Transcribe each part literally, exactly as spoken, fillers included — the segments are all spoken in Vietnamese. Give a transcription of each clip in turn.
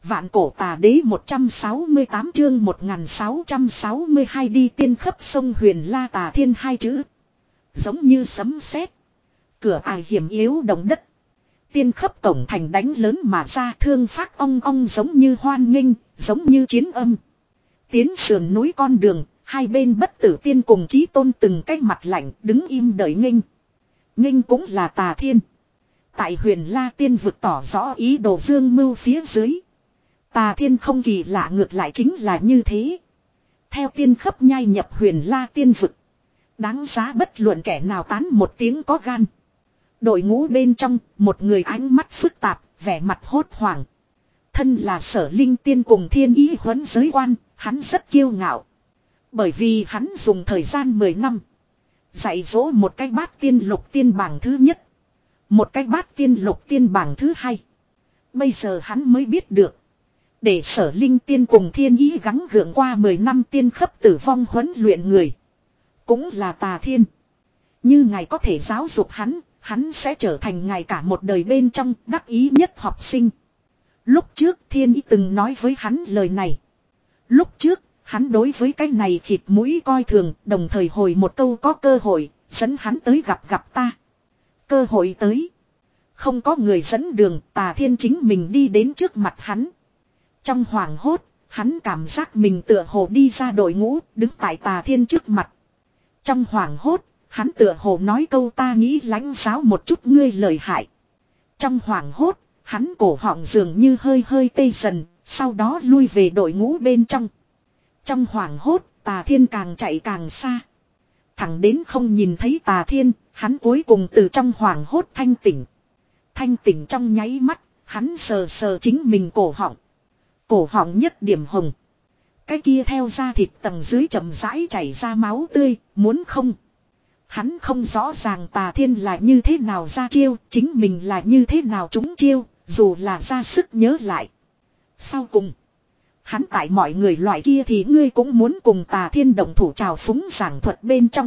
Vạn cổ tà đế một trăm sáu mươi tám chương một nghìn sáu trăm sáu mươi hai đi tiên khắp sông Huyền La Tà Thiên hai chữ. Giống như sấm sét. Cửa ải hiểm yếu động đất. Tiên khắp cổng thành đánh lớn mà ra thương phát ong ong giống như hoan nghênh, giống như chiến âm. Tiến sườn núi con đường, hai bên bất tử tiên cùng chí tôn từng cái mặt lạnh đứng im đợi nghênh. Nghênh cũng là Tà Thiên. Tại Huyền La tiên vực tỏ rõ ý đồ dương mưu phía dưới. Tà Thiên không kỳ lạ ngược lại chính là như thế. Theo tiên khắp nhai nhập Huyền La tiên vực. Đáng giá bất luận kẻ nào tán một tiếng có gan. Đội ngũ bên trong, một người ánh mắt phức tạp, vẻ mặt hốt hoảng. Thân là Sở Linh Tiên cùng thiên ý huấn giới quan, hắn rất kiêu ngạo. Bởi vì hắn dùng thời gian mười năm. Dạy dỗ một cái bát tiên lục tiên bảng thứ nhất. Một cái bát tiên lục tiên bảng thứ hai. Bây giờ hắn mới biết được. Để Sở Linh Tiên cùng thiên ý gắng gượng qua mười năm tiên khắp tử vong huấn luyện người. Cũng là Tà Thiên. Như ngài có thể giáo dục hắn, hắn sẽ trở thành ngài cả một đời bên trong đắc ý nhất học sinh. Lúc trước thiên ý từng nói với hắn lời này. Lúc trước, hắn đối với cái này khịt mũi coi thường, đồng thời hồi một câu có cơ hội, dẫn hắn tới gặp gặp ta. Cơ hội tới. Không có người dẫn đường, Tà Thiên chính mình đi đến trước mặt hắn. Trong hoảng hốt, hắn cảm giác mình tựa hồ đi ra đội ngũ, đứng tại Tà Thiên trước mặt. Trong hoảng hốt, hắn tựa hồ nói câu ta nghĩ lãnh giáo một chút ngươi lời hại. Trong hoảng hốt, hắn cổ họng dường như hơi hơi tê dần, sau đó lui về đội ngũ bên trong. Trong hoảng hốt, Tà Thiên càng chạy càng xa. Thẳng đến không nhìn thấy Tà Thiên, hắn cuối cùng từ trong hoảng hốt thanh tỉnh. Thanh tỉnh trong nháy mắt, hắn sờ sờ chính mình cổ họng. Cổ họng nhất điểm hồng. Cái kia theo da thịt tầng dưới chậm rãi chảy ra máu tươi, muốn không. Hắn không rõ ràng Tà Thiên là như thế nào ra chiêu, chính mình là như thế nào trúng chiêu, dù là ra sức nhớ lại. Sau cùng, hắn tại mọi người loại kia thì ngươi cũng muốn cùng Tà Thiên động thủ trào phúng giảng thuật bên trong.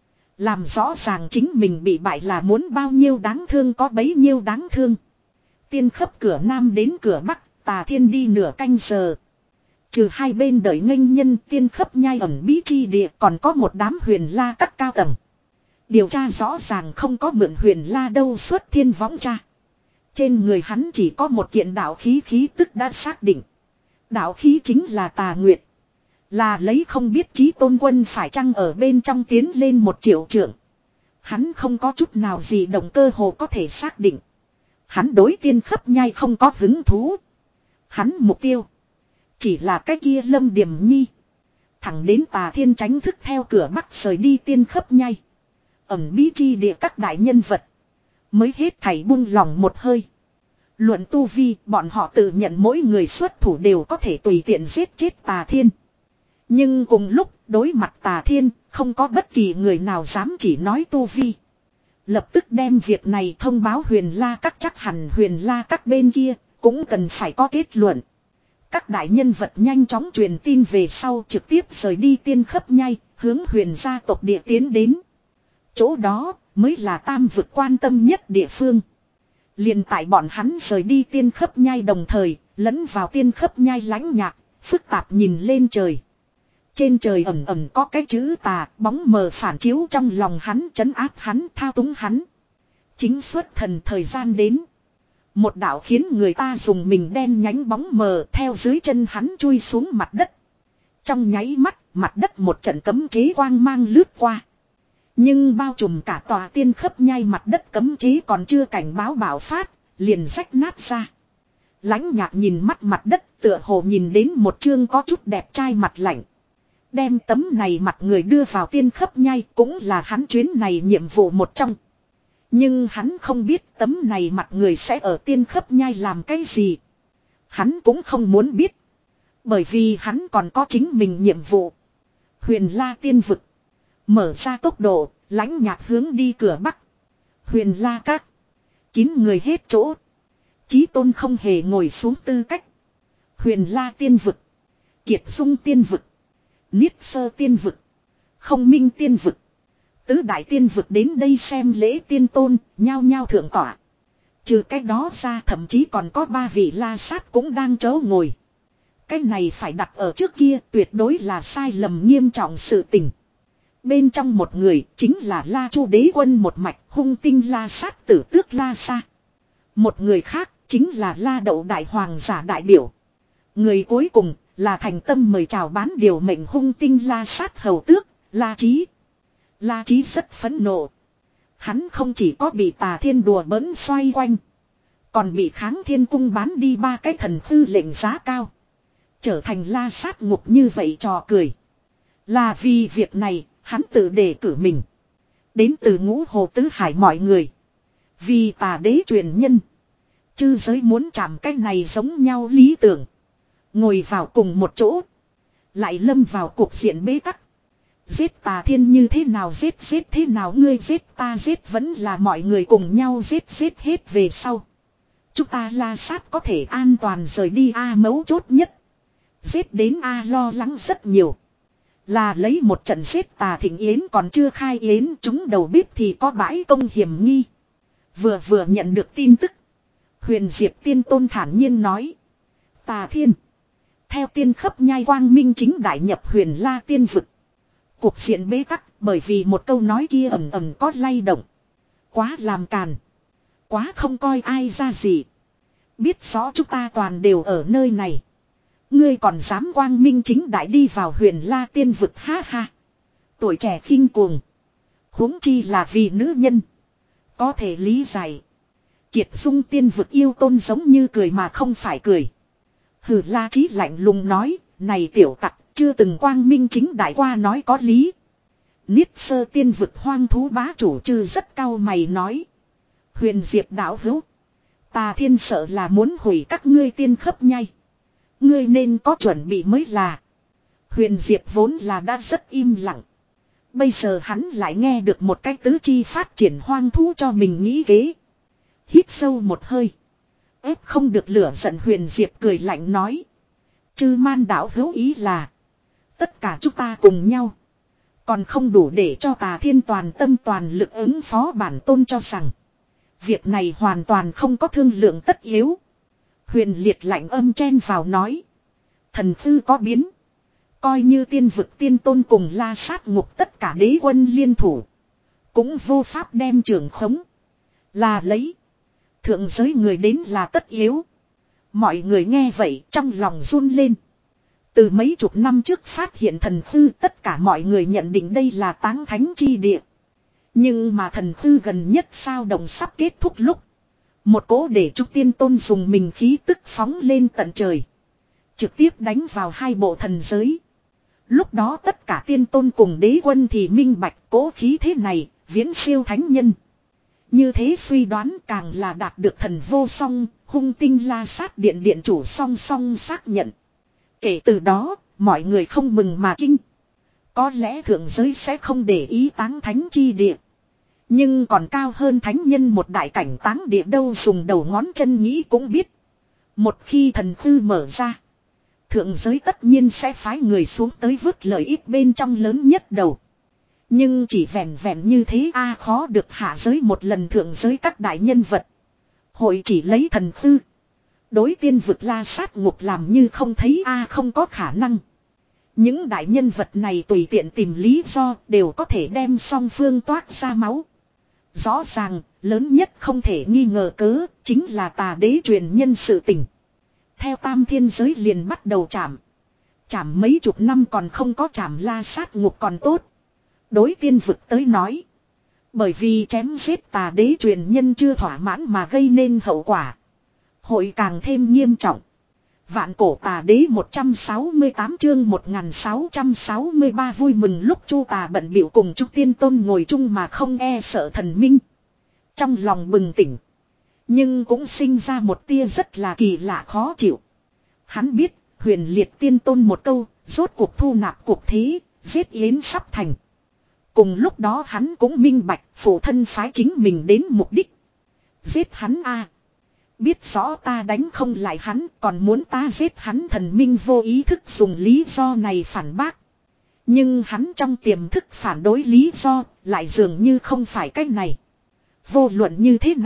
Làm rõ ràng chính mình bị bại là muốn bao nhiêu đáng thương có bấy nhiêu đáng thương. Tiên khắp cửa Nam đến cửa Bắc, Tà Thiên đi nửa canh giờ. Trừ hai bên đợi nghênh nhân tiên khắp nhai ẩn bí chi địa còn có một đám Huyền La các cao tầng. Điều tra rõ ràng không có mượn Huyền La đâu xuất thiên võng tra. Trên người hắn chỉ có một kiện đạo khí khí tức đã xác định. Đạo khí chính là Tà Nguyệt. Là lấy không biết chí tôn quân phải chăng ở bên trong tiến lên một triệu trượng. Hắn không có chút nào gì động cơ hồ có thể xác định. Hắn đối tiên khắp nhai không có hứng thú. Hắn mục tiêu. Chỉ là cái kia Lâm Điềm Nhi. Thẳng đến Tà Thiên tránh thức theo cửa Bắc rời đi tiên khắp nhai. Ẩm bí chi địa các đại nhân vật. Mới hết thảy buông lòng một hơi. Luận tu vi bọn họ tự nhận mỗi người xuất thủ đều có thể tùy tiện giết chết Tà Thiên. Nhưng cùng lúc đối mặt Tà Thiên không có bất kỳ người nào dám chỉ nói tu vi. Lập tức đem việc này thông báo Huyền La các chắc hẳn Huyền La các bên kia cũng cần phải có kết luận. Các đại nhân vật nhanh chóng truyền tin về sau trực tiếp rời đi tiên khắp nhai hướng Huyền gia tộc địa tiến đến. Chỗ đó mới là tam vực quan tâm nhất địa phương. Liền tại bọn hắn rời đi tiên khắp nhai đồng thời lẫn vào tiên khắp nhai lãnh nhạc phức tạp nhìn lên trời. Trên trời ẩm ẩm có cái chữ tà bóng mờ phản chiếu trong lòng hắn trấn áp hắn thao túng hắn. Chính xuất thần thời gian đến. Một đạo khiến người ta dùng mình đen nhánh bóng mờ theo dưới chân hắn chui xuống mặt đất. Trong nháy mắt mặt đất một trận cấm chế quang mang lướt qua. Nhưng bao trùm cả tòa tiên khắp nhai mặt đất cấm chế còn chưa cảnh báo bạo phát, liền rách nát ra. Lãnh nhạc nhìn mắt mặt đất tựa hồ nhìn đến một chương có chút đẹp trai mặt lạnh. Đem tấm này mặt người đưa vào tiên khắp nhai cũng là hắn chuyến này nhiệm vụ một trong. Nhưng hắn không biết tấm này mặt người sẽ ở tiên khắp nhai làm cái gì. Hắn cũng không muốn biết. Bởi vì hắn còn có chính mình nhiệm vụ. Huyền La tiên vực. Mở ra tốc độ, lãnh nhạc hướng đi cửa Bắc. Huyền La các. Kín người hết chỗ. Chí tôn không hề ngồi xuống tư cách. Huyền La tiên vực. Kiệt Dung tiên vực. Niết Sơ tiên vực. Không Minh tiên vực. Tứ đại tiên vực đến đây xem lễ tiên tôn, nhao nhao thượng tỏa. Trừ cái đó ra thậm chí còn có ba vị la sát cũng đang chỗ ngồi. Cái này phải đặt ở trước kia tuyệt đối là sai lầm nghiêm trọng sự tình. Bên trong một người chính là La Chu đế quân một mạch hung tinh la sát tử tước La Sa. Một người khác chính là La Đậu đại hoàng giả đại biểu. Người cuối cùng là thành tâm mời chào bán điều mệnh hung tinh la sát hầu tước, La Chí. La Chí rất phẫn nộ. Hắn không chỉ có bị Tà Thiên đùa bỡn xoay quanh. Còn bị Kháng Thiên cung bán đi ba cái thần tư lệnh giá cao. Trở thành la sát ngục như vậy trò cười. Là vì việc này, hắn tự đề cử mình. Đến từ ngũ hồ tứ hải mọi người. Vì Tà đế truyền nhân. Chư giới muốn chạm cái này giống nhau lý tưởng. Ngồi vào cùng một chỗ. Lại lâm vào cuộc diện bế tắc. Giết Tà Thiên như thế nào giết giết thế nào ngươi giết ta giết vẫn là mọi người cùng nhau giết giết hết về sau. Chúng ta la sát có thể an toàn rời đi A mấu chốt nhất. Giết đến A lo lắng rất nhiều. Là lấy một trận giết Tà Thịnh Yến còn chưa khai yến chúng đầu bếp thì có bãi công hiểm nghi. Vừa vừa nhận được tin tức. Huyền Diệp Tiên Tôn thản nhiên nói. Tà Thiên. Theo tiên khấp nhai quang minh chính đại nhập huyền la tiên vực. Cuộc diện bế tắc bởi vì một câu nói kia ầm ầm có lay động. Quá làm càn. Quá không coi ai ra gì. Biết rõ chúng ta toàn đều ở nơi này. Ngươi còn dám quang minh chính đại đi vào huyền la tiên vực ha ha. Tuổi trẻ khinh cuồng. Huống chi là vì nữ nhân. Có thể lý giải. Kiệt Dung tiên vực yêu tôn giống như cười mà không phải cười. Hừ La Chí lạnh lùng nói. Này tiểu tặc chưa từng quang minh chính đại qua nói có lý. Niết sơ tiên vực hoang thú bá chủ trừ rất cao mày nói. Huyền Diệp đạo hữu. Tà Thiên sợ là muốn hủy các ngươi tiên khấp nhai. Ngươi nên có chuẩn bị mới là. Huyền Diệp vốn là đã rất im lặng. Bây giờ hắn lại nghe được một cái tứ chi phát triển hoang thú cho mình nghĩ kế. Hít sâu một hơi. Ép không được lửa giận Huyền Diệp cười lạnh nói. Chư man đạo hữu ý là. Tất cả chúng ta cùng nhau. Còn không đủ để cho Tà Thiên toàn tâm toàn lực ứng phó bản tôn cho rằng. Việc này hoàn toàn không có thương lượng tất yếu. Huyền Liệt lạnh âm chen vào nói. Thần thư có biến. Coi như tiên vực tiên tôn cùng la sát ngục tất cả đế quân liên thủ. Cũng vô pháp đem trưởng khống. Là lấy. Thượng giới người đến là tất yếu. Mọi người nghe vậy trong lòng run lên. Từ mấy chục năm trước phát hiện thần thư tất cả mọi người nhận định đây là táng thánh chi địa. Nhưng mà thần thư gần nhất sao động sắp kết thúc lúc. Một cỗ để trúc tiên tôn dùng mình khí tức phóng lên tận trời. Trực tiếp đánh vào hai bộ thần giới. Lúc đó tất cả tiên tôn cùng đế quân thì minh bạch cỗ khí thế này, viễn siêu thánh nhân. Như thế suy đoán càng là đạt được thần vô song, hung tinh la sát điện điện chủ song song xác nhận. Kể từ đó, mọi người không mừng mà kinh. Có lẽ thượng giới sẽ không để ý táng thánh chi địa. Nhưng còn cao hơn thánh nhân một đại cảnh táng địa đâu dùng đầu ngón chân nghĩ cũng biết. Một khi thần thư mở ra. Thượng giới tất nhiên sẽ phái người xuống tới vứt lợi ích bên trong lớn nhất đầu. Nhưng chỉ vẹn vẹn như thế a khó được hạ giới một lần thượng giới các đại nhân vật. Hội chỉ lấy thần thư. Đối tiên vực la sát ngục làm như không thấy a không có khả năng. Những đại nhân vật này tùy tiện tìm lý do đều có thể đem song phương toát ra máu. Rõ ràng, lớn nhất không thể nghi ngờ cớ, chính là Tà đế truyền nhân sự tình. Theo tam thiên giới liền bắt đầu chạm. Chạm mấy chục năm còn không có chạm la sát ngục còn tốt. Đối tiên vực tới nói. Bởi vì chém giết Tà đế truyền nhân chưa thỏa mãn mà gây nên hậu quả. Hội càng thêm nghiêm trọng. Vạn cổ Tà đế một trăm sáu mươi tám chương một nghìn sáu trăm sáu mươi ba vui mừng lúc Chu Tà bận bịu cùng Trúc Tiên Tôn ngồi chung mà không e sợ thần minh. Trong lòng bừng tỉnh. Nhưng cũng sinh ra một tia rất là kỳ lạ khó chịu. Hắn biết Huyền Liệt Tiên Tôn một câu rốt cuộc thu nạp cuộc thế, giết yến sắp thành. Cùng lúc đó hắn cũng minh bạch phụ thân phái chính mình đến mục đích. Giết hắn a biết rõ ta đánh không lại hắn còn muốn ta giết hắn thần minh vô ý thức dùng lý do này phản bác. Nhưng hắn trong tiềm thức phản đối lý do lại dường như không phải cách này. Vô luận như thế nào,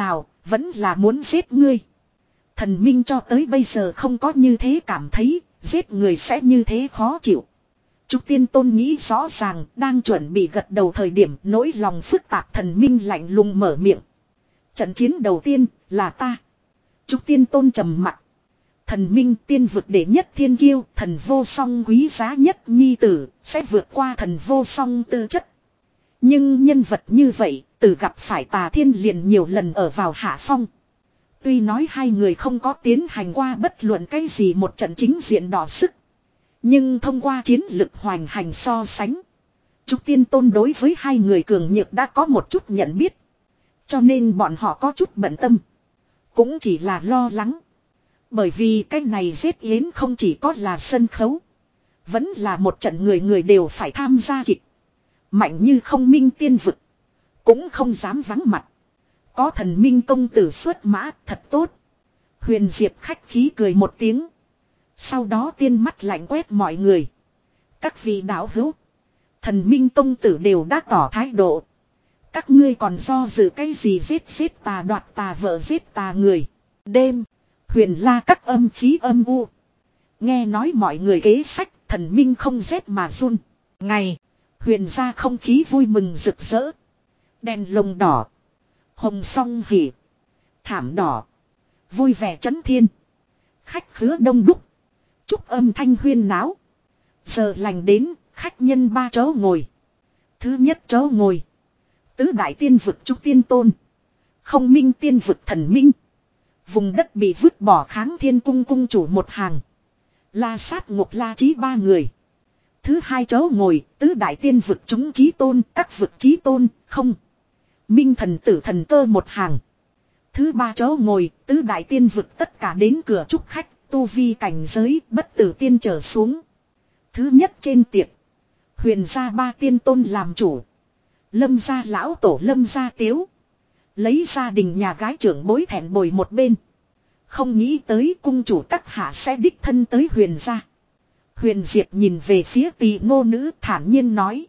Vẫn là muốn giết ngươi. Thần minh cho tới bây giờ không có như thế cảm thấy, giết người sẽ như thế khó chịu. Trúc Tiên Tôn nghĩ rõ ràng, đang chuẩn bị gật đầu thời điểm nỗi lòng phức tạp thần minh lạnh lùng mở miệng. Trận chiến đầu tiên là ta. Trúc Tiên Tôn trầm mặt. Thần minh tiên vực đệ nhất thiên kiêu, thần vô song quý giá nhất nhi tử, sẽ vượt qua thần vô song tư chất. Nhưng nhân vật như vậy, từ gặp phải Tà Thiên liền nhiều lần ở vào hạ phong. Tuy nói hai người không có tiến hành qua bất luận cái gì một trận chính diện đỏ sức. Nhưng thông qua chiến lực hoành hành so sánh. Trúc Tiên Tôn đối với hai người cường nhược đã có một chút nhận biết. Cho nên bọn họ có chút bận tâm. Cũng chỉ là lo lắng. Bởi vì cái này giết yến không chỉ có là sân khấu. Vẫn là một trận người người đều phải tham gia kịch. Mạnh như không minh tiên vực. Cũng không dám vắng mặt. Có thần minh công tử xuất mã thật tốt. Huyền Diệp khách khí cười một tiếng. Sau đó tiên mắt lạnh quét mọi người. Các vị đạo hữu. Thần minh công tử đều đã tỏ thái độ. Các ngươi còn do dự cái gì giết giết tà đoạt tà vợ giết tà người. Đêm. Huyền la các âm khí âm u. Nghe nói mọi người kế sách thần minh không rét mà run. Ngày. Huyền ra không khí vui mừng rực rỡ. Đèn lồng đỏ. Hồng song hỉ. Thảm đỏ. Vui vẻ chấn thiên. Khách khứa đông đúc. Chúc âm thanh huyên náo. Giờ lành đến, khách nhân ba chỗ ngồi. Thứ nhất chỗ ngồi. Tứ đại tiên vực Trúc Tiên Tôn. Không minh tiên vực thần minh. Vùng đất bị vứt bỏ kháng thiên cung cung chủ một hàng. La sát ngục la trí ba người. Thứ hai chỗ ngồi, tứ đại tiên vực chúng chí tôn, các vực chí tôn, không. Minh thần tử thần cơ một hàng. Thứ ba chỗ ngồi, tứ đại tiên vực tất cả đến cửa chúc khách. Tu vi cảnh giới bất tử tiên trở xuống. Thứ nhất trên tiệc. Huyền gia ba tiên tôn làm chủ. Lâm gia lão tổ Lâm gia tiếu. Lấy gia đình nhà gái trưởng bối thẹn bồi một bên. Không nghĩ tới cung chủ các hạ sẽ đích thân tới huyền gia. Huyền Diệp nhìn về phía Tỳ ngô nữ thản nhiên nói.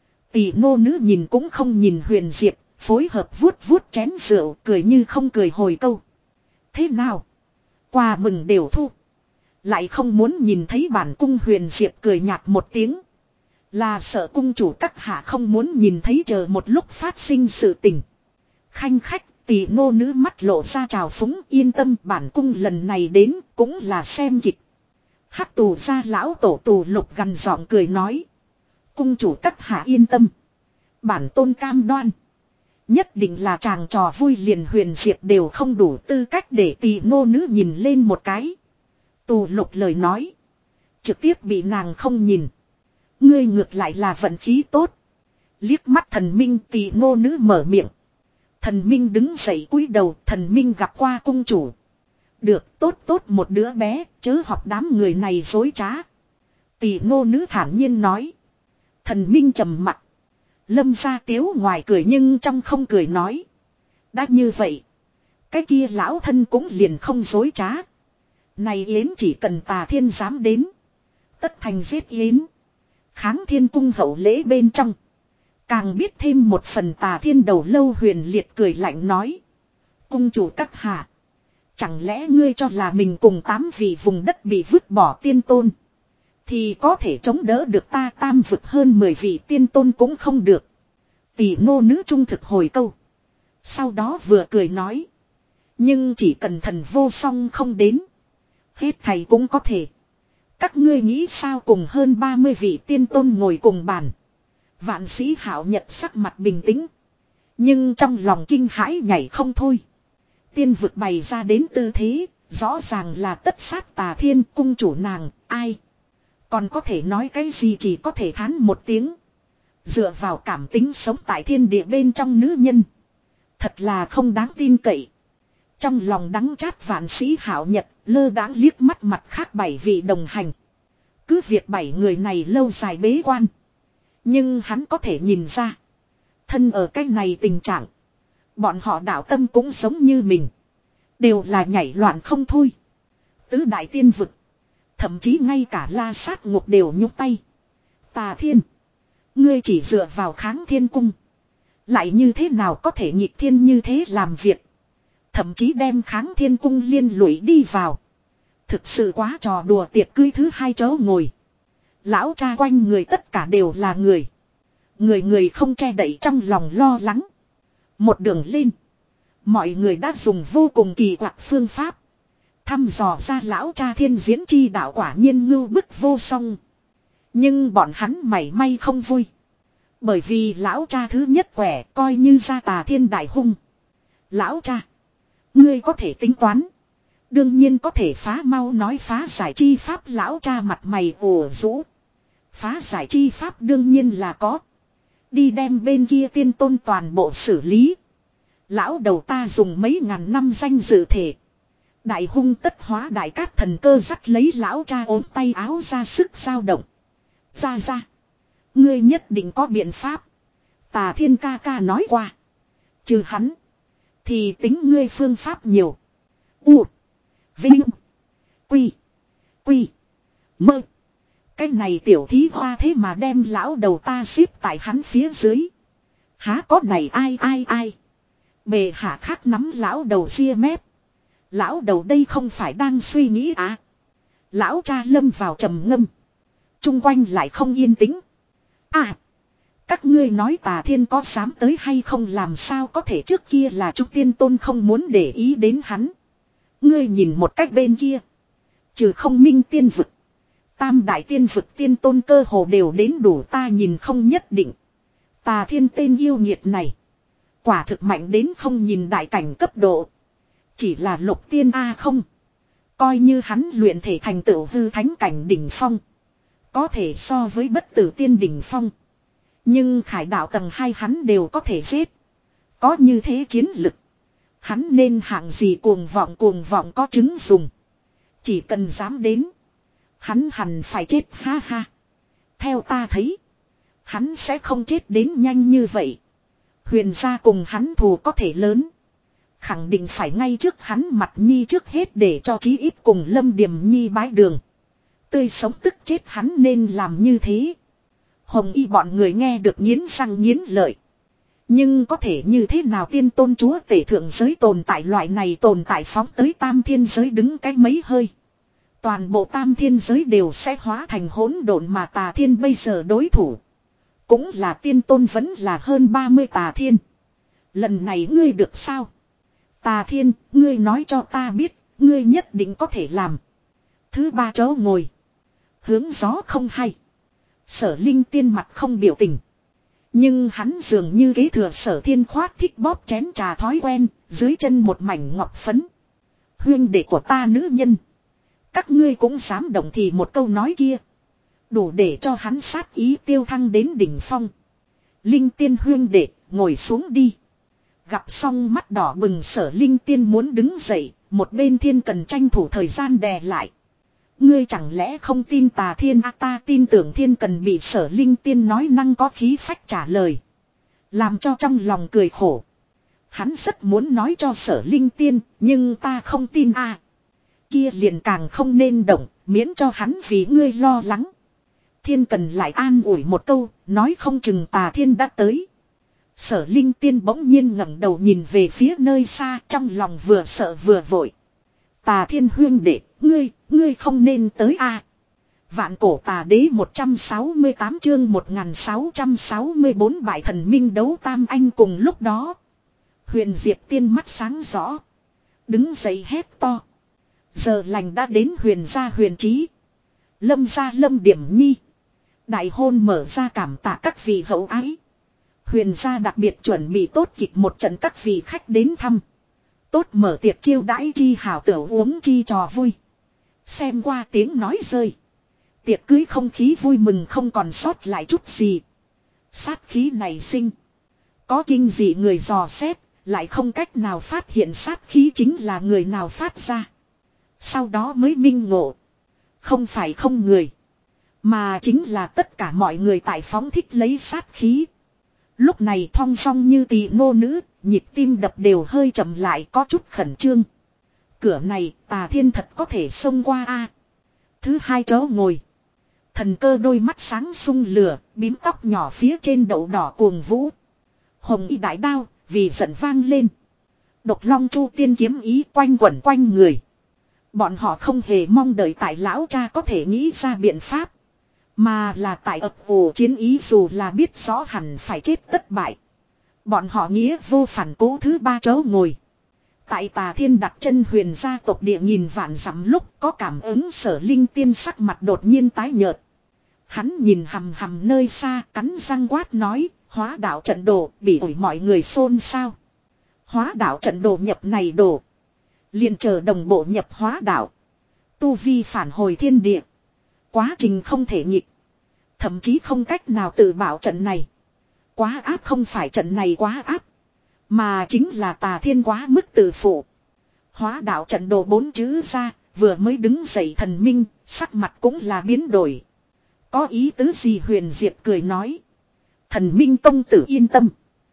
Tỳ ngô nữ nhìn cũng không nhìn Huyền Diệp. Phối hợp vuốt vuốt chén rượu cười như không cười hồi câu. Thế nào? Quà mừng đều thu. Lại không muốn nhìn thấy bản cung Huyền Diệp cười nhạt một tiếng. Là sợ cung chủ các hạ không muốn nhìn thấy chờ một lúc phát sinh sự tình. Khanh khách Tỳ ngô nữ mắt lộ ra trào phúng yên tâm bản cung lần này đến cũng là xem kịch. Hắc tù gia lão tổ tù lục gần giọng cười nói. Cung chủ các hạ yên tâm. Bản tôn cam đoan. Nhất định là chàng trò vui liền Huyền Diệp đều không đủ tư cách để Tỳ ngô nữ nhìn lên một cái. Tù lục lời nói. Trực tiếp bị nàng không nhìn. Ngươi ngược lại là vận khí tốt. Liếc mắt thần minh Tỳ ngô nữ mở miệng. Thần minh đứng dậy cúi đầu thần minh gặp qua cung chủ. Được tốt tốt một đứa bé chớ học đám người này dối trá. Tỳ ngô nữ thản nhiên nói. Thần minh trầm mặt. Lâm gia tiếu ngoài cười nhưng trong không cười nói. Đã như vậy. Cái kia lão thân cũng liền không dối trá. Này Yến chỉ cần Tà Thiên dám đến. Tất thành giết Yến. Kháng thiên cung hậu lễ bên trong. Càng biết thêm một phần Tà Thiên đầu lâu huyền liệt cười lạnh nói. Cung chủ các hạ. Chẳng lẽ ngươi cho là mình cùng tám vị vùng đất bị vứt bỏ tiên tôn. Thì có thể chống đỡ được ta tam vực hơn mười vị tiên tôn cũng không được. Tỳ ngô nữ trung thực hồi câu. Sau đó vừa cười nói. Nhưng chỉ cần thần vô song không đến. Hết thầy cũng có thể. Các ngươi nghĩ sao cùng hơn ba mươi vị tiên tôn ngồi cùng bàn. Vạn sĩ hảo nhật sắc mặt bình tĩnh. Nhưng trong lòng kinh hãi nhảy không thôi. Tiên vực bày ra đến tư thế. Rõ ràng là tất sát Tà Thiên cung chủ nàng. Ai? Còn có thể nói cái gì chỉ có thể thán một tiếng. Dựa vào cảm tính sống tại thiên địa bên trong nữ nhân. Thật là không đáng tin cậy. Trong lòng đắng chát vạn sĩ hảo nhật, lơ đãng liếc mắt mặt khác bảy vị đồng hành. Cứ việc bảy người này lâu dài bế quan. Nhưng hắn có thể nhìn ra. Thân ở cái này tình trạng. Bọn họ đạo tâm cũng giống như mình. Đều là nhảy loạn không thôi. Tứ đại tiên vực. Thậm chí ngay cả La Sát Ngục đều nhúc tay. Tà Thiên. Ngươi chỉ dựa vào kháng thiên cung. Lại như thế nào có thể nhịp thiên như thế làm việc. Thậm chí đem Kháng Thiên Cung liên lụy đi vào. Thực sự quá trò đùa tiệc cưới thứ hai chỗ ngồi. Lão cha quanh người tất cả đều là người. Người người không che đậy trong lòng lo lắng. Một đường lên. Mọi người đã dùng vô cùng kỳ quặc phương pháp. Thăm dò ra lão cha thiên diễn chi đạo quả nhiên ngưu bức vô song. Nhưng bọn hắn mảy may không vui. Bởi vì lão cha thứ nhất quẻ coi như ra Tà Thiên đại hung. Lão cha. Ngươi có thể tính toán. Đương nhiên có thể phá, mau nói phá giải chi pháp. Lão cha mặt mày ủ rũ. Phá giải chi pháp đương nhiên là có. Đi đem bên kia tiên tôn toàn bộ xử lý. Lão đầu ta dùng mấy ngàn năm danh dự thể. Đại hung tất hóa đại cát thần cơ dắt lấy lão cha ốm tay áo ra sức dao động. Ra ra. Ngươi nhất định có biện pháp. Tà Thiên ca ca nói qua. Trừ hắn. Thì tính ngươi phương pháp nhiều. U. Vinh. Quy. Quy. Mơ. Cái này tiểu thí hoa thế mà đem lão đầu ta xếp tại hắn phía dưới. Há có này ai ai ai. Bề hạ khác nắm lão đầu ria mép. Lão đầu đây không phải đang suy nghĩ à. Lão cha lâm vào trầm ngâm. Trung quanh lại không yên tĩnh. À. Các ngươi nói Tà Thiên có dám tới hay không, làm sao có thể, trước kia là Trúc Tiên Tôn không muốn để ý đến hắn. Ngươi nhìn một cách bên kia. Trừ không minh tiên vực. Tam đại tiên vực tiên tôn cơ hồ đều đến đủ, ta nhìn không nhất định. Tà Thiên tên yêu nghiệt này. Quả thực mạnh đến không nhìn đại cảnh cấp độ. Chỉ là lục tiên A không. Coi như hắn luyện thể thành tựu hư thánh cảnh đỉnh phong. Có thể so với bất tử tiên đỉnh phong. Nhưng khải đạo tầng hai hắn đều có thể giết. Có như thế chiến lực. Hắn nên hạng gì cuồng vọng cuồng vọng có chứng dùng. Chỉ cần dám đến. Hắn hẳn phải chết ha ha. Theo ta thấy. Hắn sẽ không chết đến nhanh như vậy. Huyền gia cùng hắn thù có thể lớn. Khẳng định phải ngay trước hắn mặt nhi trước hết để cho chí ít cùng Lâm Điềm Nhi bái đường. Tươi sống tức chết hắn nên làm như thế. Hồng y bọn người nghe được nghiến răng nghiến lợi. Nhưng có thể như thế nào tiên tôn chúa tể thượng giới tồn tại loại này tồn tại phóng tới tam thiên giới đứng cái mấy hơi. Toàn bộ tam thiên giới đều sẽ hóa thành hỗn độn, mà Tà Thiên bây giờ đối thủ. Cũng là tiên tôn, vẫn là hơn ba mươi Tà Thiên. Lần này ngươi được sao? Tà Thiên, ngươi nói cho ta biết, ngươi nhất định có thể làm. Thứ ba chỗ ngồi. Hướng gió không hay. Sở Linh Tiên mặt không biểu tình. Nhưng hắn dường như kế thừa Sở Thiên khoát thích bóp chén trà thói quen, dưới chân một mảnh ngọc phấn. Huyên đệ của ta nữ nhân. Các ngươi cũng dám động thì một câu nói kia. Đủ để cho hắn sát ý tiêu thăng đến đỉnh phong. Linh Tiên huyên đệ, ngồi xuống đi. Gặp xong mắt đỏ bừng Sở Linh Tiên muốn đứng dậy, một bên Thiên Cần tranh thủ thời gian đè lại. Ngươi chẳng lẽ không tin Tà Thiên à, ta tin tưởng Thiên Cần, bị Sở Linh Tiên nói năng có khí phách trả lời. Làm cho trong lòng cười khổ. Hắn rất muốn nói cho Sở Linh Tiên, nhưng ta không tin à. Kia liền càng không nên động, miễn cho hắn vì ngươi lo lắng. Thiên Cần lại an ủi một câu, nói không chừng Tà Thiên đã tới. Sở Linh Tiên bỗng nhiên ngẩng đầu nhìn về phía nơi xa, trong lòng vừa sợ vừa vội. Tà Thiên huyên đệ, ngươi, ngươi không nên tới a. À. Vạn cổ tà đế một trăm sáu mươi tám chương một nghìn sáu trăm sáu mươi bốn bại thần minh đấu tam anh. Cùng lúc đó, Huyền Diệp Tiên mắt sáng rõ, đứng dậy hét to. Giờ lành đã đến, Huyền gia Huyền Trí, Lâm gia Lâm Điểm Nhi. Đại hôn mở ra, cảm tạ các vị hậu ái. Huyền gia đặc biệt chuẩn bị tốt kịch một trận, các vị khách đến thăm. Tốt mở tiệc chiêu đãi chi hảo, tửu uống chi trò vui. Xem qua tiếng nói rơi. Tiệc cưới không khí vui mừng không còn sót lại chút gì. Sát khí này sinh. Có kinh dị người dò xét, lại không cách nào phát hiện sát khí chính là người nào phát ra. Sau đó mới minh ngộ. Không phải không người. Mà chính là tất cả mọi người tại phóng thích lấy sát khí. Lúc này thong song như tỳ ngô nữ, nhịp tim đập đều hơi chậm lại, có chút khẩn trương. Cửa này Tà Thiên thật có thể xông qua a. Thứ hai chỗ ngồi. Thần cơ đôi mắt sáng sung lửa, bím tóc nhỏ phía trên đậu đỏ cuồng vũ. Hồng y đại đao, vì giận vang lên. Độc long chu tiên kiếm ý quanh quẩn quanh người. Bọn họ không hề mong đợi tại lão cha có thể nghĩ ra biện pháp. Mà là tại ập ủ chiến ý dù là biết rõ hẳn phải chết tất bại. Bọn họ nghĩa vô phản cố thứ ba chỗ ngồi. Tại Tà Thiên đặt chân huyền gia tộc địa nhìn vạn dặm lúc có cảm ứng Sở Linh tiên sắc mặt đột nhiên tái nhợt. Hắn nhìn hằm hằm nơi xa cắn răng quát nói, hóa đạo trận đồ bị ủi mọi người xôn xao. Hóa đạo trận đồ nhập này đồ. Liền chờ đồng bộ nhập hóa đạo. Tu vi phản hồi thiên địa. Quá trình không thể nhịp. Thậm chí không cách nào tự bảo trận này. Quá áp không phải trận này quá áp. Mà chính là Tà Thiên quá mức tự phụ. Hóa đạo trận đồ bốn chữ ra, vừa mới đứng dậy thần minh, sắc mặt cũng là biến đổi. Có ý tứ gì Huyền Diệp cười nói. Thần minh công tử yên tâm.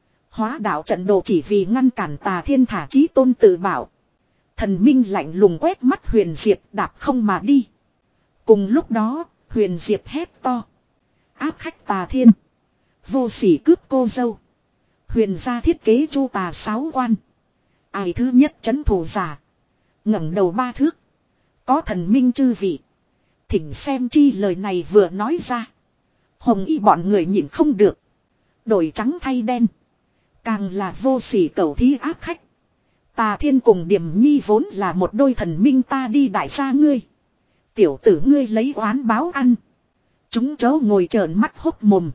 Hóa đạo trận đồ chỉ vì ngăn cản Tà Thiên thả chí tôn tự bảo. Thần minh lạnh lùng quét mắt Huyền Diệp đạp không mà đi. Cùng lúc đó, Huyền Diệp hét to. Áp khách Tà Thiên. Vô sỉ cướp cô dâu. Huyền gia thiết kế chu tà sáu quan. Ai thứ nhất chấn thủ giả. ngẩng đầu ba thước. Có thần minh chư vị. Thỉnh xem chi lời này vừa nói ra. Hồng y bọn người nhìn không được. Đổi trắng thay đen. Càng là vô sỉ cẩu thí áp khách. Tà Thiên cùng Điềm Nhi vốn là một đôi thần minh ta đi đại gia ngươi. Tiểu tử ngươi lấy oán báo ăn. Chúng chớ ngồi trợn mắt hốc mồm.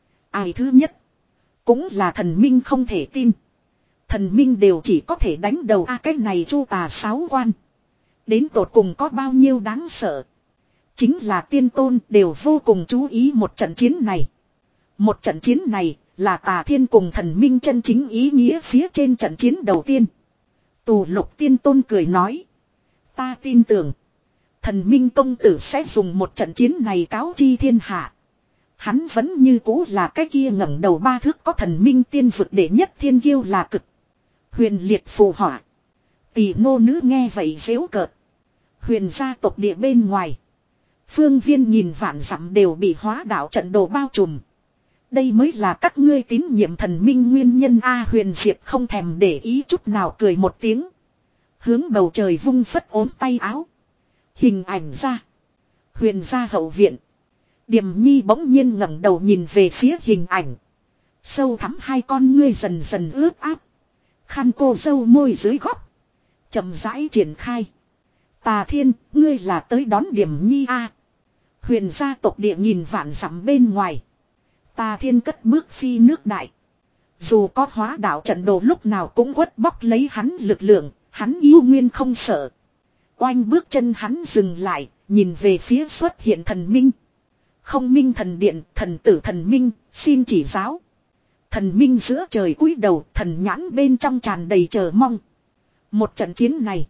Ai thứ nhất. Cũng là thần minh không thể tin. Thần minh đều chỉ có thể đánh đầu a à, cái này chu tà sáu quan. Đến tột cùng có bao nhiêu đáng sợ. Chính là tiên tôn đều vô cùng chú ý một trận chiến này. Một trận chiến này là Tà Thiên cùng thần minh chân chính ý nghĩa phía trên trận chiến đầu tiên. Tù Lục tiên tôn cười nói. Ta tin tưởng. Thần minh công tử sẽ dùng một trận chiến này cáo chi thiên hạ. Hắn vẫn như cũ là cái kia ngẩng đầu ba thước có thần minh tiên vực để nhất thiên kiêu là cực. Huyền liệt phù họa. Tỷ nô nữ nghe vậy dễu cợt. Huyền gia tộc địa bên ngoài. Phương viên nhìn vạn dặm đều bị hóa đạo trận đồ bao trùm. Đây mới là các ngươi tín nhiệm thần minh nguyên nhân A Huyền Diệp không thèm để ý chút nào cười một tiếng. Hướng bầu trời vung phất ốm tay áo. Hình ảnh ra. Huyền gia hậu viện. Điềm Nhi bỗng nhiên ngẩng đầu nhìn về phía hình ảnh. Sâu thắm hai con ngươi dần dần ướt áp. Khăn cô dâu môi dưới góc. Chậm rãi triển khai. Tà Thiên, ngươi là tới đón Điềm Nhi a. Huyền gia tộc địa nhìn vạn dặm bên ngoài. Tà Thiên cất bước phi nước đại. Dù có hóa đạo trận đồ lúc nào cũng quất bóc lấy hắn lực lượng, hắn yêu nguyên không sợ. Oanh bước chân hắn dừng lại, nhìn về phía xuất hiện thần minh. Không minh thần điện, thần tử thần minh, xin chỉ giáo. Thần minh giữa trời cúi đầu, thần nhãn bên trong tràn đầy chờ mong. Một trận chiến này,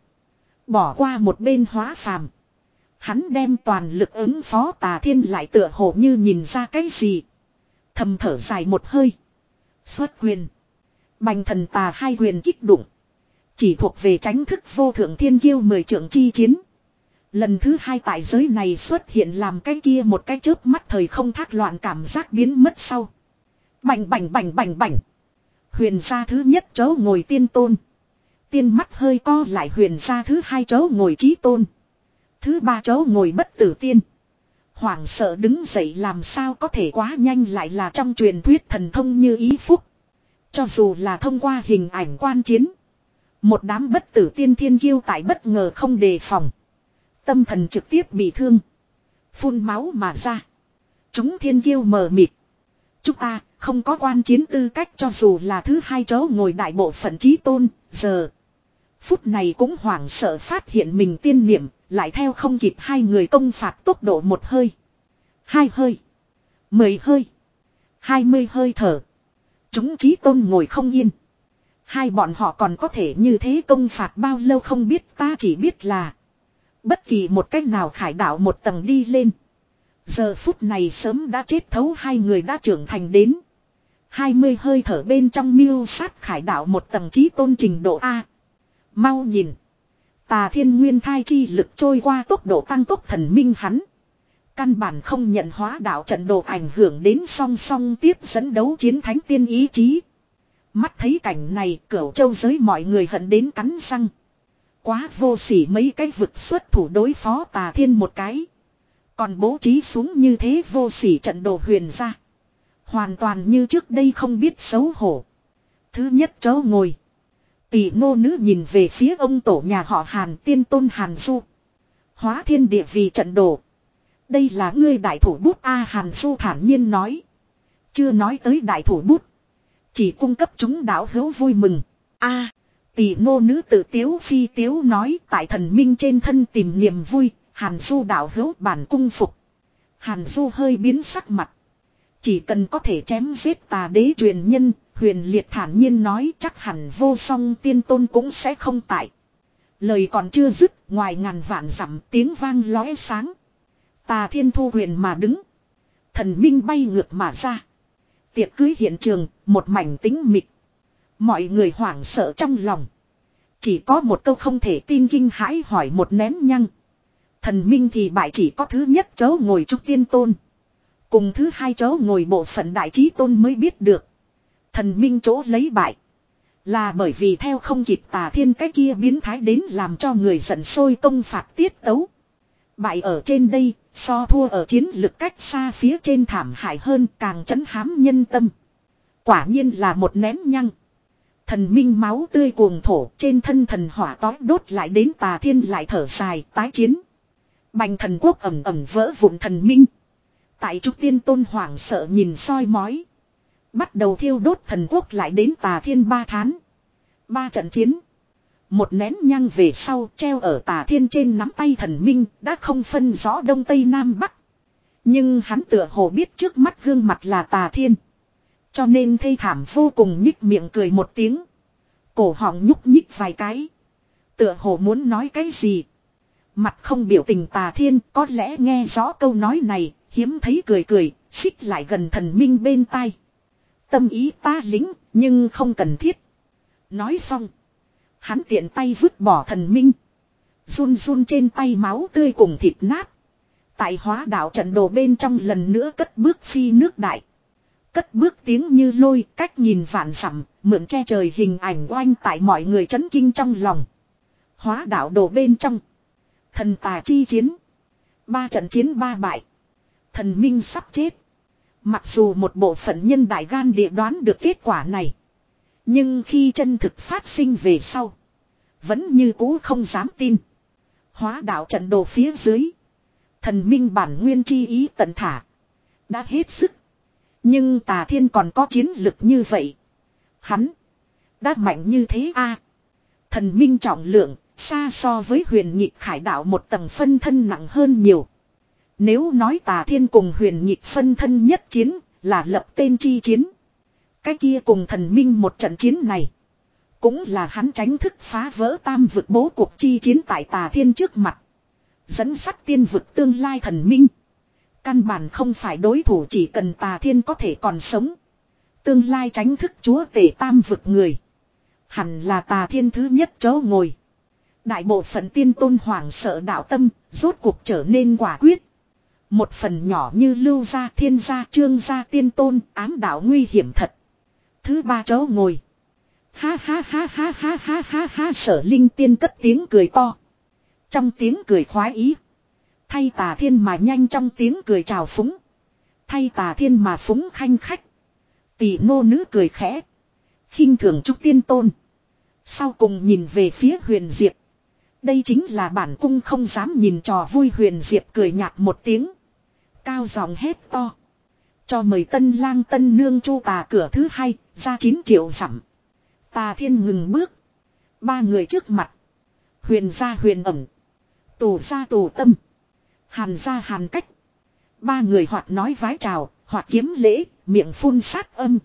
bỏ qua một bên hóa phàm. Hắn đem toàn lực ứng phó Tà Thiên lại tựa hồ như nhìn ra cái gì. Thầm thở dài một hơi. Xuất quyền. Bành thần tà hai quyền kích đụng. Chỉ thuộc về tránh thức vô thượng thiên kiêu mười trượng chi chiến. Lần thứ hai tại giới này xuất hiện làm cái kia một cái chớp mắt thời không thác loạn cảm giác biến mất sau. Bành bành bành bành bành. Huyền gia thứ nhất chỗ ngồi tiên tôn. Tiên mắt hơi co lại huyền gia thứ hai chỗ ngồi chí tôn. Thứ ba chỗ ngồi bất tử tiên. Hoảng sợ đứng dậy làm sao có thể quá nhanh lại là trong truyền thuyết thần thông như ý phúc. Cho dù là thông qua hình ảnh quan chiến. Một đám bất tử tiên thiên kiêu tại bất ngờ không đề phòng. Tâm thần trực tiếp bị thương. Phun máu mà ra. Chúng thiên kiêu mờ mịt. Chúng ta không có quan chiến tư cách cho dù là thứ hai chỗ ngồi đại bộ phận chí tôn. Giờ. Phút này cũng hoảng sợ phát hiện mình tiên niệm. Lại theo không kịp hai người công phạt tốc độ một hơi. Hai hơi. Mười hơi. Hai mươi hơi thở. Chúng chí tôn ngồi không yên. Hai bọn họ còn có thể như thế công phạt bao lâu không biết ta chỉ biết là. Bất kỳ một cách nào khải đạo một tầng đi lên. Giờ phút này sớm đã chết thấu hai người đã trưởng thành đến. Hai mươi hơi thở bên trong miêu sát khải đạo một tầng chí tôn trình độ A. Mau nhìn. Tà Thiên nguyên thai chi lực trôi qua tốc độ tăng tốc thần minh hắn. Căn bản không nhận hóa đạo trận đồ ảnh hưởng đến song song tiếp dẫn đấu chiến thánh tiên ý chí. Mắt thấy cảnh này, Cửu Châu giới mọi người hận đến cắn răng. Quá vô sỉ, mấy cái vực xuất thủ đối phó Tà Thiên một cái. Còn bố trí xuống như thế vô sỉ trận đồ huyền ra. Hoàn toàn như trước đây không biết xấu hổ. Thứ nhất chớ ngồi. Tỷ ngô nữ nhìn về phía ông tổ nhà họ Hàn, tiên tôn Hàn Du. Hóa thiên địa vì trận đồ. Đây là ngươi đại thủ bút A, Hàn Du thản nhiên nói. Chưa nói tới đại thủ bút. Chỉ cung cấp chúng đạo hữu vui mừng. A, tỷ ngô nữ tự tiếu phi tiếu nói, tại thần minh trên thân tìm niềm vui. Hàn Du đạo hữu bản cung phục. Hàn Du hơi biến sắc mặt. Chỉ cần có thể chém giết Tà đế truyền nhân, Huyền Liệt thản nhiên nói chắc hẳn vô song tiên tôn cũng sẽ không tại. Lời còn chưa dứt, ngoài ngàn vạn dặm tiếng vang lóe sáng. Tà Thiên thu huyền mà đứng. Thần minh bay ngược mà ra. Tiệc cưới hiện trường, một mảnh tĩnh mịch. Mọi người hoảng sợ trong lòng. Chỉ có một câu không thể tin kinh hãi hỏi một nén nhăng. Thần minh thì bại, chỉ có thứ nhất chỗ ngồi trúc tiên tôn. Cùng thứ hai chỗ ngồi bộ phận đại trí tôn mới biết được. Thần minh chỗ lấy bại. Là bởi vì theo không kịp Tà Thiên cái kia biến thái đến làm cho người giận sôi công phạt tiết tấu. Bại ở trên đây, so thua ở chiến lực cách xa phía trên thảm hại hơn, càng trấn hám nhân tâm. Quả nhiên là một nén nhăng. Thần minh máu tươi cuồng thổ, trên thân thần hỏa tói đốt lại đến Tà Thiên lại thở dài, tái chiến. Bành thần quốc ẩm ẩm vỡ vụn thần minh. Tại trúc tiên tôn hoảng sợ nhìn soi mói. Bắt đầu thiêu đốt thần quốc lại đến Tà Thiên ba tháng. Ba trận chiến. Một nén nhang về sau treo ở Tà Thiên trên nắm tay thần minh đã không phân rõ đông tây nam bắc. Nhưng hắn tựa hồ biết trước mắt gương mặt là Tà Thiên. Cho nên thê thảm vô cùng, nhích miệng cười một tiếng. Cổ họng nhúc nhích vài cái. Tựa hồ muốn nói cái gì. Mặt không biểu tình Tà Thiên có lẽ nghe rõ câu nói này, hiếm thấy cười cười, xích lại gần thần minh bên tai. Tâm ý ta lính, nhưng không cần thiết. Nói xong. Hắn tiện tay vứt bỏ thần minh. Run run trên tay máu tươi cùng thịt nát. Tại hóa đạo trận đồ bên trong lần nữa cất bước phi nước đại. Cất bước tiếng như lôi, cách nhìn vạn dặm, mượn che trời hình ảnh oanh tại mọi người chấn kinh trong lòng. Hóa đạo đồ bên trong. Thần tà chi chiến. Ba trận chiến ba bại. Thần minh sắp chết. Mặc dù một bộ phận nhân đại gan địa đoán được kết quả này. Nhưng khi chân thực phát sinh về sau. Vẫn như cũ không dám tin. Hóa đạo trận đồ phía dưới. Thần minh bản nguyên chi ý tận thả. Đã hết sức. Nhưng Tà Thiên còn có chiến lực như vậy. Hắn. Đã mạnh như thế a à, thần minh trọng lượng. Xa so với huyền nhịp khải đạo một tầng phân thân nặng hơn nhiều. Nếu nói Tà Thiên cùng huyền nhịp phân thân nhất chiến. Là lập tên chi chiến. Cái kia cùng thần minh một trận chiến này. Cũng là hắn tránh thức phá vỡ tam vực bố cuộc chi chiến tại Tà Thiên trước mặt. Dẫn sắt tiên vực tương lai thần minh. Căn bản không phải đối thủ, chỉ cần Tà Thiên có thể còn sống. Tương lai tránh thức chúa tể tam vực người. Hẳn là Tà Thiên thứ nhất chỗ ngồi. Đại bộ phận tiên tôn hoảng sợ đạo tâm, rốt cuộc trở nên quả quyết. Một phần nhỏ như Lưu gia, Thiên gia, Trương gia tiên tôn, ám đạo nguy hiểm thật. Thứ ba chỗ ngồi. Ha ha ha ha ha ha ha ha, Sở Linh tiên cất tiếng cười to. Trong tiếng cười khoái ý. Thay Tà Thiên mà nhanh, trong tiếng cười trào phúng. Thay Tà Thiên mà phúng khanh khách. Tỷ nô nữ cười khẽ. Khinh thường trúc tiên tôn. Sau cùng nhìn về phía Huyền Diệp. Đây chính là bản cung không dám nhìn trò vui. Huyền Diệp cười nhạt một tiếng. Cao giọng hét to. Cho mời tân lang tân nương chu tà cửa thứ hai, ra chín triệu dặm. Tà Thiên ngừng bước. Ba người trước mặt. Huyền gia huyền ẩm. Tù gia tù tâm. Hàn gia hàn cách. Ba người hoặc nói vái chào, hoặc kiếm lễ, miệng phun sát âm.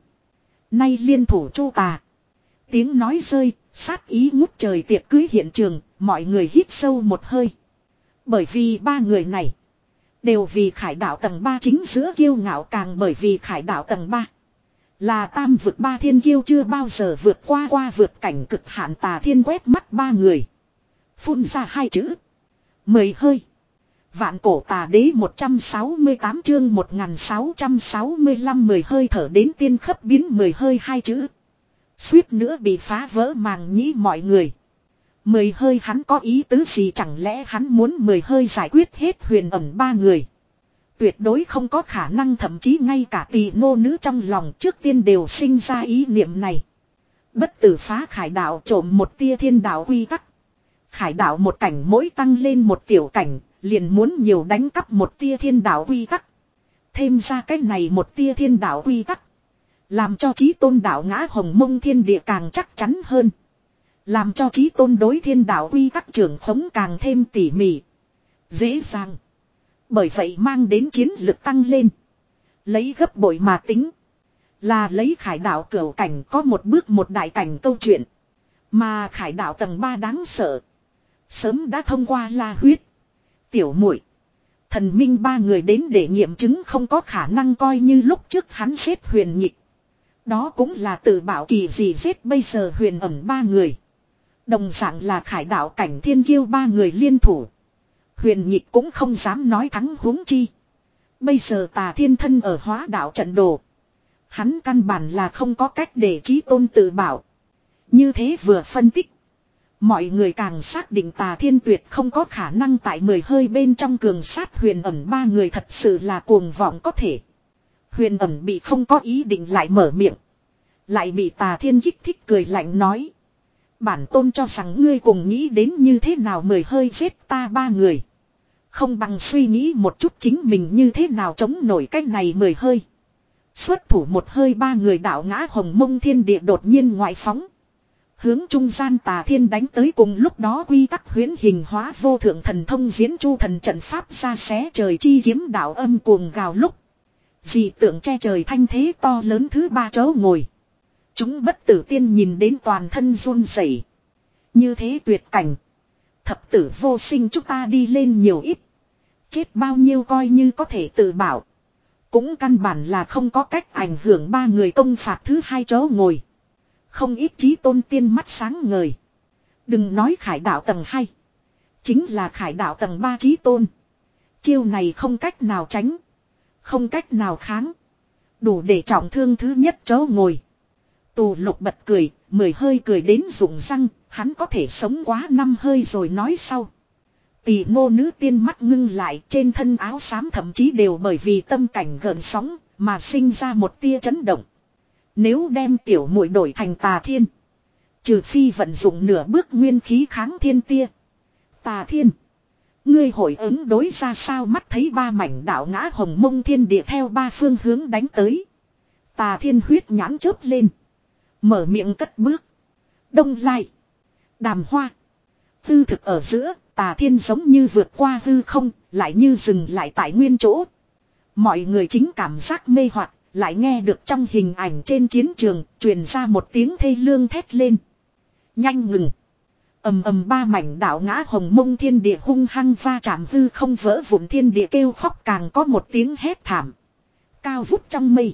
Nay liên thủ chu tà. Tiếng nói rơi, sát ý ngút trời. Tiệc cưới hiện trường, mọi người hít sâu một hơi. Bởi vì ba người này đều vì khải đạo tầng ba chính giữa kiêu ngạo, càng bởi vì khải đạo tầng ba là tam vực ba thiên kiêu chưa bao giờ vượt qua qua vượt cảnh cực hạn. Tà Thiên quét mắt ba người. Phun ra hai chữ. Mời hơi. Vạn cổ tà đế một trăm sáu mươi tám chương một nghìn sáu trăm sáu mươi lăm mười hơi thở đến tiên khấp biến. Mười hơi hai chữ. Suýt nữa bị phá vỡ màng nhĩ mọi người. Mười hơi hắn có ý tứ gì, chẳng lẽ hắn muốn mười hơi giải quyết hết huyền ẩn ba người. Tuyệt đối không có khả năng, thậm chí ngay cả tỷ nô nữ trong lòng trước tiên đều sinh ra ý niệm này. Bất tử phá khải đạo, trộm một tia thiên đạo quy tắc. Khải đạo một cảnh mỗi tăng lên một tiểu cảnh, liền muốn nhiều đánh cắp một tia thiên đạo quy tắc. Thêm ra cái này một tia thiên đạo quy tắc, làm cho chí tôn đạo ngã hồng mông thiên địa càng chắc chắn hơn. Làm cho chí tôn đối thiên đạo quy tắc trưởng khống càng thêm tỉ mỉ, dễ dàng. Bởi vậy mang đến chiến lực tăng lên. Lấy gấp bội mà tính, là lấy khải đạo cửu cảnh có một bước một đại cảnh câu chuyện. Mà khải đạo tầng ba đáng sợ, sớm đã thông qua La Huyết, Tiểu Muội, Thần Minh ba người đến để nghiệm chứng không có khả năng, coi như lúc trước hắn giết Huyền Nhịch. Đó cũng là tự bảo kỳ gì giết bây giờ huyền ẩn ba người. Đồng dạng là khải đạo cảnh thiên kiêu ba người liên thủ. Huyền Nhịch cũng không dám nói thắng, huống chi. Bây giờ Tà Thiên thân ở hóa đạo trận đồ. Hắn căn bản là không có cách để chí tôn tự bảo. Như thế vừa phân tích, mọi người càng xác định Tà Thiên tuyệt không có khả năng tại mười hơi bên trong cường sát huyền ẩn ba người, thật sự là cuồng vọng có thể. Huyền ẩn bị không có ý định lại mở miệng. Lại bị Tà Thiên kích thích cười lạnh nói. Bản tôn cho rằng ngươi cùng nghĩ đến như thế nào mười hơi giết ta ba người. Không bằng suy nghĩ một chút chính mình như thế nào chống nổi cái này mười hơi. Xuất thủ một hơi, ba người đạo ngã hồng mông thiên địa đột nhiên ngoại phóng. Hướng trung gian Tà Thiên đánh tới, cùng lúc đó quy tắc huyễn hình hóa vô thượng thần thông diễn chu thần trận pháp ra xé trời chi kiếm đạo âm cuồng gào lúc. Dị tượng che trời thanh thế to lớn thứ ba chỗ ngồi. Chúng bất tử tiên nhìn đến toàn thân run rẩy. Như thế tuyệt cảnh, thập tử vô sinh chúng ta đi lên nhiều ít, chết bao nhiêu coi như có thể tự bảo, cũng căn bản là không có cách ảnh hưởng ba người công phạt thứ hai chỗ ngồi. Không ít chí tôn tiên mắt sáng ngời. Đừng nói khải đạo tầng hai, chính là khải đạo tầng ba chí tôn, chiêu này không cách nào tránh, không cách nào kháng, đủ để trọng thương thứ nhất chỗ ngồi. Tù Lục bật cười, mười hơi cười đến rụng răng, hắn có thể sống quá năm hơi rồi nói sau. Tỷ ngô nữ tiên mắt ngưng lại, trên thân áo xám thậm chí đều bởi vì tâm cảnh gợn sóng mà sinh ra một tia chấn động. Nếu đem tiểu muội đổi thành Tà Thiên, trừ phi vận dụng nửa bước nguyên khí kháng thiên tia. Tà Thiên, ngươi hội ứng đối ra sao? Mắt thấy ba mảnh đạo ngã hồng mông thiên địa theo ba phương hướng đánh tới, Tà Thiên huyết nhãn chớp lên, mở miệng cất bước. Đông Lai, Đàm Hoa. Hư thực ở giữa, Tà Thiên giống như vượt qua hư không, lại như dừng lại tại nguyên chỗ. Mọi người chính cảm giác mê hoặc, lại nghe được trong hình ảnh trên chiến trường truyền ra một tiếng thê lương thét lên. Nhanh ngừng. Ầm ầm, ba mảnh đạo ngã hồng mông thiên địa hung hăng va chạm, hư không vỡ vụn, thiên địa kêu khóc, càng có một tiếng hét thảm cao vút trong mây.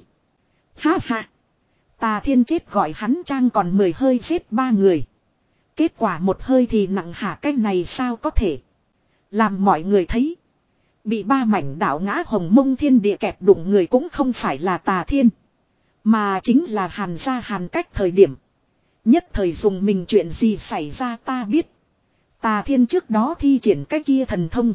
Ha ha, Tà Thiên chết gọi hắn trang còn mười hơi giết ba người. Kết quả một hơi thì nặng hả, cái này sao có thể. Làm mọi người thấy, bị ba mảnh đạo ngã hồng mông thiên địa kẹp đụng người cũng không phải là Tà Thiên, mà chính là Hàn gia Hàn Cách. Thời điểm nhất thời dùng mình, chuyện gì xảy ra ta biết. Tà Thiên trước đó thi triển cái kia thần thông,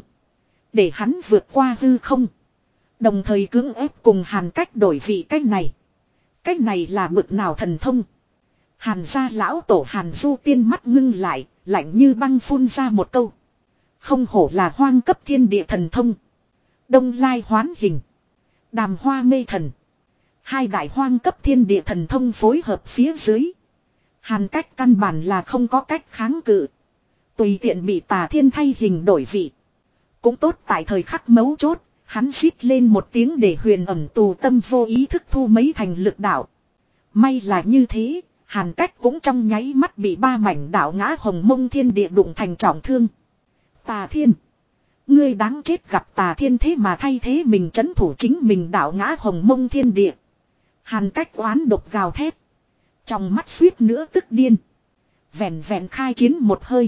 để hắn vượt qua hư không, đồng thời cưỡng ép cùng Hàn Cách đổi vị. Cách này, cách này là bực nào thần thông? Hàn gia lão tổ Hàn Du tiên mắt ngưng lại, lạnh như băng phun ra một câu. Không hổ là hoang cấp thiên địa thần thông. Đông Lai hoán hình, Đàm Hoa mê thần, hai đại hoang cấp thiên địa thần thông phối hợp phía dưới, Hàn Cách căn bản là không có cách kháng cự, tùy tiện bị Tà Thiên thay hình đổi vị. Cũng tốt tại thời khắc mấu chốt, hắn xít lên một tiếng để huyền ẩm tù tâm vô ý thức thu mấy thành lực đạo. May là như thế, Hàn Cách cũng trong nháy mắt bị ba mảnh đạo ngã hồng mông thiên địa đụng thành trọng thương. Tà Thiên, ngươi đáng chết, gặp Tà Thiên thế mà thay thế mình trấn thủ chính mình đạo ngã hồng mông thiên địa. Hàn Cách oán độc gào thét, trong mắt suýt nữa tức điên. Vẹn vẹn khai chiến một hơi,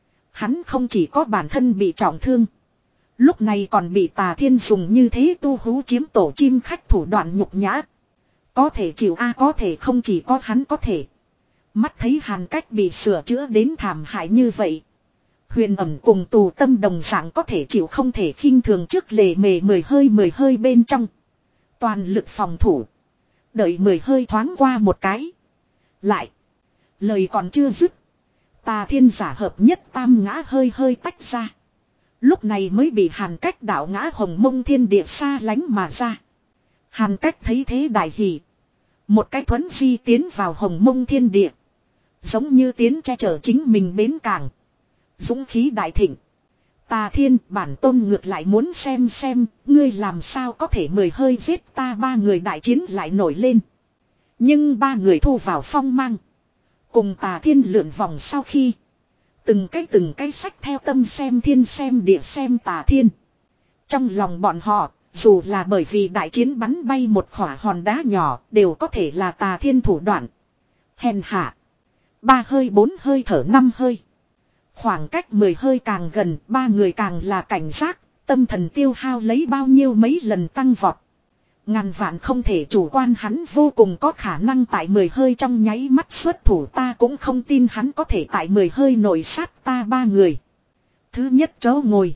hắn không chỉ có bản thân bị trọng thương, lúc này còn bị Tà Thiên dùng như thế tu hú chiếm tổ chim khách thủ đoạn nhục nhã. Có thể chịu a, có thể không chỉ có hắn có thể. Mắt thấy Hàn Cách bị sửa chữa đến thảm hại như vậy. Huyền ẩm cùng tù tâm đồng dạng có thể chịu không thể khinh thường trước lề mề mười hơi mười hơi bên trong. Toàn lực phòng thủ. Đợi mười hơi thoáng qua một cái. Lại. Lời còn chưa dứt. Tà thiên giả hợp nhất tam ngã hơi hơi tách ra. Lúc này mới bị Hàn Cách đảo ngã hồng mông thiên địa xa lánh mà ra. Hàn Cách thấy thế đại hỉ. Một cái thuấn di tiến vào hồng mông thiên địa. Giống như tiến che chở chính mình bến cảng. Dũng khí đại thịnh. Tà thiên bản tôn ngược lại muốn xem xem. Ngươi làm sao có thể mười hơi giết ta. Ba người đại chiến lại nổi lên. Nhưng ba người thu vào phong mang. Cùng tà thiên lượn vòng sau khi. Từng cái từng cái sách theo tâm xem thiên xem địa xem tà thiên. Trong lòng bọn họ. Dù là bởi vì đại chiến bắn bay một khỏa hòn đá nhỏ. Đều có thể là tà thiên thủ đoạn. Hèn hạ. Ba hơi bốn hơi thở năm hơi. Khoảng cách mười hơi càng gần. Ba người càng là cảnh giác. Tâm thần tiêu hao lấy bao nhiêu mấy lần tăng vọt. Ngàn vạn không thể chủ quan, hắn vô cùng có khả năng tại mười hơi trong nháy mắt xuất thủ. Ta cũng không tin hắn có thể tại mười hơi nổi sát ta ba người. Thứ nhất chỗ ngồi.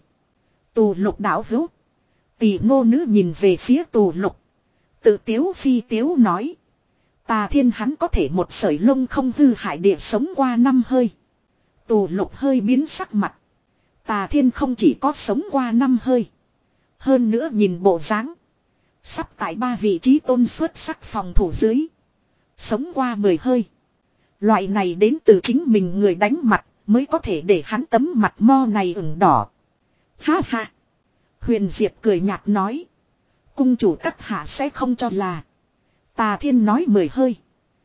Tù lục đảo hữu. Tỷ ngô nữ nhìn về phía tù lục. Tự tiếu phi tiếu nói. Tà thiên hắn có thể một sợi lông không hư hại địa sống qua năm hơi. Tù lục hơi biến sắc mặt. Tà thiên không chỉ có sống qua năm hơi. Hơn nữa nhìn bộ dáng. Sắp tại ba vị trí tôn xuất sắc phòng thủ dưới. Sống qua mười hơi. Loại này đến từ chính mình người đánh mặt. Mới có thể để hắn tấm mặt mo này ửng đỏ. Ha ha. Huyền Diệp cười nhạt nói. Cung chủ các hạ sẽ không cho là. Tà thiên nói mười hơi.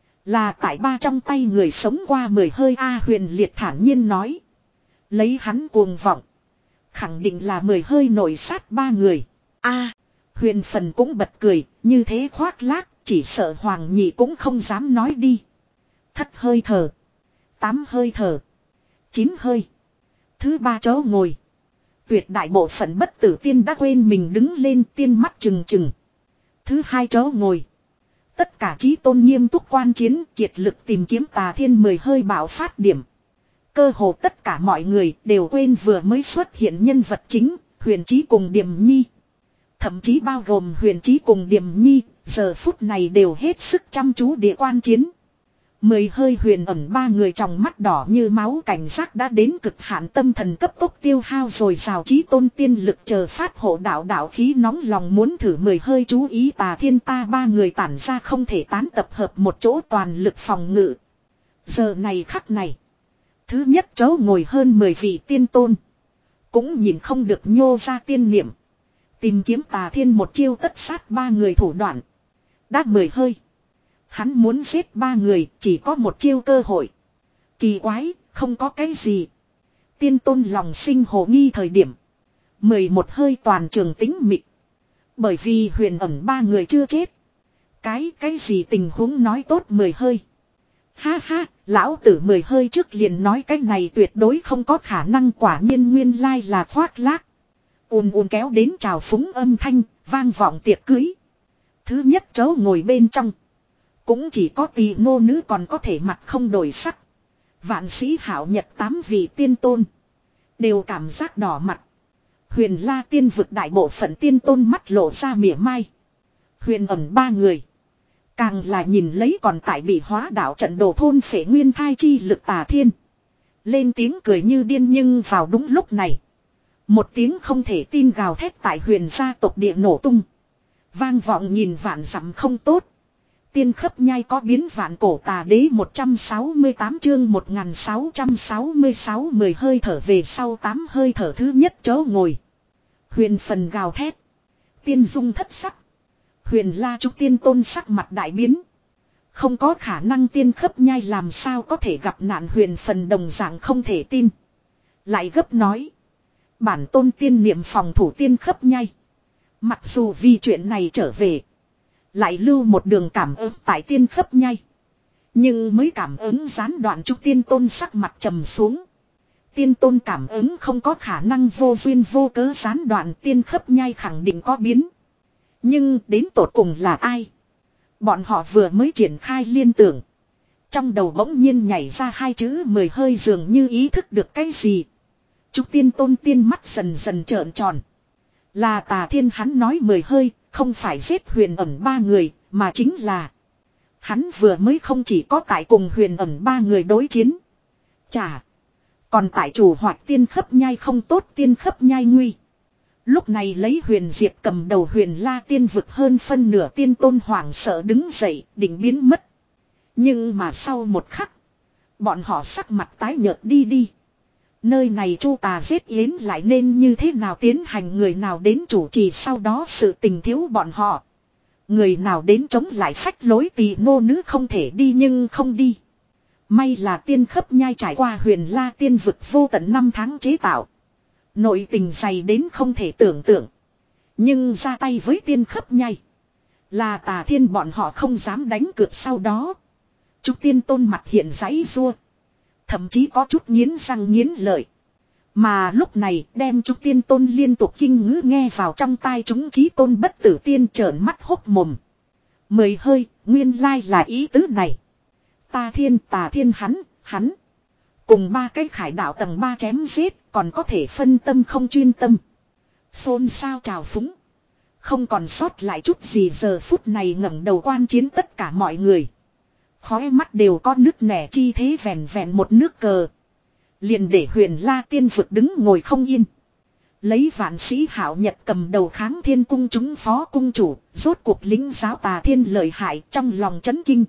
Là tại ba trong tay người sống qua mười hơi. A Huyền Liệt thản nhiên nói. Lấy hắn cuồng vọng. Khẳng định là mười hơi nổi sát ba người. A Huyền Phần cũng bật cười. Như thế khoác lác. Chỉ sợ Hoàng Nhị cũng không dám nói đi. Thất hơi thở. Tám hơi thở. Chín hơi. Thứ ba chỗ ngồi. Tuyệt đại bộ phận bất tử tiên đã quên mình đứng lên, tiên mắt trừng trừng. Thứ hai chỗ ngồi. Tất cả chí tôn nghiêm túc quan chiến, kiệt lực tìm kiếm tà thiên mười hơi bạo phát điểm. Cơ hồ tất cả mọi người đều quên vừa mới xuất hiện nhân vật chính, Huyền Chí cùng Điềm Nhi. Thậm chí bao gồm Huyền Chí cùng Điềm Nhi, giờ phút này đều hết sức chăm chú địa quan chiến. Mười hơi huyền ẩn ba người trong mắt đỏ như máu, cảnh giác đã đến cực hạn, tâm thần cấp tốc tiêu hao rồi rào, chí tôn tiên lực chờ phát hộ đạo đạo khí nóng lòng muốn thử mười hơi chú ý tà thiên. Ta ba người tản ra không thể tán tập hợp một chỗ, toàn lực phòng ngự. Giờ này khắc này. Thứ nhất chỗ ngồi hơn mười vị tiên tôn. Cũng nhìn không được nhô ra tiên niệm. Tìm kiếm tà thiên một chiêu tất sát ba người thủ đoạn. Đã mười hơi. Hắn muốn giết ba người, chỉ có một chiêu cơ hội. Kỳ quái, không có cái gì. Tiên tôn lòng sinh hồ nghi thời điểm. Mười một hơi toàn trường tĩnh mịch. Bởi vì huyền ẩn ba người chưa chết. Cái, cái gì tình huống nói tốt mười hơi. Ha ha, lão tử mười hơi trước liền nói cái này tuyệt đối không có khả năng, quả nhiên nguyên lai là khoác lác. Ùn ùn kéo đến trào phúng âm thanh, vang vọng tiệc cưới. Thứ nhất chỗ ngồi bên trong. Cũng chỉ có Tỳ ngô nữ còn có thể mặt không đổi sắc. Vạn sĩ hảo nhật tám vị tiên tôn. Đều cảm giác đỏ mặt. Huyền La tiên vực đại bộ phận tiên tôn mắt lộ ra mỉa mai. Huyền ẩn ba người. Càng là nhìn lấy còn tại bị hóa đảo trận đồ thôn phệ nguyên thai chi lực tà thiên. Lên tiếng cười như điên, nhưng vào đúng lúc này. Một tiếng không thể tin gào thét tại huyền gia tộc địa nổ tung. Vang vọng nhìn vạn dặm không tốt. Tiên khấp nhai có biến vạn cổ tà đế một trăm sáu mươi tám chương một nghìn sáu trăm sáu mươi sáu, mười hơi thở về sau tám hơi thở thứ nhất chỗ ngồi. Huyền phần gào thét. Tiên dung thất sắc. Huyền La trúc tiên tôn sắc mặt đại biến. Không có khả năng, tiên khấp nhai làm sao có thể gặp nạn, huyền phần đồng dạng không thể tin. Lại gấp nói. Bản tôn tiên niệm phòng thủ tiên khấp nhai. Mặc dù vì chuyện này trở về. Lại lưu một đường cảm ứng tại tiên khấp nhai. Nhưng mới cảm ứng gián đoạn, trúc tiên tôn sắc mặt trầm xuống. Tiên tôn cảm ứng không có khả năng vô duyên vô cớ gián đoạn, tiên khấp nhai khẳng định có biến. Nhưng đến tột cùng là ai? Bọn họ vừa mới triển khai liên tưởng. Trong đầu bỗng nhiên nhảy ra hai chữ mười hơi, dường như ý thức được cái gì. Trúc Tiên Tôn tiên mắt dần dần trợn tròn. Là Tà Thiên, hắn nói mười hơi, không phải giết Huyền Ẩn ba người, mà chính là hắn vừa mới không chỉ có tại cùng Huyền Ẩn ba người đối chiến. Chà, còn tại chủ hoạt tiên khấp nhai không tốt, tiên khấp nhai nguy. Lúc này lấy Huyền Diệp cầm đầu Huyền La tiên vực hơn phân nửa tiên tôn hoảng sợ đứng dậy, định biến mất. Nhưng mà sau một khắc, bọn họ sắc mặt tái nhợt đi đi. Nơi này Chu Tà giết Yến lại nên như thế nào tiến hành, người nào đến chủ trì sau đó sự tình thiếu bọn họ. Người nào đến chống lại phách lối tỳ nô nữ không thể đi nhưng không đi. May là tiên khấp nhai trải qua Huyền La tiên vực vô tận năm tháng chế tạo. Nội tình dày đến không thể tưởng tượng. Nhưng ra tay với tiên khấp nhai là Tà Thiên, bọn họ không dám đánh cược. Sau đó Trúc Tiên Tôn mặt hiện giãy giụa, thậm chí có chút nghiến răng nghiến lợi. Mà lúc này đem Trúc Tiên Tôn liên tục kinh ngữ nghe vào trong tai chúng, Chí Tôn bất tử tiên trợn mắt hốc mồm. Mười hơi, nguyên lai là ý tứ này. Tà Thiên, Tà Thiên hắn, hắn. Cùng ba cái khải đạo tầng ba chém giết, còn có thể phân tâm không chuyên tâm. Xôn xao trào phúng. Không còn sót lại chút gì. Giờ phút này ngẩng đầu quan chiến tất cả mọi người. Khóe mắt đều có nước nẻ, chi thế vẹn vẹn một nước cờ. Liền để Huyền La tiên vực đứng ngồi không yên. Lấy vạn sĩ hảo nhật cầm đầu kháng thiên cung chúng phó cung chủ, rốt cuộc lính giáo Tà Thiên lợi hại, trong lòng chấn kinh.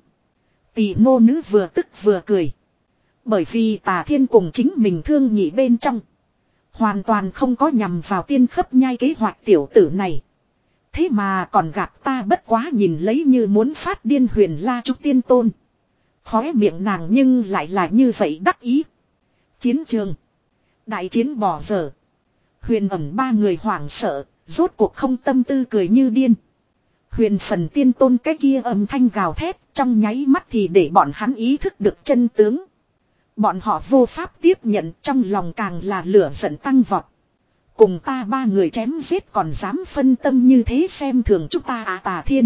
Tỷ nô nữ vừa tức vừa cười. Bởi vì Tà Thiên cùng chính mình thương nhị bên trong, hoàn toàn không có nhằm vào tiên khấp nhai kế hoạch tiểu tử này. Thế mà còn gạt ta, bất quá nhìn lấy như muốn phát điên Huyền La Trúc Tiên Tôn. Khóe miệng nàng nhưng lại là như vậy đắc ý. Chiến trường. Đại chiến bỏ dở. Huyền Ẩn ba người hoảng sợ, rốt cuộc không tâm tư cười như điên. Huyền Phần Tiên Tôn cái kia âm thanh gào thét, trong nháy mắt thì để bọn hắn ý thức được chân tướng. Bọn họ vô pháp tiếp nhận, trong lòng càng là lửa giận tăng vọt. Cùng ta ba người chém giết còn dám phân tâm như thế xem thường chúng ta à? Tà Thiên,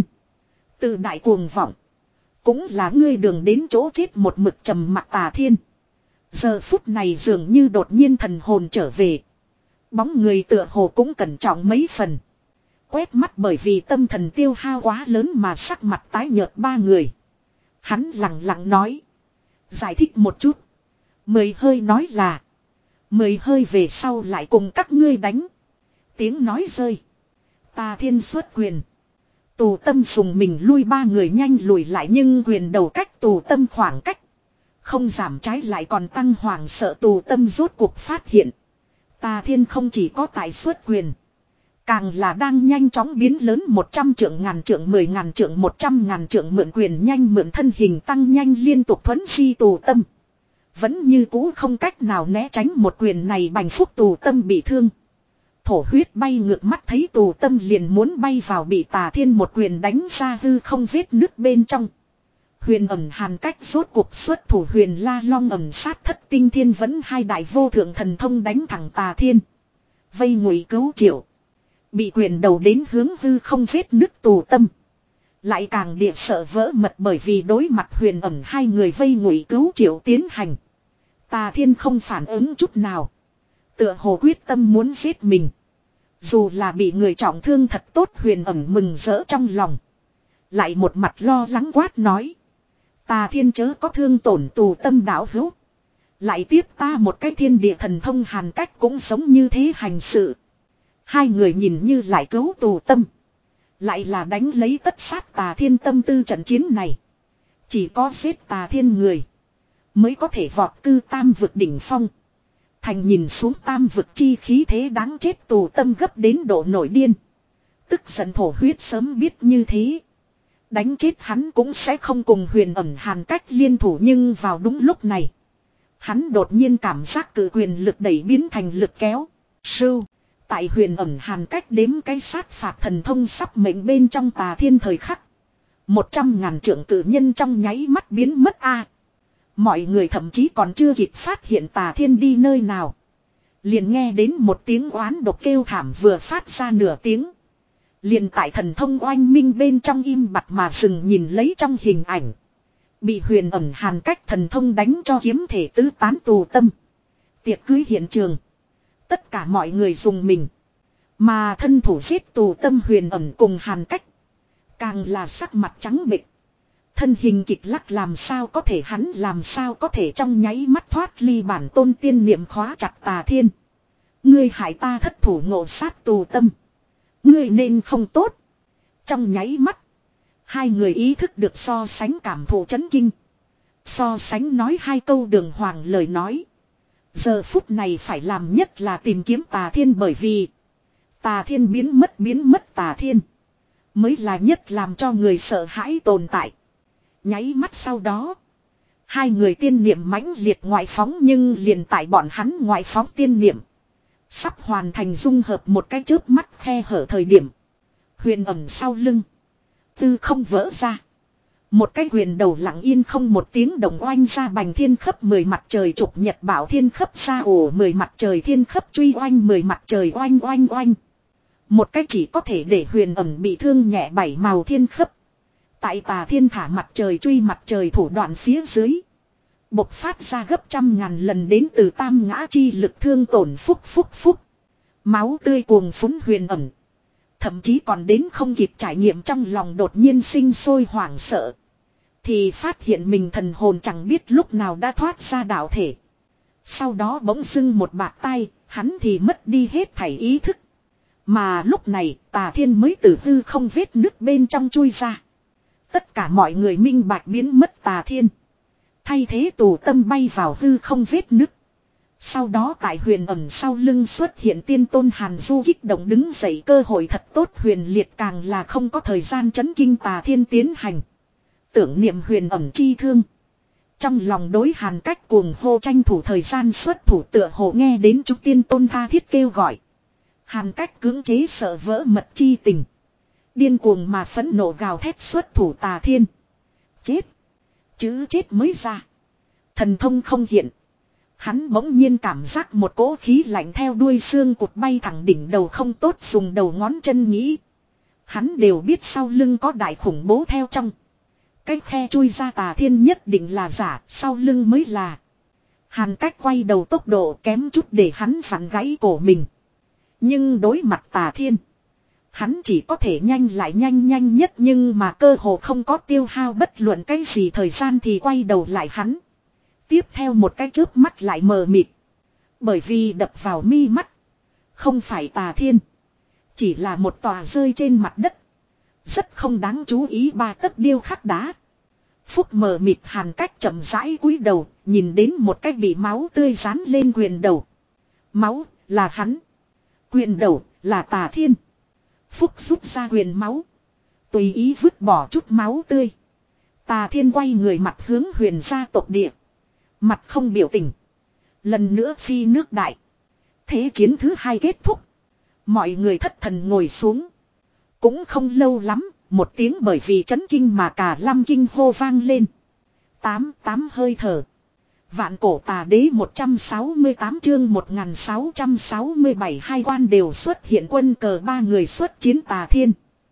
tự đại cuồng vọng. Cũng là ngươi đường đến chỗ chết một mực trầm mặc. Tà Thiên giờ phút này dường như đột nhiên thần hồn trở về. Bóng người tựa hồ cũng cẩn trọng mấy phần. Quét mắt bởi vì tâm thần tiêu hao quá lớn mà sắc mặt tái nhợt ba người. Hắn lặng lặng nói. Giải thích một chút. Mười hơi nói là. Mười hơi về sau lại cùng các ngươi đánh. Tiếng nói rơi. Tà Thiên xuất quyền. Tù Tâm dùng mình lui, ba người nhanh lùi lại, nhưng quyền đầu cách Tù Tâm khoảng cách không giảm, trái lại còn tăng. Hoảng sợ Tù Tâm rốt cuộc phát hiện Tà Thiên không chỉ có tại xuất quyền, càng là đang nhanh chóng biến lớn. Một trăm trượng, ngàn trượng, mười ngàn trượng, một trăm ngàn trượng, mượn quyền nhanh mượn thân hình tăng nhanh liên tục thuấn di Tù Tâm. Vẫn như cũ không cách nào né tránh một quyền này. Bành phúc Tù Tâm bị thương, thổ huyết bay ngược, mắt thấy Tù Tâm liền muốn bay vào, bị Tà Thiên một quyền đánh ra hư không vết nứt bên trong. Huyền Ẩn Hàn Cách rốt cuộc xuất thủ. Huyền La Long ẩm sát thất tinh thiên vẫn hai đại vô thượng thần thông đánh thẳng Tà Thiên. Vây ngụy cứu triệu. Bị quyền đầu đến hướng hư không vết nứt Tù Tâm lại càng địa sợ vỡ mật, bởi vì đối mặt Huyền Ẩn hai người vây ngụy cứu triệu tiến hành, Tà Thiên không phản ứng chút nào, tựa hồ quyết tâm muốn giết mình. Dù là bị người trọng thương thật tốt. Huyền Ẩn mừng rỡ trong lòng, lại một mặt lo lắng quát nói. Tà Thiên chớ có thương tổn Tù Tâm đạo hữu. Lại tiếp ta một cái thiên địa thần thông Hàn Cách cũng giống như thế hành sự. Hai người nhìn như lại cứu Tù Tâm, lại là đánh lấy tất sát Tà Thiên. Tâm tư trận chiến này, chỉ có giết Tà Thiên người mới có thể vọt cư tam vực đỉnh phong. Thành nhìn xuống tam vực chi khí thế đáng chết. Tù Tâm gấp đến độ nổi điên, tức giận thổ huyết. Sớm biết như thế, đánh chết hắn cũng sẽ không cùng Huyền Ẩn Hàn Cách liên thủ. Nhưng vào đúng lúc này, hắn đột nhiên cảm giác cự quyền lực đẩy biến thành lực kéo. Sưu. Tại Huyền Ẩn Hàn Cách đếm cái sát phạt thần thông sắp mệnh bên trong Tà Thiên thời khắc, một trăm ngàn trượng cự nhân trong nháy mắt biến mất a. Mọi người thậm chí còn chưa kịp phát hiện Tà Thiên đi nơi nào, liền nghe đến một tiếng oán độc kêu thảm vừa phát ra nửa tiếng. Liền tại thần thông oanh minh bên trong im bặt mà dừng nhìn lấy trong hình ảnh. Bị huyền ẩn hàn cách thần thông đánh cho kiếm thể tứ tán tù tâm. Tiệc cưới hiện trường. Tất cả mọi người dùng mình. Mà thân thủ giết tù tâm huyền ẩn cùng hàn cách. Càng là sắc mặt trắng bệch. Thân hình kịch lắc làm sao có thể hắn làm sao có thể trong nháy mắt thoát ly bản tôn tiên niệm khóa chặt Tà Thiên. Ngươi hại ta thất thủ ngộ sát tù tâm. Ngươi nên không tốt. Trong nháy mắt. Hai người ý thức được so sánh cảm thụ chấn kinh. So sánh nói hai câu đường hoàng lời nói. Giờ phút này phải làm nhất là tìm kiếm Tà Thiên bởi vì Tà Thiên biến mất biến mất Tà Thiên mới là nhất làm cho người sợ hãi tồn tại. Nháy mắt sau đó. Hai người tiên niệm mãnh liệt ngoại phóng nhưng liền tại bọn hắn ngoại phóng tiên niệm. Sắp hoàn thành dung hợp một cái chớp mắt khe hở thời điểm. Huyền ẩn sau lưng. Tư không vỡ ra. Một cái huyền đầu lặng yên không một tiếng đồng oanh ra bành thiên khấp mười mặt trời trục nhật bảo thiên khấp ra ổ mười mặt trời thiên khấp truy oanh mười mặt trời oanh oanh oanh. Một cái chỉ có thể để huyền ẩn bị thương nhẹ bảy màu thiên khấp. Tại Tà Thiên thả mặt trời truy mặt trời thủ đoạn phía dưới. Bộc phát ra gấp trăm ngàn lần đến từ tam ngã chi lực thương tổn phúc phúc phúc. Máu tươi cuồng phúng huyền ẩn. Thậm chí còn đến không kịp trải nghiệm trong lòng đột nhiên sinh sôi hoảng sợ. Thì phát hiện mình thần hồn chẳng biết lúc nào đã thoát ra đạo thể. Sau đó bỗng dưng một bạt tay, hắn thì mất đi hết thảy ý thức. Mà lúc này Tà Thiên mới từ hư không vết nước bên trong chui ra. Tất cả mọi người minh bạch biến mất Tà Thiên. Thay thế tù tâm bay vào hư không vết nứt. Sau đó tại huyền ẩn sau lưng xuất hiện tiên tôn Hàn Du kích động đứng dậy cơ hội thật tốt huyền liệt càng là không có thời gian chấn kinh Tà Thiên tiến hành. Tưởng niệm huyền ẩn chi thương. Trong lòng đối Hàn cách cuồng hô tranh thủ thời gian xuất thủ tựa hồ nghe đến chúng tiên tôn tha thiết kêu gọi. Hàn cách cưỡng chế sợ vỡ mật chi tình. Điên cuồng mà phẫn nộ gào thét xuất thủ Tà Thiên. Chết. Chữ chết mới ra. Thần thông không hiện. Hắn bỗng nhiên cảm giác một cỗ khí lạnh theo đuôi xương cụt bay thẳng đỉnh đầu không tốt dùng đầu ngón chân nghĩ. Hắn đều biết sau lưng có đại khủng bố theo trong. Cái khe chui ra Tà Thiên nhất định là giả, sau lưng mới là. Hàn cách quay đầu tốc độ kém chút để hắn vặn gãy cổ mình. Nhưng đối mặt Tà Thiên. Hắn chỉ có thể nhanh lại nhanh nhanh nhất nhưng mà cơ hồ không có tiêu hao bất luận cái gì thời gian thì quay đầu lại hắn. Tiếp theo một cái chớp mắt lại mờ mịt. Bởi vì đập vào mi mắt. Không phải Tà Thiên. Chỉ là một tòa rơi trên mặt đất. Rất không đáng chú ý ba tấc điêu khắc đá. Phúc mờ mịt Hàn cách chậm rãi cúi đầu. Nhìn đến một cái bị máu tươi dán lên quyền đầu. Máu là hắn. Quyền đầu là Tà Thiên. Phúc rút ra quyền máu. Tùy ý vứt bỏ chút máu tươi. Tà Thiên quay người mặt hướng huyền gia tộc địa. Mặt không biểu tình. Lần nữa phi nước đại. Thế chiến thứ hai kết thúc. Mọi người thất thần ngồi xuống. Cũng không lâu lắm. Một tiếng bởi vì chấn kinh mà cả lâm kinh hô vang lên. Tám tám hơi thở. Vạn cổ tà đế một trăm sáu mươi tám chương một nghìn sáu trăm sáu mươi bảy hai quan đều xuất hiện quân cờ ba người xuất chiến Tà Thiên.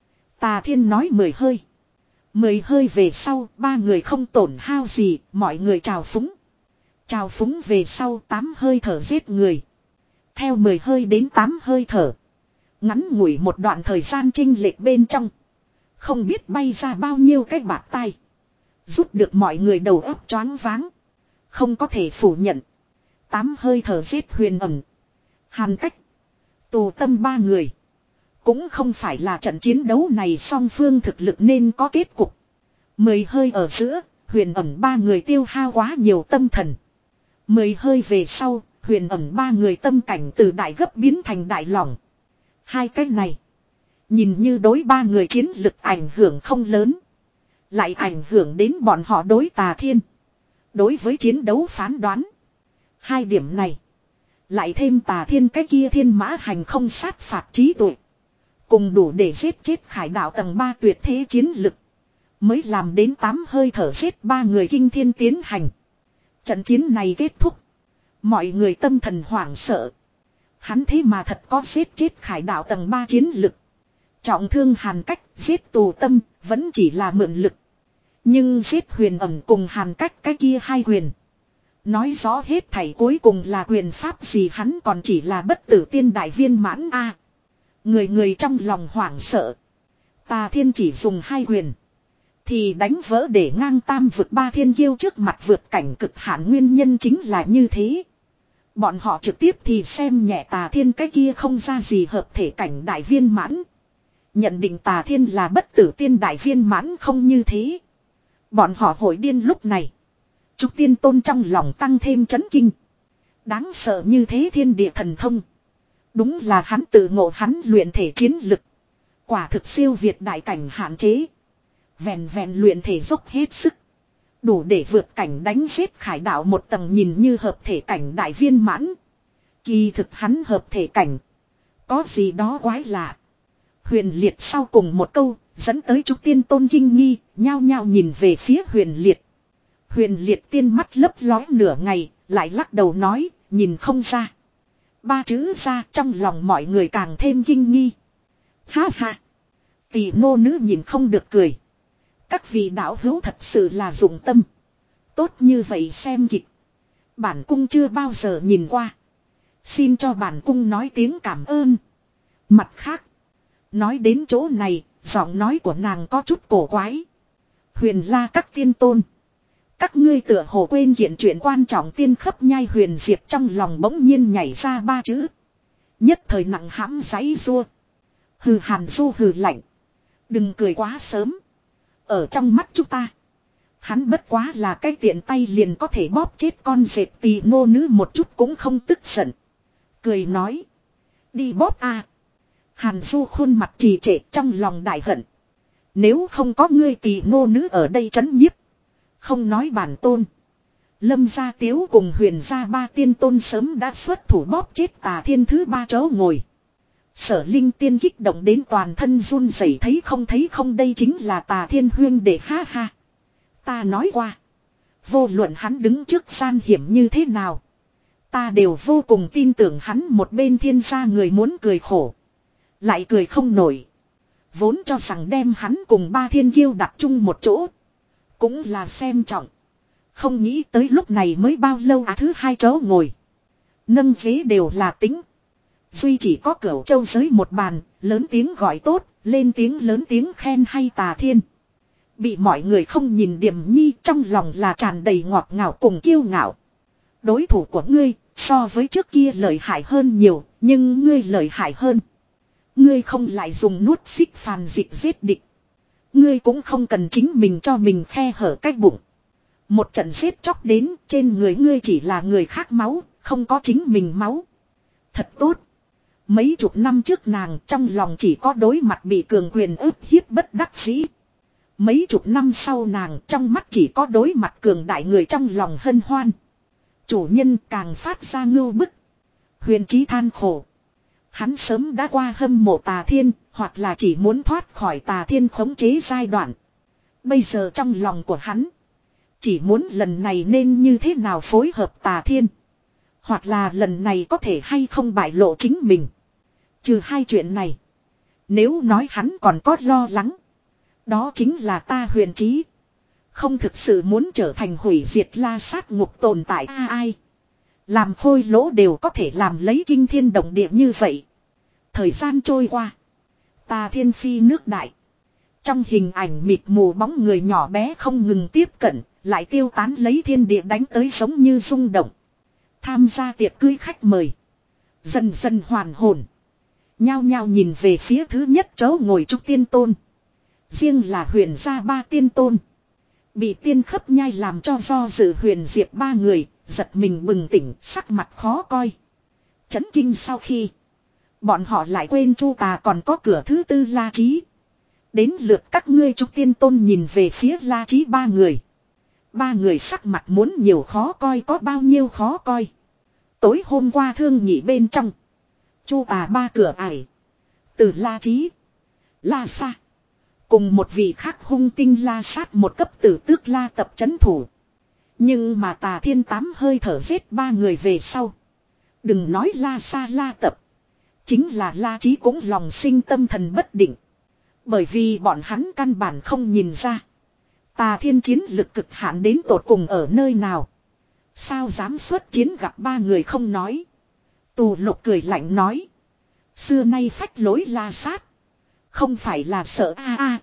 Tà Thiên nói mười hơi. Mười hơi về sau ba người không tổn hao gì mọi người trào phúng. Trào phúng về sau tám hơi thở giết người. Theo mười hơi đến tám hơi thở. Ngắn ngủi một đoạn thời gian chênh lệch bên trong. Không biết bay ra bao nhiêu cái bạt tay. Rút được mọi người đầu óc choáng váng. Không có thể phủ nhận. Tám hơi thở giết huyền ẩn. Hàn cách. Tù tâm ba người. Cũng không phải là trận chiến đấu này song phương thực lực nên có kết cục. Mười hơi ở giữa, huyền ẩn ba người tiêu hao quá nhiều tâm thần. Mười hơi về sau, huyền ẩn ba người tâm cảnh từ đại gấp biến thành đại lỏng. Hai cái này. Nhìn như đối ba người chiến lực ảnh hưởng không lớn. Lại ảnh hưởng đến bọn họ đối Tà Thiên. Đối với chiến đấu phán đoán. Hai điểm này. Lại thêm Tà Thiên cái kia thiên mã hành không sát phạt trí tuệ. Cùng đủ để giết chết khải đạo tầng ba tuyệt thế chiến lực. Mới làm đến tám hơi thở giết ba người kinh thiên tiến hành. Trận chiến này kết thúc. Mọi người tâm thần hoảng sợ. Hắn thế mà thật có giết chết khải đạo tầng ba chiến lực. Trọng thương Hàn cách giết tù tâm vẫn chỉ là mượn lực. Nhưng giết huyền ẩm cùng hàn cách cái kia hai huyền. Nói rõ hết thảy cuối cùng là quyền pháp gì hắn còn chỉ là bất tử tiên đại viên mãn a. À, người người trong lòng hoảng sợ. Tà Thiên chỉ dùng hai huyền. Thì đánh vỡ để ngang tam vực ba thiên kiêu trước mặt vượt cảnh cực hạn nguyên nhân chính là như thế. Bọn họ trực tiếp thì xem nhẹ Tà Thiên cái kia không ra gì hợp thể cảnh đại viên mãn. Nhận định Tà Thiên là bất tử tiên đại viên mãn không như thế. Bọn họ hội điên lúc này. Trúc Tiên Tôn trong lòng tăng thêm chấn kinh. Đáng sợ như thế thiên địa thần thông. Đúng là hắn tự ngộ hắn luyện thể chiến lực. Quả thực siêu việt đại cảnh hạn chế. Vẹn vẹn luyện thể dốc hết sức. Đủ để vượt cảnh đánh giết khải đạo một tầng nhìn như hợp thể cảnh đại viên mãn. Kỳ thực hắn hợp thể cảnh. Có gì đó quái lạ. Huyền Liệt sau cùng một câu, dẫn tới Trúc Tiên Tôn kinh nghi, nhao nhao nhìn về phía Huyền Liệt. Huyền Liệt tiên mắt lấp lóe nửa ngày, lại lắc đầu nói, nhìn không ra. Ba chữ ra trong lòng mọi người càng thêm kinh nghi. Ha ha. Tỷ nô nữ nhìn không được cười. Các vị đạo hữu thật sự là dụng tâm. Tốt như vậy xem kịch. Bản cung chưa bao giờ nhìn qua. Xin cho bản cung nói tiếng cảm ơn. Mặt khác. Nói đến chỗ này, giọng nói của nàng có chút cổ quái. Huyền La các tiên tôn. Các ngươi tựa hồ quên kiện chuyện quan trọng tiên khấp nhai Huyền Diệp trong lòng bỗng nhiên nhảy ra ba chữ. Nhất thời nặng hãm giãy rua. Hừ Hàn Du hừ lạnh. Đừng cười quá sớm. Ở trong mắt chúng ta. Hắn bất quá là cái tiện tay liền có thể bóp chết con dẹp tỳ nô nữ một chút cũng không tức giận. Cười nói. Đi bóp a. Hàn Du khuôn mặt trì trệ trong lòng đại hận. Nếu không có ngươi tỳ nô nữ ở đây trấn nhiếp. Không nói bản tôn. Lâm gia tiếu cùng Huyền gia ba tiên tôn sớm đã xuất thủ bóp chết Tà Thiên thứ ba chỗ ngồi. Sở Linh tiên kích động đến toàn thân run rẩy thấy không thấy không đây chính là Tà Thiên huyên để ha ha. Ta nói qua. Vô luận hắn đứng trước gian hiểm như thế nào. Ta đều vô cùng tin tưởng hắn một bên thiên gia người muốn cười khổ. Lại cười không nổi. Vốn cho rằng đem hắn cùng ba thiên kiêu đặt chung một chỗ. Cũng là xem trọng. Không nghĩ tới lúc này mới bao lâu à thứ hai chỗ ngồi. Nâng ghế đều là tính. Duy chỉ có Cửu Châu giới một bàn, lớn tiếng gọi tốt, lên tiếng lớn tiếng khen hay Tà Thiên. Bị mọi người không nhìn Điềm Nhi trong lòng là tràn đầy ngọt ngào cùng kiêu ngạo. Đối thủ của ngươi, so với trước kia lợi hại hơn nhiều, nhưng ngươi lợi hại hơn. Ngươi không lại dùng nuốt xích phàn dịch giết địch. Ngươi cũng không cần chính mình cho mình khe hở cái bụng. Một trận giết chóc đến trên người ngươi chỉ là người khác máu, không có chính mình máu. Thật tốt. Mấy chục năm trước nàng trong lòng chỉ có đối mặt bị cường quyền ức hiếp bất đắc dĩ. Mấy chục năm sau nàng trong mắt chỉ có đối mặt cường đại người trong lòng hân hoan. Chủ nhân càng phát ra ngưu bức. Huyền Chí than khổ. Hắn sớm đã qua hâm mộ Tà Thiên, hoặc là chỉ muốn thoát khỏi Tà Thiên khống chế giai đoạn. Bây giờ trong lòng của hắn, chỉ muốn lần này nên như thế nào phối hợp Tà Thiên. Hoặc là lần này có thể hay không bại lộ chính mình. Trừ hai chuyện này, nếu nói hắn còn có lo lắng, đó chính là ta Huyền Chí không thực sự muốn trở thành hủy diệt la sát ngục tồn tại a ai. Làm khôi lỗ đều có thể làm lấy kinh thiên động địa như vậy. Thời gian trôi qua. Tà Thiên phi nước đại. Trong hình ảnh mịt mù bóng người nhỏ bé không ngừng tiếp cận. Lại tiêu tán lấy thiên địa đánh tới giống như rung động. Tham gia tiệc cưới khách mời. Dần dần hoàn hồn. Nhao nhao nhìn về phía thứ nhất chỗ ngồi Trúc Tiên Tôn. Riêng là Huyền gia ba tiên tôn. Bị tiên khấp nhai làm cho do dự Huyền Diệp ba người. Giật mình bừng tỉnh sắc mặt khó coi. Chấn kinh sau khi. Bọn họ lại quên Chu Tà còn có cửa thứ tư La Chí. Đến lượt các ngươi Trúc Tiên Tôn nhìn về phía La Chí ba người. Ba người sắc mặt muốn nhiều khó coi có bao nhiêu khó coi. Tối hôm qua thương nhị bên trong. Chu Tà ba cửa ải. Từ La Chí. La Sa. Cùng một vị khác hung tinh La Sát một cấp tử tước La Tập chấn thủ. Nhưng mà Tà Thiên tám hơi thở giết ba người về sau. Đừng nói La Sa La Tập. Chính là La Chí cũng lòng sinh tâm thần bất định. Bởi vì bọn hắn căn bản không nhìn ra. Tà Thiên chiến lực cực hạn đến tột cùng ở nơi nào? Sao dám xuất chiến gặp ba người không nói? Tù Lục cười lạnh nói. Xưa nay phách lối la sát. Không phải là sợ a a.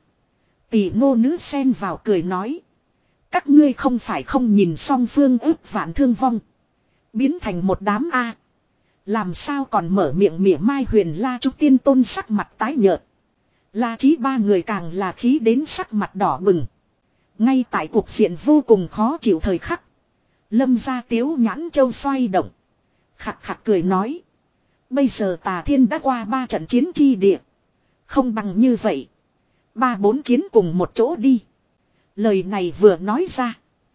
Tỷ ngô nữ xen vào cười nói. Các ngươi không phải không nhìn song phương ước vạn thương vong. Biến thành một đám a. Làm sao còn mở miệng mỉa mai Huyền La Trúc Tiên Tôn sắc mặt tái nhợt. La Chí ba người càng là khí đến sắc mặt đỏ bừng. Ngay tại cuộc diện vô cùng khó chịu thời khắc. Lâm gia Tiếu Nhãn Châu xoay động. Khặt khặt cười nói. Bây giờ Tà Thiên đã qua ba trận chiến chi địa. Không bằng như vậy. Ba bốn chiến cùng một chỗ đi. Lời này vừa nói ra.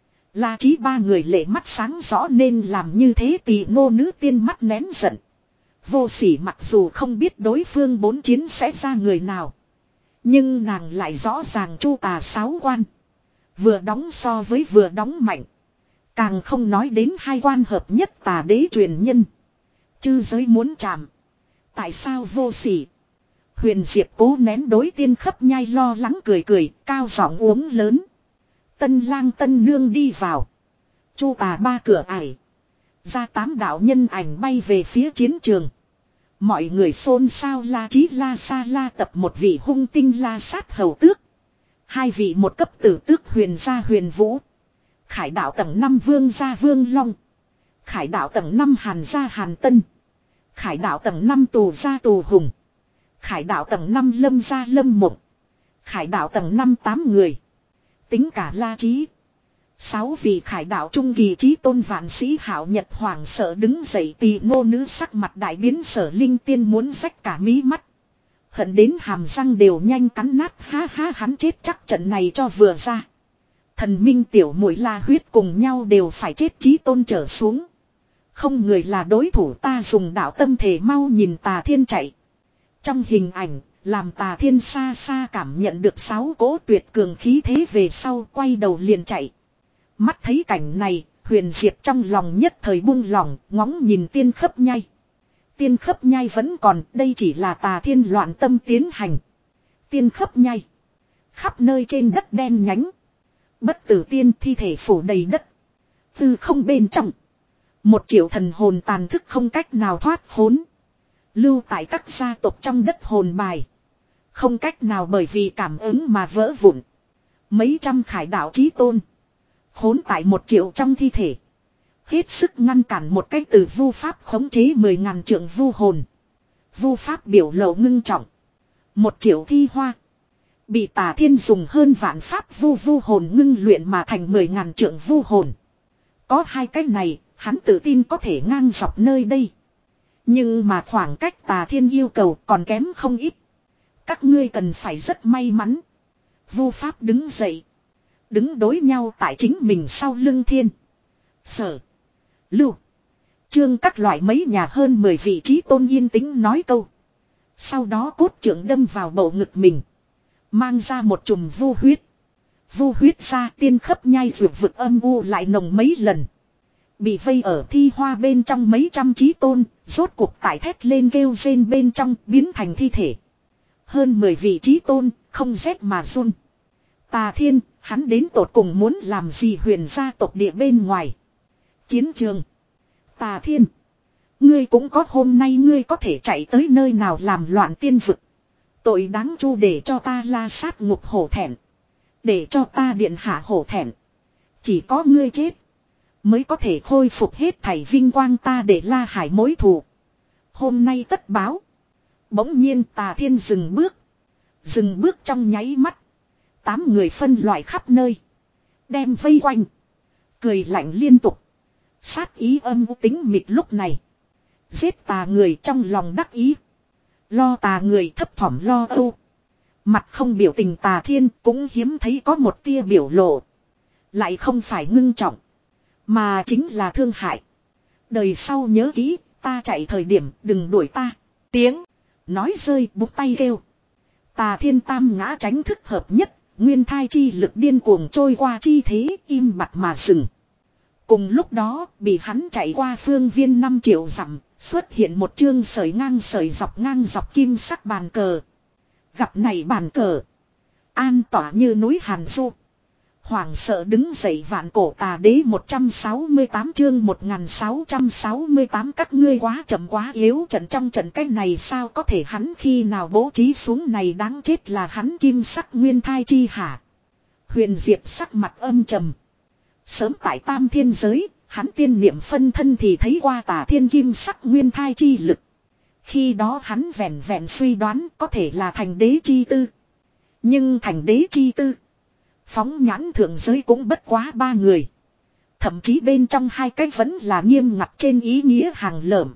La Chí ba người lệ mắt sáng rõ nên làm như thế Tỳ ngô nữ tiên mắt nén giận. Vô sỉ mặc dù không biết đối phương bốn chiến sẽ ra người nào. Nhưng nàng lại rõ ràng Chu Tà sáu quan. Vừa đóng so với vừa đóng mạnh. Càng không nói đến hai quan hợp nhất Tà đế truyền nhân. Chư giới muốn chạm. Tại sao vô sỉ? Huyền Diệp cố nén đối tiên khấp nhai lo lắng cười cười, cao giọng uống lớn. Tân lang tân nương đi vào. Chu Tà ba cửa ải. Ra tám đạo nhân ảnh bay về phía chiến trường. Mọi người xôn xao La Chí La Sa La tập một vị hung tinh La Sát hầu tước. Hai vị một cấp tử tước Huyền gia Huyền Vũ. Khải đạo tầng năm Vương gia Vương Long. Khải đạo tầng năm Hàn gia Hàn Tân. Khải đạo tầng năm Tù gia Tù Hùng. Khải đạo tầng năm Lâm gia Lâm Mộng. Khải đạo tầng năm tám người. Tính cả La Chí. Sáu vị khải đạo trung kỳ chí tôn vạn sĩ hảo nhật hoàng sợ đứng dậy Tỳ ngô nữ sắc mặt đại biến Sở Linh tiên muốn rách cả mí mắt. Hận đến hàm răng đều nhanh cắn nát ha ha hắn chết chắc trận này cho vừa ra. Thần minh tiểu muội La huyết cùng nhau đều phải chết chí tôn trở xuống. Không người là đối thủ ta dùng đạo tâm thể mau nhìn Tà Thiên chạy. Trong hình ảnh, làm Tà Thiên xa xa cảm nhận được sáu cỗ tuyệt cường khí thế về sau quay đầu liền chạy. Mắt thấy cảnh này, Huyền Diệp trong lòng nhất thời buông lòng, ngóng nhìn tiên khấp nhai. Tiên khấp nhai vẫn còn, đây chỉ là Tà Thiên loạn tâm tiến hành. Tiên khấp nhai. Khắp nơi trên đất đen nhánh. Bất tử tiên thi thể phủ đầy đất. Từ không bên trong. Một triệu thần hồn tàn thức không cách nào thoát khốn. Lưu tại các gia tộc trong đất hồn bài. Không cách nào bởi vì cảm ứng mà vỡ vụn. Mấy trăm khải đạo chí tôn. Khốn tại một triệu trong thi thể. Hết sức ngăn cản một cái từ vu pháp khống chế mười ngàn trượng vu hồn. Vu pháp biểu lộ ngưng trọng. Một triệu thi hoa. Bị Tà Thiên dùng hơn vạn pháp vu vu hồn ngưng luyện mà thành mười ngàn trượng vu hồn. Có hai cái này, hắn tự tin có thể ngang dọc nơi đây. Nhưng mà khoảng cách Tà Thiên yêu cầu còn kém không ít. Các ngươi cần phải rất may mắn. Vu pháp đứng dậy. Đứng đối nhau tại chính mình sau lưng Thiên. Sở. Lưu. Trương các loại mấy nhà hơn mười vị trí tôn yên tĩnh nói câu. Sau đó cốt trưởng đâm vào bầu ngực mình. Mang ra một chùm vu huyết. Vu huyết ra tiên khấp nhai vượt vực âm u lại nồng mấy lần. Bị vây ở thi hoa bên trong mấy trăm trí tôn, rốt cuộc tải thét lên kêu rên bên trong biến thành thi thể. Hơn mười vị trí tôn, không rét mà run. Tà Thiên, hắn đến tột cùng muốn làm gì Huyền gia tộc địa bên ngoài. Chiến trường. Tà Thiên. Ngươi cũng có hôm nay ngươi có thể chạy tới nơi nào làm loạn tiên vực. Tội đáng chu để cho ta La Sát ngục hổ thẹn. Để cho ta điện hạ hổ thẹn. Chỉ có ngươi chết. Mới có thể khôi phục hết thảy vinh quang ta để La Hải mối thù. Hôm nay tất báo. Bỗng nhiên Tà Thiên dừng bước. Dừng bước trong nháy mắt. Tám người phân loại khắp nơi. Đem vây quanh. Cười lạnh liên tục. Sát ý âm u tính mịt lúc này. Giết tà người trong lòng đắc ý. Lo tà người thấp thỏm lo âu. Mặt không biểu tình Tà Thiên cũng hiếm thấy có một tia biểu lộ. Lại không phải ngưng trọng. Mà chính là thương hại. Đời sau nhớ kỹ, ta chạy thời điểm đừng đuổi ta. Tiếng. Nói rơi búng tay kêu. Tà Thiên tam ngã tránh thức hợp nhất. Nguyên thai chi lực điên cuồng trôi qua chi thế im bặt mà dừng. Cùng lúc đó bị hắn chạy qua phương viên năm triệu dặm. Xuất hiện một chương sợi ngang sợi dọc ngang dọc kim sắc bàn cờ. Gặp này bàn cờ. An tỏa như núi Hàn Du. Hoảng sợ đứng dậy vạn cổ tà đế một trăm sáu mươi tám chương một nghìn sáu trăm sáu mươi tám các ngươi quá chậm quá yếu trận trong trận cái này sao có thể hắn khi nào bố trí xuống này đáng chết là hắn kim sắc nguyên thai chi hả. Huyền Diệp sắc mặt âm trầm. Sớm tại tam thiên giới, hắn tiên niệm phân thân thì thấy qua tà thiên kim sắc nguyên thai chi lực. Khi đó hắn vẹn vẹn suy đoán có thể là thành đế chi tư. Nhưng thành đế chi tư. Phóng nhãn thượng giới cũng bất quá ba người. Thậm chí bên trong hai cái vẫn là nghiêm ngặt trên ý nghĩa hàng lởm.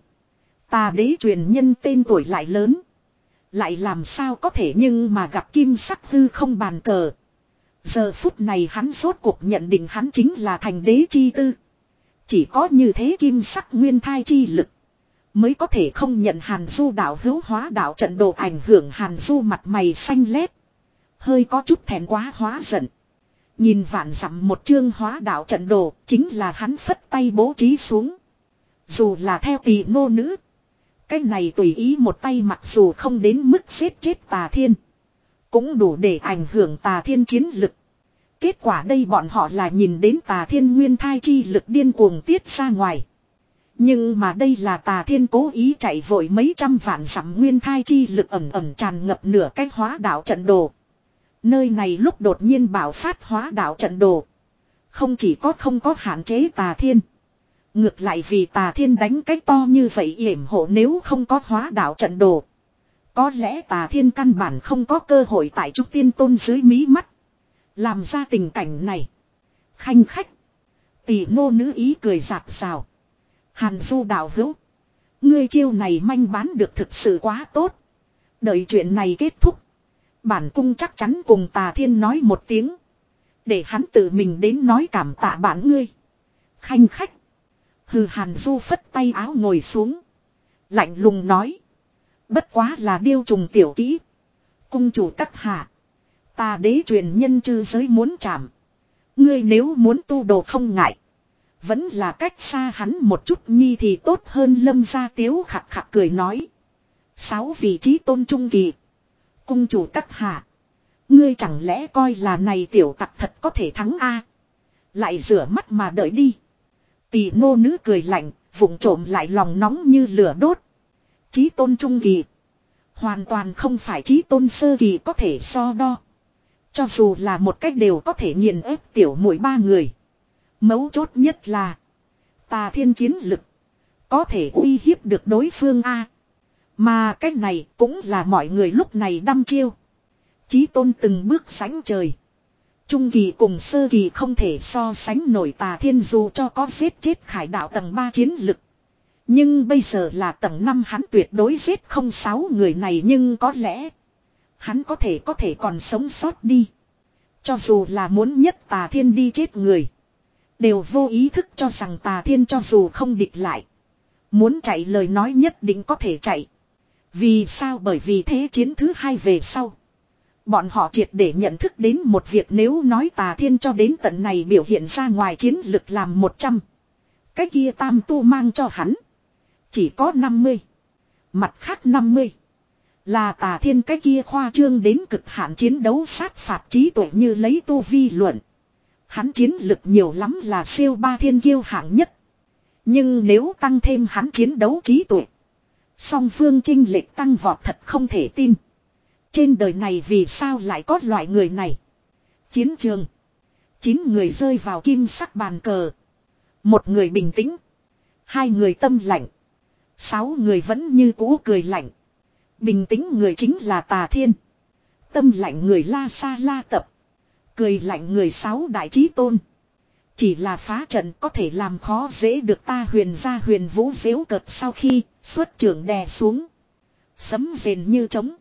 Tà đế truyền nhân tên tuổi lại lớn. Lại làm sao có thể nhưng mà gặp kim sắc hư không bàn cờ. Giờ phút này hắn rốt cuộc nhận định hắn chính là thành đế chi tư. Chỉ có như thế kim sắc nguyên thai chi lực. Mới có thể không nhận Hàn Du đạo hữu hóa đạo trận đồ ảnh hưởng Hàn Du mặt mày xanh lét. Hơi có chút thẹn quá hóa giận. Nhìn vạn dặm một chương hóa đạo trận đồ chính là hắn phất tay bố trí xuống. Dù là theo tỷ nô nữ. Cái này tùy ý một tay mặc dù không đến mức giết chết tà thiên. Cũng đủ để ảnh hưởng tà thiên chiến lực. Kết quả đây bọn họ là nhìn đến tà thiên nguyên thai chi lực điên cuồng tiết ra ngoài. Nhưng mà đây là tà thiên cố ý chạy vội mấy trăm vạn dặm nguyên thai chi lực ẩm ẩm tràn ngập nửa cái hóa đạo trận đồ. Nơi này lúc đột nhiên bảo phát hóa đạo trận đồ. Không chỉ có không có hạn chế tà thiên. Ngược lại vì tà thiên đánh cái to như vậy yểm hộ nếu không có hóa đạo trận đồ. Có lẽ tà thiên căn bản không có cơ hội tại trúc tiên tôn dưới mí mắt. Làm ra tình cảnh này. Khanh khách. Tỷ nô nữ ý cười giạt rào. Hàn Du đạo hữu. Ngươi chiêu này manh bán được thực sự quá tốt. Đợi chuyện này kết thúc. Bản cung chắc chắn cùng tà thiên nói một tiếng. Để hắn tự mình đến nói cảm tạ bản ngươi. Khanh khách. Hừ Hàn Du phất tay áo ngồi xuống. Lạnh lùng nói. Bất quá là điêu trùng tiểu kỹ. Cung chủ các hạ. Tà đế truyền nhân chư giới muốn chạm. Ngươi nếu muốn tu đồ không ngại. Vẫn là cách xa hắn một chút nhi thì tốt hơn. Lâm gia tiếu khạc khạc cười nói. Sáu vị trí tôn trung kỳ. Cung chủ các hạ. Ngươi chẳng lẽ coi là này tiểu tặc thật có thể thắng a? Lại rửa mắt mà đợi đi. Tỷ nô nữ cười lạnh. Vụng trộm lại lòng nóng như lửa đốt. Chí tôn trung kỳ. Hoàn toàn không phải chí tôn sơ kỳ có thể so đo. Cho dù là một cách đều có thể nghiền ép tiểu muội ba người. Mấu chốt nhất là. Tà thiên chiến lực. Có thể uy hiếp được đối phương a. Mà cách này cũng là mọi người lúc này đăm chiêu. Chí tôn từng bước sánh trời. Trung kỳ cùng sơ kỳ không thể so sánh nổi tà thiên dù cho có giết chết khải đạo tầng ba chiến lực. Nhưng bây giờ là tầng năm hắn tuyệt đối giết không sáu người này nhưng có lẽ. Hắn có thể có thể còn sống sót đi. Cho dù là muốn nhất tà thiên đi chết người. Đều vô ý thức cho rằng tà thiên cho dù không địch lại. Muốn chạy lời nói nhất định có thể chạy. Vì sao bởi vì thế chiến thứ hai về sau. Bọn họ triệt để nhận thức đến một việc nếu nói tà thiên cho đến tận này biểu hiện ra ngoài chiến lực làm một trăm. Cái kia tam tu mang cho hắn. Chỉ có năm mươi. Mặt khác năm mươi. Là tà thiên cái kia khoa trương đến cực hạn chiến đấu sát phạt trí tuệ như lấy tu vi luận. Hắn chiến lực nhiều lắm là siêu ba thiên kiêu hạng nhất. Nhưng nếu tăng thêm hắn chiến đấu trí tuệ. Song phương chênh lệch tăng vọt thật không thể tin. Trên đời này vì sao lại có loại người này. Chiến trường. Chín người rơi vào kim sắc bàn cờ. Một người bình tĩnh. Hai người tâm lạnh. Sáu người vẫn như cũ cười lạnh. Bình tĩnh người chính là Tà Thiên. Tâm lạnh người La Sa La Tập. Cười lạnh người sáu đại chí tôn. Chỉ là phá trận có thể làm khó dễ được ta huyền gia huyền vũ dễu cợt sau khi xuất trưởng đè xuống. Sấm rền như trống.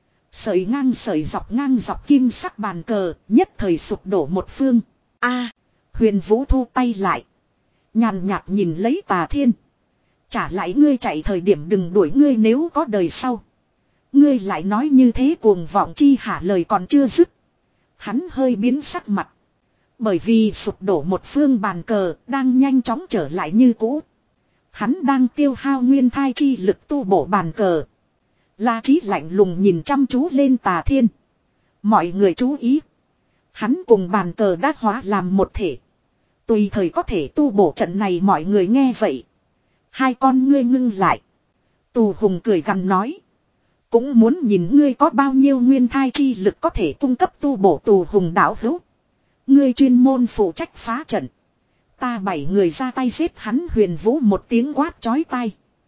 Sợi ngang sợi dọc ngang dọc kim sắc bàn cờ nhất thời sụp đổ một phương. A, huyền vũ thu tay lại. Nhàn nhạt nhìn lấy Tà Thiên. Trả lại ngươi chạy thời điểm đừng đuổi ngươi nếu có đời sau. Ngươi lại nói như thế cuồng vọng chi hả lời còn chưa dứt. Hắn hơi biến sắc mặt. Bởi vì sụp đổ một phương bàn cờ đang nhanh chóng trở lại như cũ. Hắn đang tiêu hao nguyên thai chi lực tu bổ bàn cờ. La Chí lạnh lùng nhìn chăm chú lên Tà Thiên. Mọi người chú ý. Hắn cùng bàn cờ đã hóa làm một thể. Tùy thời có thể tu bổ trận này mọi người nghe vậy. Hai con ngươi ngưng lại. Tù hùng cười gằn nói. Cũng muốn nhìn ngươi có bao nhiêu nguyên thai chi lực có thể cung cấp tu bổ tù hùng đạo hữu. Ngươi chuyên môn phụ trách phá trận. Ta bảy người ra tay giết hắn. Huyền Vũ một tiếng quát chói tai.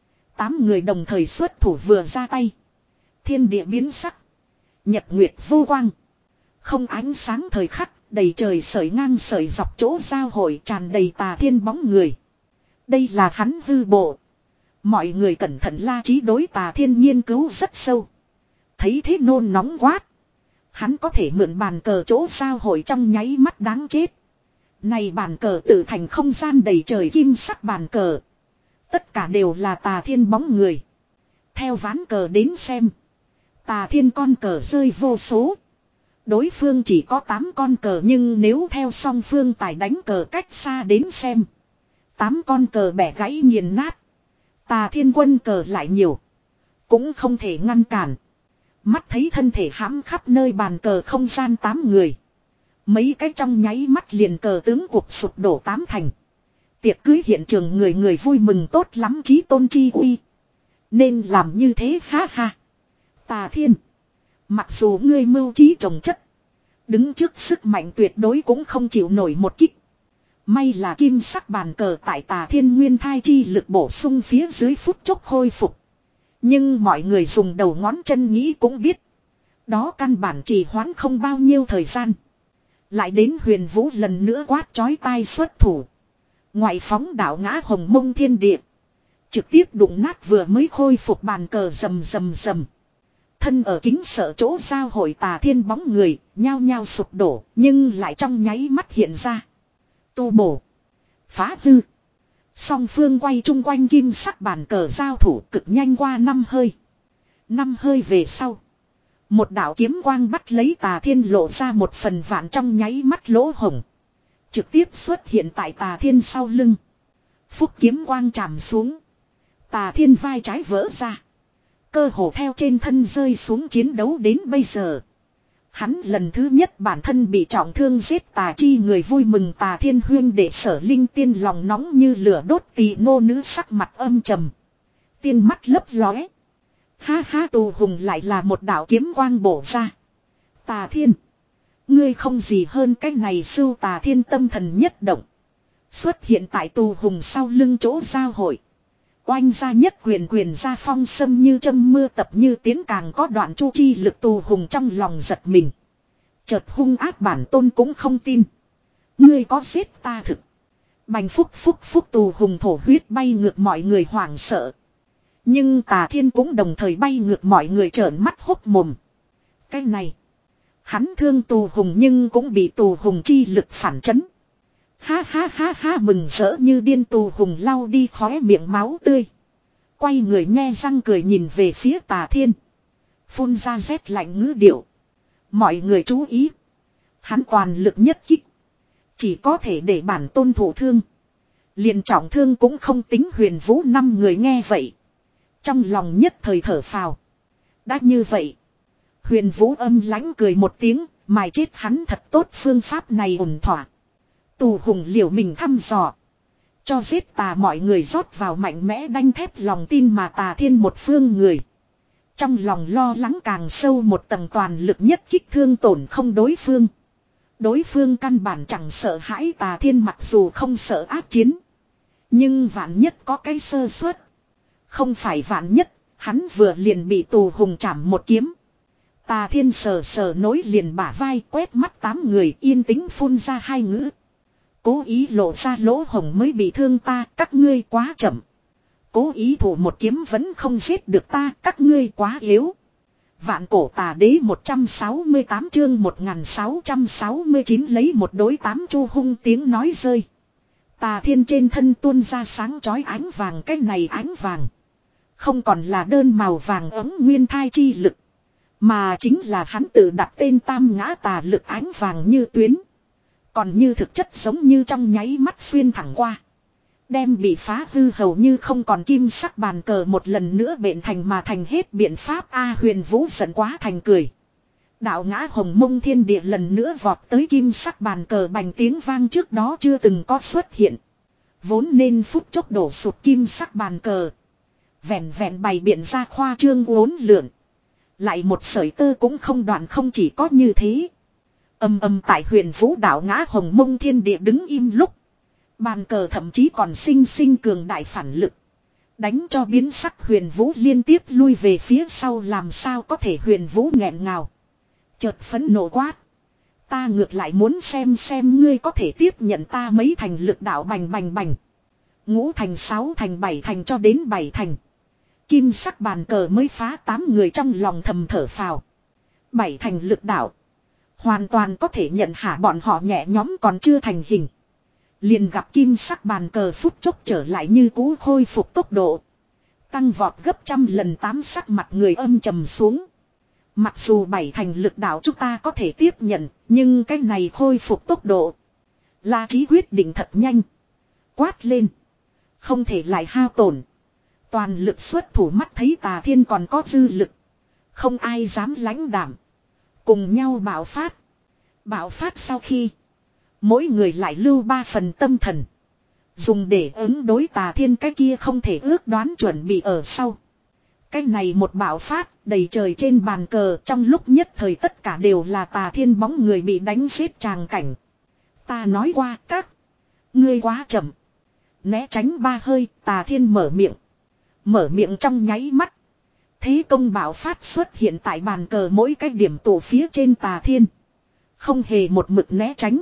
Tám người đồng thời xuất thủ vừa ra tay. Thiên địa biến sắc. Nhật nguyệt vô quang. Không ánh sáng thời khắc. Đầy trời sợi ngang sợi dọc chỗ giao hội tràn đầy tà thiên bóng người. Đây là hắn hư bộ. Mọi người cẩn thận la trí đối tà thiên nghiên cứu rất sâu. Thấy thế nôn nóng quát. Hắn có thể mượn bàn cờ chỗ giao hội trong nháy mắt đáng chết. Này bàn cờ tự thành không gian đầy trời kim sắc bàn cờ. Tất cả đều là tà thiên bóng người. Theo ván cờ đến xem. Tà thiên con cờ rơi vô số. Đối phương chỉ có tám con cờ nhưng nếu theo song phương tài đánh cờ cách xa đến xem. tám con cờ bẻ gãy nghiền nát. Tà thiên quân cờ lại nhiều. Cũng không thể ngăn cản. Mắt thấy thân thể hãm khắp nơi bàn cờ không gian tám người. Mấy cái trong nháy mắt liền cờ tướng cuộc sụp đổ tám thành. Tiệc cưới hiện trường người người vui mừng tốt lắm chí tôn chi uy. Nên làm như thế ha ha. Tà thiên. Mặc dù ngươi mưu trí trồng chất. Đứng trước sức mạnh tuyệt đối cũng không chịu nổi một kích. May là kim sắc bàn cờ tại tà thiên nguyên thai chi lực bổ sung phía dưới phút chốc khôi phục. Nhưng mọi người dùng đầu ngón chân nghĩ cũng biết. Đó căn bản trì hoãn không bao nhiêu thời gian. Lại đến Huyền Vũ lần nữa quát chói tai xuất thủ. Ngoại phóng đảo ngã hồng mông thiên địa. Trực tiếp đụng nát vừa mới khôi phục bàn cờ rầm rầm rầm. Thân ở kính sợ chỗ giao hội tà thiên bóng người, nhao nhao sụp đổ, nhưng lại trong nháy mắt hiện ra. Tu bổ. Phá hư. Song phương quay chung quanh kim sắc bàn cờ giao thủ cực nhanh qua năm hơi. Năm hơi về sau. Một đạo kiếm quang bắt lấy tà thiên lộ ra một phần vạn trong nháy mắt lỗ hồng. Trực tiếp xuất hiện tại tà thiên sau lưng. Phúc kiếm quang chạm xuống. Tà thiên vai trái vỡ ra. Cơ hồ theo trên thân rơi xuống chiến đấu đến bây giờ. Hắn lần thứ nhất bản thân bị trọng thương giết tà chi người vui mừng tà thiên huyên để sở linh tiên lòng nóng như lửa đốt tỳ nô nữ sắc mặt âm trầm. Tiên mắt lấp lóe. Ha ha tù hùng lại là một đạo kiếm quang bổ ra. Tà thiên. Ngươi không gì hơn cái này sưu tà thiên tâm thần nhất động. Xuất hiện tại tù hùng sau lưng chỗ giao hội. Oanh ra nhất quyền quyền ra phong sâm như châm mưa tập như tiến càng có đoạn chu chi lực tù hùng trong lòng giật mình. Chợt hung ác bản tôn cũng không tin. Ngươi có giết ta thực. Bành phúc phúc phúc tù hùng thổ huyết bay ngược mọi người hoảng sợ. Nhưng tà thiên cũng đồng thời bay ngược mọi người trợn mắt hốc mồm. Cái này. Hắn thương tù hùng nhưng cũng bị tù hùng chi lực phản chấn. Ha ha ha ha mừng rỡ như điên tù hùng lau đi khóe miệng máu tươi. Quay người nhe răng cười nhìn về phía tà thiên. Phun ra rét lạnh ngữ điệu. Mọi người chú ý. Hắn toàn lực nhất kích. Chỉ có thể để bản tôn thổ thương. Liền trọng thương cũng không tính Huyền Vũ năm người nghe vậy. Trong lòng nhất thời thở phào. Đã như vậy. Huyền Vũ âm lãnh cười một tiếng. Mài chết hắn thật tốt phương pháp này ổn thỏa. Tù hùng liều mình thăm dò. Cho giết tà mọi người rót vào mạnh mẽ đanh thép lòng tin mà tà thiên một phương người. Trong lòng lo lắng càng sâu một tầng toàn lực nhất kích thương tổn không đối phương. Đối phương căn bản chẳng sợ hãi tà thiên mặc dù không sợ ác chiến. Nhưng vạn nhất có cái sơ suất. Không phải vạn nhất, hắn vừa liền bị tù hùng chảm một kiếm. Tà thiên sờ sờ nối liền bả vai quét mắt tám người yên tĩnh phun ra hai ngữ. Cố ý lộ ra lỗ hồng mới bị thương ta, các ngươi quá chậm. Cố ý thủ một kiếm vẫn không giết được ta, các ngươi quá yếu. Vạn cổ tà đế một trăm sáu mươi tám chương một nghìn sáu trăm sáu mươi chín lấy một đối tám chu hung tiếng nói rơi. Tà thiên trên thân tuôn ra sáng chói ánh vàng, cái này ánh vàng. Không còn là đơn màu vàng ấm nguyên thai chi lực. Mà chính là hắn tự đặt tên tam ngã tà lực ánh vàng như tuyến. Còn như thực chất giống như trong nháy mắt xuyên thẳng qua. Đem bị phá hư hầu như không còn kim sắc bàn cờ một lần nữa bện thành mà thành hết biện pháp A Huyền Vũ giận quá thành cười. Đạo ngã hồng mông thiên địa lần nữa vọt tới kim sắc bàn cờ bành tiếng vang trước đó chưa từng có xuất hiện. Vốn nên phút chốc đổ sụt kim sắc bàn cờ. Vẹn vẹn bày biện ra khoa trương uốn lượn. Lại một sợi tơ cũng không đoạn, không chỉ có như thế. Âm âm tại huyền vũ đạo ngã hồng mông thiên địa đứng im lúc. Bàn cờ thậm chí còn sinh sinh cường đại phản lực. Đánh cho biến sắc huyền vũ liên tiếp lui về phía sau, làm sao có thể. Huyền vũ nghẹn ngào. Chợt phẫn nộ quát. Ta ngược lại muốn xem xem ngươi có thể tiếp nhận ta mấy thành lực đạo. Bành bành bành. Ngũ thành, sáu thành, bảy thành, cho đến bảy thành. Kim sắc bàn cờ mới phá, tám người trong lòng thầm thở phào. Bảy thành lực đạo. Hoàn toàn có thể nhận hạ bọn họ nhẹ nhóm còn chưa thành hình. Liền gặp kim sắc bàn cờ phút chốc trở lại như cũ khôi phục tốc độ. Tăng vọt gấp trăm lần. Tám sắc mặt người âm trầm xuống. Mặc dù bảy thành lực đạo chúng ta có thể tiếp nhận, nhưng cái này khôi phục tốc độ. La Chí quyết định thật nhanh. Quát lên. Không thể lại hao tổn. Toàn lực xuất thủ. Mắt thấy Tà Thiên còn có dư lực. Không ai dám lãnh đảm. Cùng nhau bạo phát. Bạo phát sau khi. Mỗi người lại lưu ba phần tâm thần. Dùng để ứng đối Tà Thiên cái kia không thể ước đoán chuẩn bị ở sau. Cái này một bạo phát đầy trời trên bàn cờ, trong lúc nhất thời tất cả đều là Tà Thiên bóng người bị đánh giết tràng cảnh. Ta nói qua các. Ngươi quá chậm. Né tránh ba hơi, Tà Thiên mở miệng. Mở miệng trong nháy mắt. Thế công bạo phát xuất hiện tại bàn cờ mỗi cái điểm tụ phía trên Tà Thiên. Không hề một mực né tránh.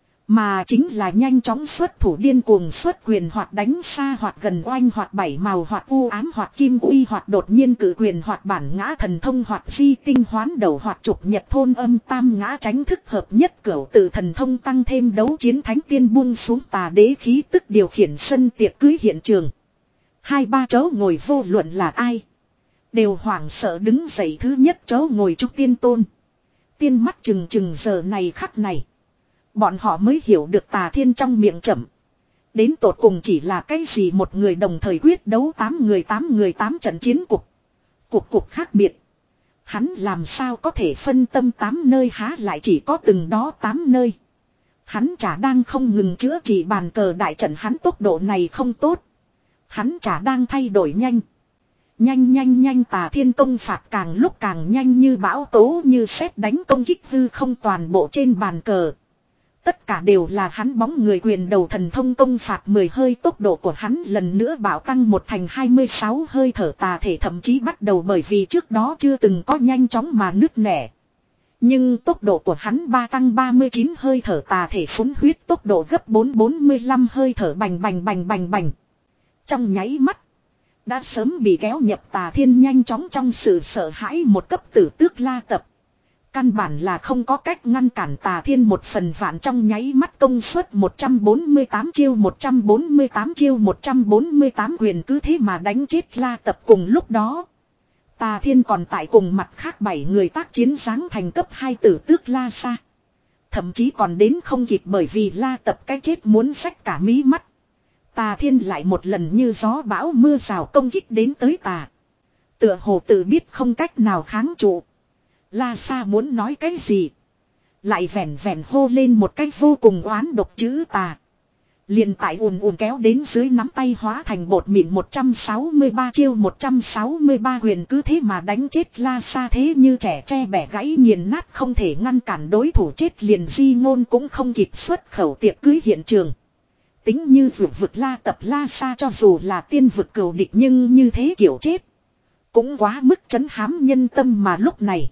Mà chính là nhanh chóng xuất thủ, điên cuồng xuất quyền, hoặc đánh xa hoặc gần oanh, hoặc bảy màu, hoặc u ám, hoặc kim uy, hoặc đột nhiên cử quyền, hoặc bản ngã thần thông, hoặc di tinh hoán đầu, hoặc trục nhật thôn âm tam ngã tránh thức hợp nhất cửu tự thần thông, tăng thêm đấu chiến thánh tiên buông xuống tà đế khí tức điều khiển sân tiệc cưới hiện trường. Hai ba chỗ ngồi vô luận là ai. Đều hoảng sợ đứng dậy. Thứ nhất chỗ ngồi Trúc Tiên Tôn. Tiên mắt chừng chừng giờ này khắc này. Bọn họ mới hiểu được Tà Thiên trong miệng chậm. Đến tột cùng chỉ là cái gì một người đồng thời quyết đấu tám người tám người tám trận chiến cục. Cục cục khác biệt. Hắn làm sao có thể phân tâm tám nơi, há lại chỉ có từng đó tám nơi. Hắn chả đang không ngừng chữa trị bàn cờ đại trận, hắn tốc độ này không tốt. Hắn chả đang thay đổi nhanh. Nhanh nhanh nhanh, Tà Thiên công phạt càng lúc càng nhanh, như bão tố như sét đánh công kích hư không toàn bộ trên bàn cờ. Tất cả đều là hắn bóng người quyền đầu thần thông công phạt mười hơi, tốc độ của hắn lần nữa bảo tăng một thành hai mươi sáu hơi thở tà thể, thậm chí bắt đầu bởi vì trước đó chưa từng có nhanh chóng mà nứt nẻ. Nhưng tốc độ của hắn ba tăng ba mươi chín hơi thở tà thể phúng huyết tốc độ gấp bốn bốn mươi lăm hơi thở, bành bành bành bành bành. Trong nháy mắt. Đã sớm bị kéo nhập Tà Thiên nhanh chóng trong sự sợ hãi một cấp tử tước La Tập. Căn bản là không có cách ngăn cản Tà Thiên một phần vạn, trong nháy mắt công suất một trăm bốn mươi tám chiêu, một trăm bốn mươi tám chiêu, một trăm bốn mươi tám quyền, cứ thế mà đánh chết La Tập. Cùng lúc đó, Tà Thiên còn tại cùng mặt khác bảy người tác chiến giáng thành cấp hai tử tước La Sa. Thậm chí còn đến không kịp, bởi vì La Tập cái chết muốn xách cả mí mắt. Tà Thiên lại một lần như gió bão mưa rào công kích đến tới tà. Tựa hồ tự biết không cách nào kháng trụ. La Sa muốn nói cái gì, lại vẻn vẻn hô lên một cách vô cùng oán độc chữ tà. Liền tại ùn ùn kéo đến dưới nắm tay hóa thành bột mịn, một trăm sáu mươi ba chiêu, một trăm sáu mươi ba quyền, cứ thế mà đánh chết La Sa. Thế như trẻ tre bẻ gãy nghiền nát, không thể ngăn cản đối thủ, chết liền di ngôn cũng không kịp xuất khẩu tiệc cưới hiện trường. Tính như vượt vực La Tập La Sa cho dù là tiên vực cừu địch, nhưng như thế kiểu chết cũng quá mức trấn hám nhân tâm. Mà lúc này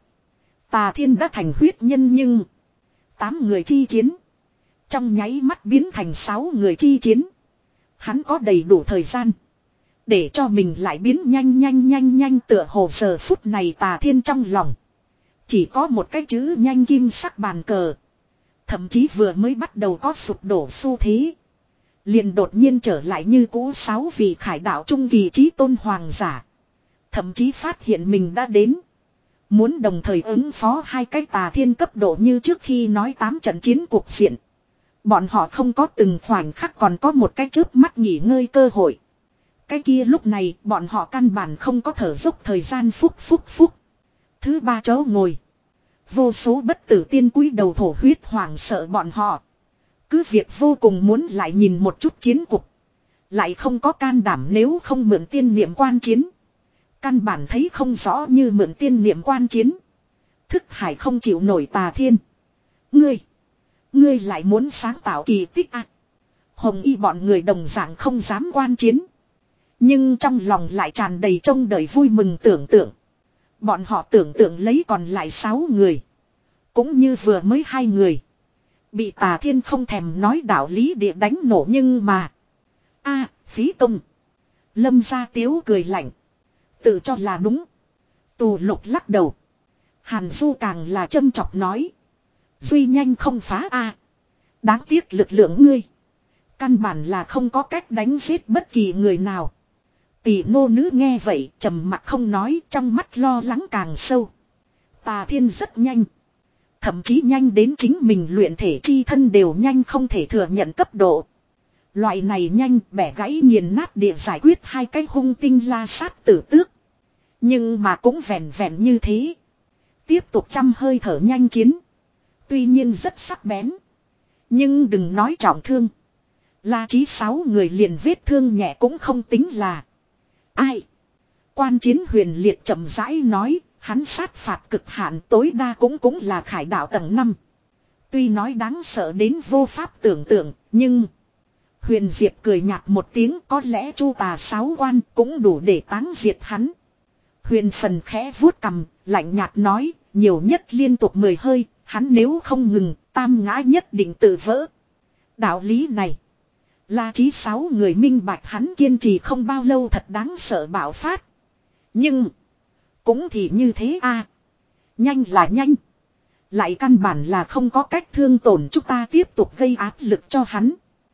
Tà Thiên đã thành huyết nhân, nhưng tám người chi chiến trong nháy mắt biến thành sáu người chi chiến. Hắn có đầy đủ thời gian để cho mình lại biến nhanh nhanh nhanh nhanh. Tựa hồ giờ phút này Tà Thiên trong lòng chỉ có một cái chữ nhanh. Kim sắc bàn cờ thậm chí vừa mới bắt đầu có sụp đổ xu thế, liền đột nhiên trở lại như cũ. Sáu vị khải đạo trung kỳ chí tôn hoàng giả thậm chí phát hiện mình đã đến, muốn đồng thời ứng phó hai cái Tà Thiên cấp độ như trước khi nói tám trận chiến cuộc diện. Bọn họ không có từng khoảnh khắc còn có một cái chớp mắt nghỉ ngơi cơ hội. Cái kia lúc này bọn họ căn bản không có thở dốc thời gian. Phúc phúc phúc. Thứ ba chỗ ngồi Vô số bất tử tiên cúi đầu thổ huyết hoảng sợ bọn họ. Cứ việc vô cùng muốn lại nhìn một chút chiến cục. Lại không có can đảm nếu không mượn tiên niệm quan chiến. Căn bản thấy không rõ như mượn tiên niệm quan chiến. Thức hải không chịu nổi Tà Thiên. Ngươi. Ngươi lại muốn sáng tạo kỳ tích à. Hồng y bọn người đồng dạng không dám quan chiến. Nhưng trong lòng lại tràn đầy trông đợi vui mừng tưởng tượng. Bọn họ tưởng tượng lấy còn lại sáu người. Cũng như vừa mới hai người. Bị Tà Thiên không thèm nói đạo lý địa đánh nổ nhưng mà. A phí công. Lâm Gia Tiếu cười lạnh. Tự cho là đúng. Tù Lục lắc đầu. Hàn Du càng là châm chọc nói. Duy nhanh không phá a. Đáng tiếc lực lượng ngươi. Căn bản là không có cách đánh giết bất kỳ người nào. Tỷ nô nữ nghe vậy trầm mặt không nói, trong mắt lo lắng càng sâu. Tà Thiên rất nhanh. Thậm chí nhanh đến chính mình luyện thể chi thân đều nhanh không thể thừa nhận cấp độ. Loại này nhanh bẻ gãy nghiền nát địa giải quyết hai cái hung tinh la sát tử tước. Nhưng mà cũng vẹn vẹn như thế. Tiếp tục trăm hơi thở nhanh chiến. Tuy nhiên rất sắc bén. Nhưng đừng nói trọng thương. La Chí sáu người liền vết thương nhẹ cũng không tính là. Ai? Quan Chiến Huyền Liệt chậm rãi nói, hắn sát phạt cực hạn tối đa cũng cũng là khải đạo tầng năm. Tuy nói đáng sợ đến vô pháp tưởng tượng, nhưng Huyền Diệp cười nhạt một tiếng, có lẽ Chu Tà sáu quan cũng đủ để táng diệt hắn. Huyền Phần khẽ vuốt cằm, lạnh nhạt nói, nhiều nhất liên tục mười hơi, hắn nếu không ngừng, tam ngã nhất định tự vỡ. Đạo lý này, La Chí sáu người minh bạch hắn kiên trì không bao lâu thật đáng sợ bạo phát. Nhưng cũng thì như thế a. Nhanh là nhanh. Lại căn bản là không có cách thương tổn chúng ta tiếp tục gây áp lực cho hắn.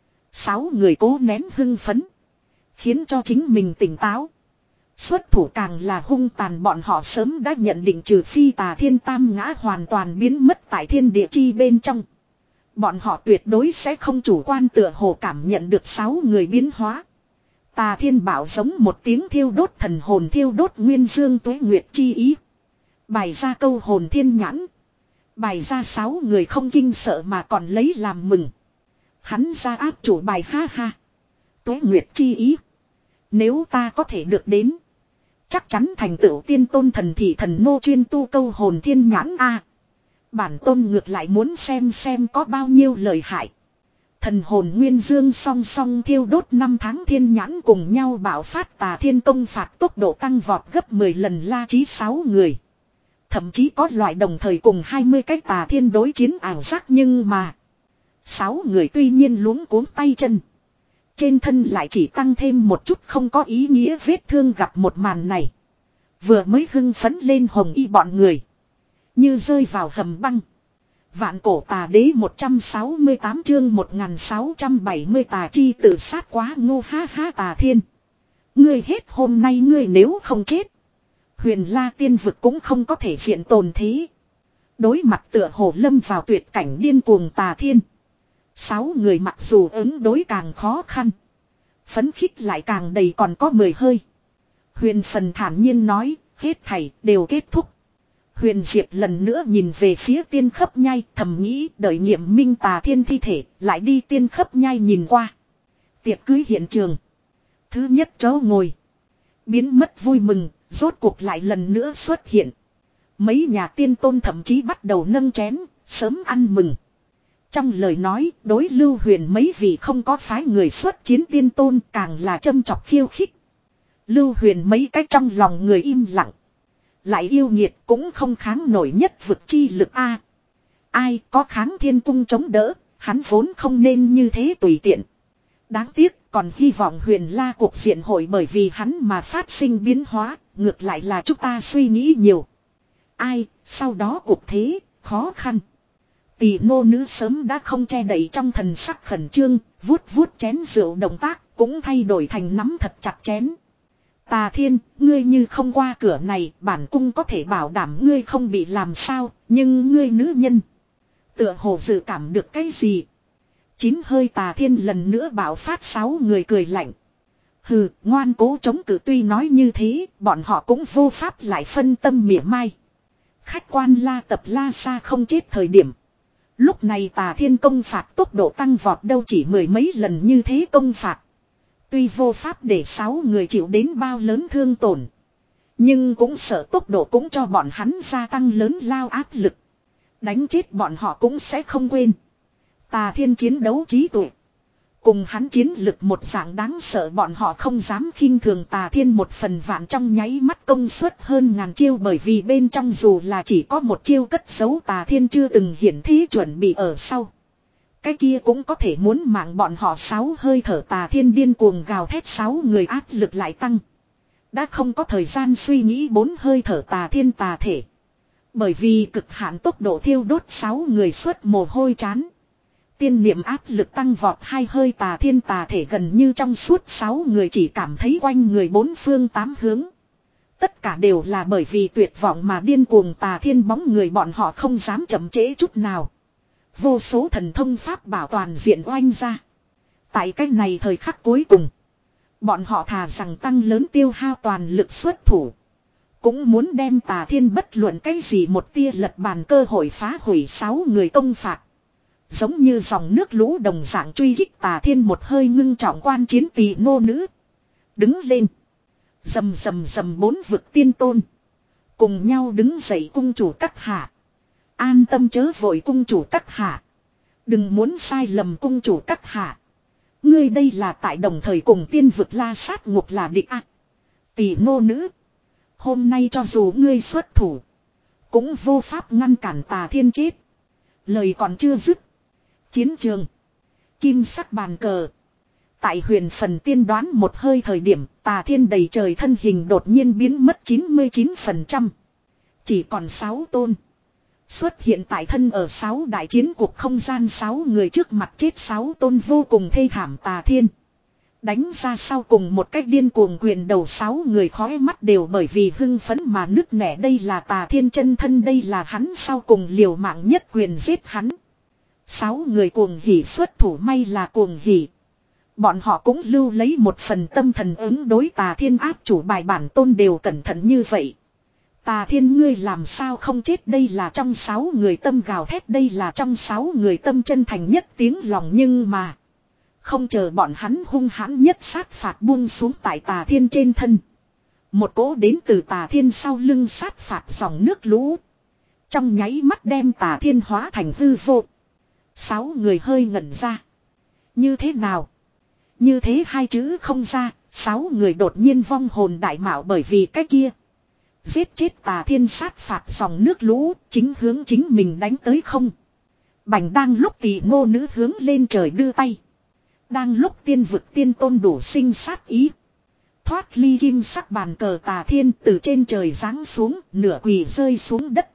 Sáu người cố nén hưng phấn. Khiến cho chính mình tỉnh táo. Xuất thủ càng là hung tàn bọn họ sớm đã nhận định trừ phi Tà Thiên tam ngã hoàn toàn biến mất tại thiên địa chi bên trong. Bọn họ tuyệt đối sẽ không chủ quan tựa hồ cảm nhận được sáu người biến hóa. Tà Thiên bảo giống một tiếng thiêu đốt thần hồn thiêu đốt nguyên dương tuế nguyệt chi ý. Bày ra câu hồn thiên nhãn. Bày ra sáu người không kinh sợ mà còn lấy làm mừng. Hắn ra áp chủ bài ha ha. Tuế nguyệt chi ý. Nếu ta có thể được đến. Chắc chắn thành tựu tiên tôn thần thị thần nô chuyên tu câu hồn thiên nhãn a. Bản tôn ngược lại muốn xem xem có bao nhiêu lợi hại. Thần hồn nguyên dương song song thiêu đốt năm tháng thiên nhãn cùng nhau bạo phát Tà Thiên công phạt tốc độ tăng vọt gấp mười lần La Chí sáu người. Thậm chí có loại đồng thời cùng hai mươi cái Tà Thiên đối chiến ảo giác nhưng mà. Sáu người tuy nhiên luống cuống tay chân. Trên thân lại chỉ tăng thêm một chút không có ý nghĩa vết thương gặp một màn này. Vừa mới hưng phấn lên hồng y bọn người. Như rơi vào hầm băng. Vạn cổ tà đế một trăm sáu mươi tám chương một nghìn sáu trăm bảy mươi tà chi tự sát quá ngu ha ha Tà Thiên. Ngươi hết hôm nay ngươi nếu không chết. Huyền La tiên vực cũng không có thể diện tồn thế. Đối mặt tựa hồ lâm vào tuyệt cảnh điên cuồng Tà Thiên. Sáu người mặc dù ứng đối càng khó khăn. Phấn khích lại càng đầy còn có mười hơi. Huyền Phần thản nhiên nói, hết thảy đều kết thúc. Huyền Diệp lần nữa nhìn về phía tiên khấp nhai thầm nghĩ đợi nghiệm minh Tà Thiên thi thể lại đi tiên khấp nhai nhìn qua. Tiệc cưới hiện trường. Thứ nhất chỗ ngồi. Biến mất vui mừng, rốt cuộc lại lần nữa xuất hiện. Mấy nhà tiên tôn thậm chí bắt đầu nâng chén, sớm ăn mừng. Trong lời nói, đối Lưu Huyền mấy vị không có phái người xuất chiến tiên tôn càng là châm chọc khiêu khích. Lưu Huyền mấy cách trong lòng người im lặng. Lại yêu nghiệt cũng không kháng nổi nhất vực chi lực a. Ai có kháng thiên cung chống đỡ, hắn vốn không nên như thế tùy tiện. Đáng tiếc còn hy vọng Huyền La cuộc diện hội bởi vì hắn mà phát sinh biến hóa, ngược lại là chúng ta suy nghĩ nhiều. Ai, sau đó cuộc thế, khó khăn. Tỷ nô nữ sớm đã không che đậy trong thần sắc khẩn trương, vuốt vuốt chén rượu động tác cũng thay đổi thành nắm thật chặt chén. Tà Thiên, ngươi như không qua cửa này, bản cung có thể bảo đảm ngươi không bị làm sao, nhưng ngươi nữ nhân. Tựa hồ dự cảm được cái gì? Chín hơi Tà Thiên lần nữa bảo phát sáu người cười lạnh. Hừ, ngoan cố chống cự tuy nói như thế, bọn họ cũng vô pháp lại phân tâm mỉa mai. Khách quan La Tập La Sa không chết thời điểm. Lúc này Tà Thiên công phạt tốc độ tăng vọt đâu chỉ mười mấy lần như thế công phạt. Tuy vô pháp để sáu người chịu đến bao lớn thương tổn. Nhưng cũng sợ tốc độ cũng cho bọn hắn gia tăng lớn lao áp lực. Đánh chết bọn họ cũng sẽ không quên. Tà Thiên chiến đấu trí tuệ. Cùng hắn chiến lực một dạng đáng sợ bọn họ không dám khinh thường Tà Thiên một phần vạn trong nháy mắt công suất hơn ngàn chiêu bởi vì bên trong dù là chỉ có một chiêu cất giấu Tà Thiên chưa từng hiển thí chuẩn bị ở sau. Cái kia cũng có thể muốn mạng bọn họ sáu hơi thở Tà Thiên điên cuồng gào thét sáu người áp lực lại tăng. Đã không có thời gian suy nghĩ bốn hơi thở Tà Thiên tà thể. Bởi vì cực hạn tốc độ thiêu đốt sáu người xuất mồ hôi chán. Tiên niệm áp lực tăng vọt hai hơi Tà Thiên tà thể gần như trong suốt sáu người chỉ cảm thấy quanh người bốn phương tám hướng. Tất cả đều là bởi vì tuyệt vọng mà điên cuồng Tà Thiên bóng người bọn họ không dám chậm trễ chút nào. Vô số thần thông pháp bảo toàn diện oanh ra. Tại cách này thời khắc cuối cùng. Bọn họ thà rằng tăng lớn tiêu hao toàn lực xuất thủ. Cũng muốn đem Tà Thiên bất luận cái gì một tia lật bàn cơ hội phá hủy sáu người công phạt. Giống như dòng nước lũ đồng dạng truy kích Tà Thiên một hơi ngưng trọng quan chiến tỳ nô nữ. Đứng lên. Dầm dầm dầm bốn vực tiên tôn. Cùng nhau đứng dậy cung chủ các hạ. An tâm chớ vội cung chủ các hạ. Đừng muốn sai lầm cung chủ các hạ. Ngươi đây là tại đồng thời cùng tiên vực la sát ngục là địch ác. Tỷ nô nữ. Hôm nay cho dù ngươi xuất thủ. Cũng vô pháp ngăn cản Tà Thiên chết. Lời còn chưa dứt. Chiến trường. Kim sắc bàn cờ. Tại huyền phần tiên đoán một hơi thời điểm Tà Thiên đầy trời thân hình đột nhiên biến mất chín mươi chín phần trăm. Chỉ còn sáu tôn. Xuất hiện tại thân ở sáu đại chiến cuộc không gian sáu người trước mặt chết sáu tôn vô cùng thê thảm Tà Thiên. Đánh ra sau cùng một cách điên cuồng quyền đầu sáu người khói mắt đều bởi vì hưng phấn mà nứt nẻ đây là Tà Thiên chân thân đây là hắn sau cùng liều mạng nhất quyền giết hắn. Sáu người cuồng hỉ xuất thủ may là cuồng hỉ. Bọn họ cũng lưu lấy một phần tâm thần ứng đối Tà Thiên áp chủ bài bản tôn đều cẩn thận như vậy. Tà Thiên ngươi làm sao không chết đây là trong sáu người tâm gào thét đây là trong sáu người tâm chân thành nhất tiếng lòng nhưng mà. Không chờ bọn hắn hung hãn nhất sát phạt buông xuống tại Tà Thiên trên thân. Một cỗ đến từ Tà Thiên sau lưng sát phạt dòng nước lũ. Trong nháy mắt đem Tà Thiên hóa thành hư vô. Sáu người hơi ngẩn ra. Như thế nào? Như thế hai chữ không ra, sáu người đột nhiên vong hồn đại mạo bởi vì cái kia. Giết chết Tà Thiên sát phạt dòng nước lũ, chính hướng chính mình đánh tới không. Bành đang lúc tỷ ngô nữ hướng lên trời đưa tay. Đang lúc tiên vực tiên tôn đủ sinh sát ý. Thoát ly kim sắc bàn cờ Tà Thiên từ trên trời giáng xuống, nửa quỳ rơi xuống đất.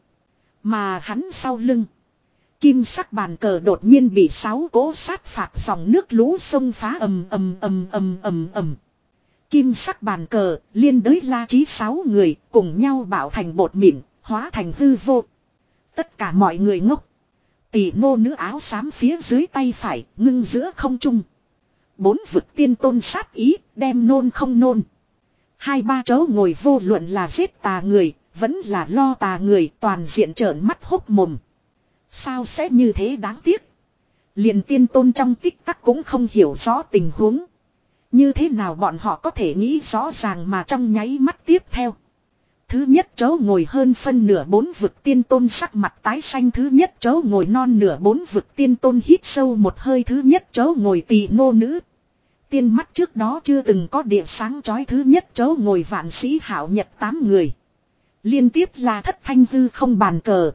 Mà hắn sau lưng. Kim sắc bàn cờ đột nhiên bị sáu cỗ sát phạt dòng nước lũ xông phá ầm ầm ầm ầm ầm ầm. Kim sắc bàn cờ, liên đới la chí sáu người, cùng nhau bảo thành bột mịn, hóa thành hư vô. Tất cả mọi người ngốc. Tỷ nô nữ áo xám phía dưới tay phải, ngưng giữa không trung. Bốn vực tiên tôn sát ý, đem nôn không nôn. Hai ba chỗ ngồi vô luận là giết tà người, vẫn là lo tà người, toàn diện trợn mắt hốc mồm. Sao sẽ như thế đáng tiếc. Liền tiên tôn trong tích tắc cũng không hiểu rõ tình huống. Như thế nào bọn họ có thể nghĩ rõ ràng mà trong nháy mắt tiếp theo. Thứ nhất chỗ ngồi hơn phân nửa bốn vực tiên tôn sắc mặt tái xanh. Thứ nhất chỗ ngồi non nửa bốn vực tiên tôn hít sâu một hơi. Thứ nhất chỗ ngồi tỳ nô nữ. Tiên mắt trước đó chưa từng có địa sáng chói. Thứ nhất chỗ ngồi vạn sĩ hảo nhật tám người. Liên tiếp là thất thanh hư không bàn cờ.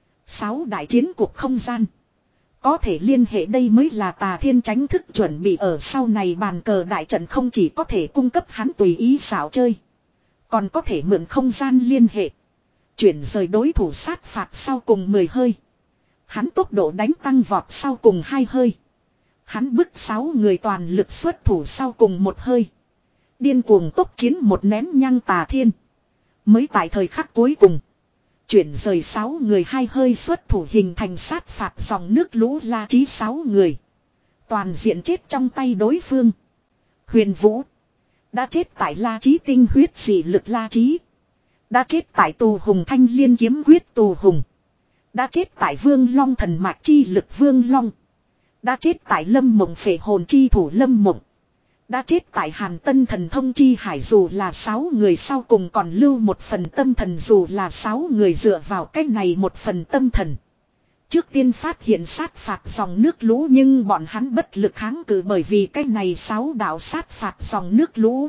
Sáu đại chiến cuộc không gian. Có thể liên hệ đây mới là Tà Thiên tránh thức chuẩn bị ở sau này bàn cờ đại trận không chỉ có thể cung cấp hắn tùy ý xảo chơi. Còn có thể mượn không gian liên hệ. Chuyển rời đối thủ sát phạt sau cùng mười hơi. Hắn tốc độ đánh tăng vọt sau cùng hai hơi. Hắn bức sáu người toàn lực xuất thủ sau cùng một hơi. Điên cuồng tốc chiến một nén nhang Tà Thiên. Mới tại thời khắc cuối cùng. Chuyển rời sáu người hai hơi xuất thủ hình thành sát phạt dòng nước lũ la chí sáu người. Toàn diện chết trong tay đối phương. Huyền Vũ. Đã chết tại la chí tinh huyết dị lực la chí. Đã chết tại tù hùng thanh liên kiếm quyết tù hùng. Đã chết tại vương long thần mạch chi lực vương long. Đã chết tại lâm mộng phệ hồn chi thủ lâm mộng. Đã chết tại hàn tân thần thông chi hải dù là sáu người sau cùng còn lưu một phần tâm thần dù là sáu người dựa vào cách này một phần tâm thần. Trước tiên phát hiện sát phạt dòng nước lũ nhưng bọn hắn bất lực kháng cự bởi vì cách này sáu đạo sát phạt dòng nước lũ.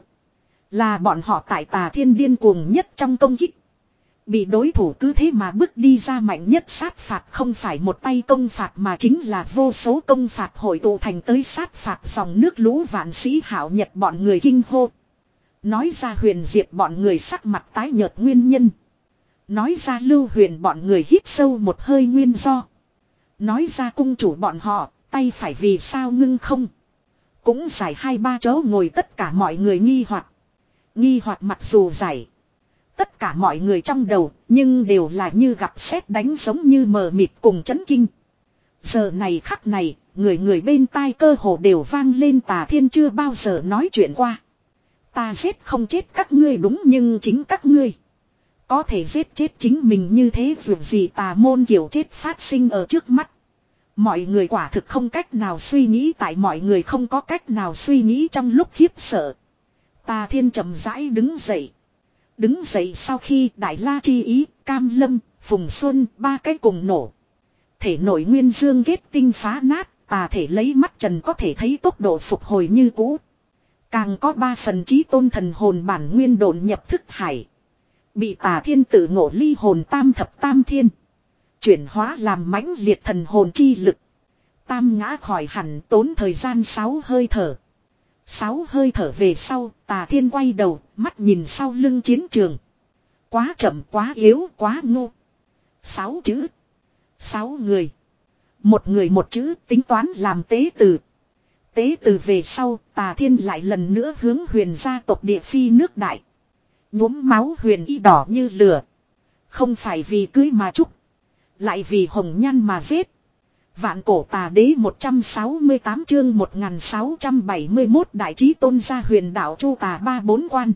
Là bọn họ tại Tà Thiên điên cuồng nhất trong công kích. Bị đối thủ cứ thế mà bước đi ra mạnh nhất sát phạt không phải một tay công phạt mà chính là vô số công phạt hội tụ thành tới sát phạt dòng nước lũ vạn sĩ hảo nhật bọn người kinh hô. Nói ra Huyền Diệp bọn người sắc mặt tái nhợt nguyên nhân. Nói ra Lưu Huyền bọn người hít sâu một hơi nguyên do. Nói ra cung chủ bọn họ tay phải vì sao ngưng không. Cũng giải hai ba chỗ ngồi tất cả mọi người nghi hoặc. Nghi hoặc mặc dù giải. Tất cả mọi người trong đầu, nhưng đều là như gặp sét đánh giống như mờ mịt cùng chấn kinh. Giờ này khắc này, người người bên tai cơ hồ đều vang lên Tà Thiên chưa bao giờ nói chuyện qua. Ta giết không chết các ngươi đúng nhưng chính các ngươi. Có thể giết chết chính mình như thế việc gì tà môn kiểu chết phát sinh ở trước mắt. Mọi người quả thực không cách nào suy nghĩ tại mọi người không có cách nào suy nghĩ trong lúc khiếp sợ. Tà Thiên chậm rãi đứng dậy. Đứng dậy sau khi Đại La chi ý, Cam Lâm, Phùng Xuân ba cái cùng nổ. Thể nội nguyên dương kết tinh phá nát, tà thể lấy mắt trần có thể thấy tốc độ phục hồi như cũ. Càng có ba phần chí tôn thần hồn bản nguyên độn nhập thức hải. Bị Tà Thiên tự ngộ ly hồn tam thập tam thiên. Chuyển hóa làm mãnh liệt thần hồn chi lực. Tam ngã khỏi hẳn tốn thời gian sáu hơi thở. Sáu hơi thở về sau, Tà Thiên quay đầu, mắt nhìn sau lưng chiến trường. Quá chậm, quá yếu, quá ngu. Sáu chữ. Sáu người. Một người một chữ tính toán làm tế từ. Tế từ về sau, Tà Thiên lại lần nữa hướng Huyền gia tộc địa phi nước đại. Nhuốm máu huyền y đỏ như lửa. Không phải vì cưới mà chúc. Lại vì hồng nhan mà giết. Vạn cổ tà đế một trăm sáu mươi tám chương một nghìn sáu trăm bảy mươi mốt đại trí tôn gia huyền đạo chu tà ba bốn quan.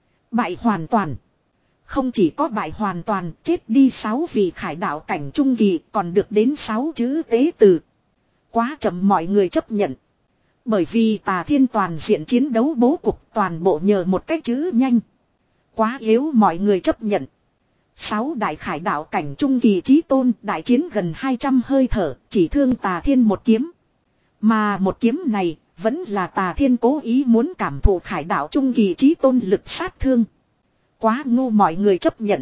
Bại hoàn toàn. Không chỉ có bại hoàn toàn, chết đi sáu vị khải đạo cảnh trung kỳ còn được đến sáu chữ tế từ. Quá chậm mọi người chấp nhận. Bởi vì Tà Thiên toàn diện chiến đấu bố cục toàn bộ nhờ một cách chữ nhanh. Quá yếu mọi người chấp nhận. Sáu đại khải đạo cảnh trung kỳ chí tôn đại chiến gần hai trăm hơi thở chỉ thương Tà Thiên một kiếm. Mà một kiếm này vẫn là Tà Thiên cố ý muốn cảm thụ khải đạo trung kỳ chí tôn lực sát thương. Quá ngu mọi người chấp nhận.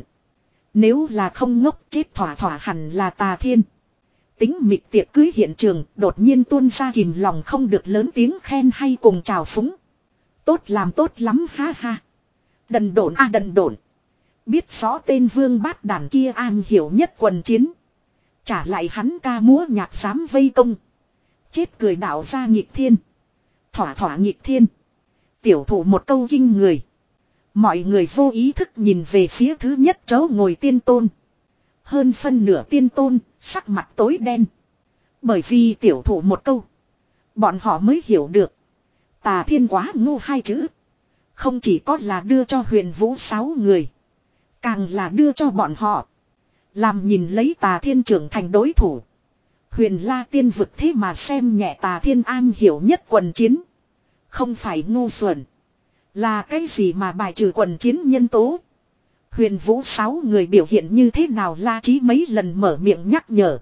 Nếu là không ngốc chết thỏa thỏa hẳn là Tà Thiên. Tính mịt tiệc cưới hiện trường đột nhiên tuôn ra kìm lòng không được lớn tiếng khen hay cùng chào phúng. Tốt làm tốt lắm ha ha. Đần độn a à, đần độn. Biết rõ tên vương bát đàn kia an hiểu nhất quần chiến. Trả lại hắn ca múa nhạc dám vây công. Chết cười đạo ra nghịch thiên. Thỏa thỏa nghịch thiên. Tiểu thủ một câu kinh người. Mọi người vô ý thức nhìn về phía thứ nhất chỗ ngồi tiên tôn. Hơn phân nửa tiên tôn, sắc mặt tối đen. Bởi vì tiểu thủ một câu. Bọn họ mới hiểu được. Tà Thiên quá ngu hai chữ. Không chỉ có là đưa cho Huyền Vũ sáu người. Càng là đưa cho bọn họ. Làm nhìn lấy Tà Thiên trưởng thành đối thủ. Huyền La tiên vực thế mà xem nhẹ Tà Thiên an hiểu nhất quần chiến. Không phải ngu xuẩn. Là cái gì mà bài trừ quần chiến nhân tố. Huyền Vũ sáu người biểu hiện như thế nào La Chí mấy lần mở miệng nhắc nhở.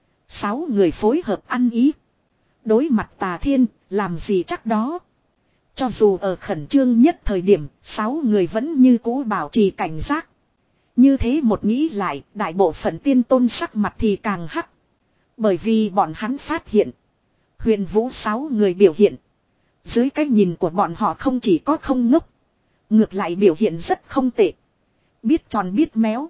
Sáu người phối hợp ăn ý. Đối mặt Tà Thiên, làm gì chắc đó. Cho dù ở khẩn trương nhất thời điểm, sáu người vẫn như cũ bảo trì cảnh giác. Như thế một nghĩ lại, đại bộ phận tiên tôn sắc mặt thì càng hắc. Bởi vì bọn hắn phát hiện. Huyền Vũ sáu người biểu hiện. Dưới cái nhìn của bọn họ không chỉ có không ngốc. Ngược lại biểu hiện rất không tệ. Biết tròn biết méo.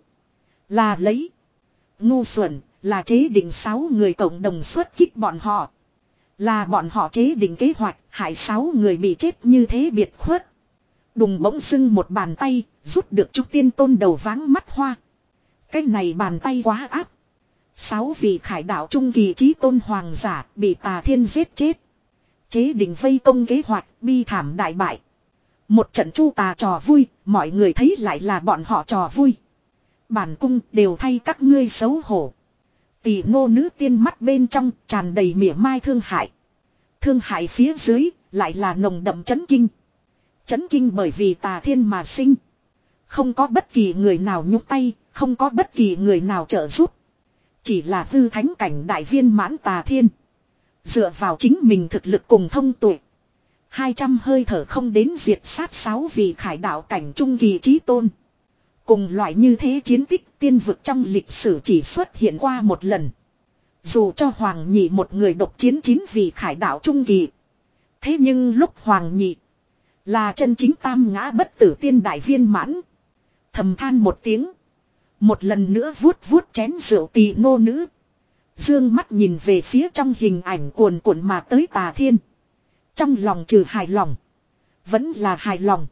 Là lấy. Ngu xuẩn là chế định sáu người cộng đồng xuất kích bọn họ. Là bọn họ chế định kế hoạch hại sáu người bị chết như thế biệt khuất. Đùng bỗng dưng một bàn tay rút được Trúc Tiên Tôn đầu váng mắt hoa. Cái này bàn tay quá áp. Sáu vị khải đạo trung kỳ chí tôn hoàng giả bị Tà Thiên giết chết. Chế định vây công kế hoạch bi thảm đại bại. Một trận chu tà trò vui, mọi người thấy lại là bọn họ trò vui. bản cung đều thay các ngươi xấu hổ. Tỷ ngô nữ tiên mắt bên trong tràn đầy mỉa mai thương hại. Thương hại phía dưới lại là nồng đậm chấn kinh. Chấn kinh bởi vì Tà Thiên mà sinh. Không có bất kỳ người nào nhúc tay, không có bất kỳ người nào trợ giúp. Chỉ là hư thánh cảnh đại viên mãn Tà Thiên. Dựa vào chính mình thực lực cùng thông tuệ. Hai trăm hơi thở không đến diệt sát sáu vị khải đạo cảnh trung kỳ chí tôn. Cùng loại như thế chiến tích tiên vực trong lịch sử chỉ xuất hiện qua một lần. Dù cho Hoàng Nhị một người độc chiến chín vị khải đạo trung kỳ. Thế nhưng lúc Hoàng Nhị là chân chính tam ngã bất tử tiên đại viên mãn. Thầm than một tiếng. Một lần nữa vuốt vuốt chén rượu tỳ nô nữ. Dương mắt nhìn về phía trong hình ảnh cuồn cuộn mà tới Tà Thiên. Trong lòng trừ hài lòng. Vẫn là hài lòng.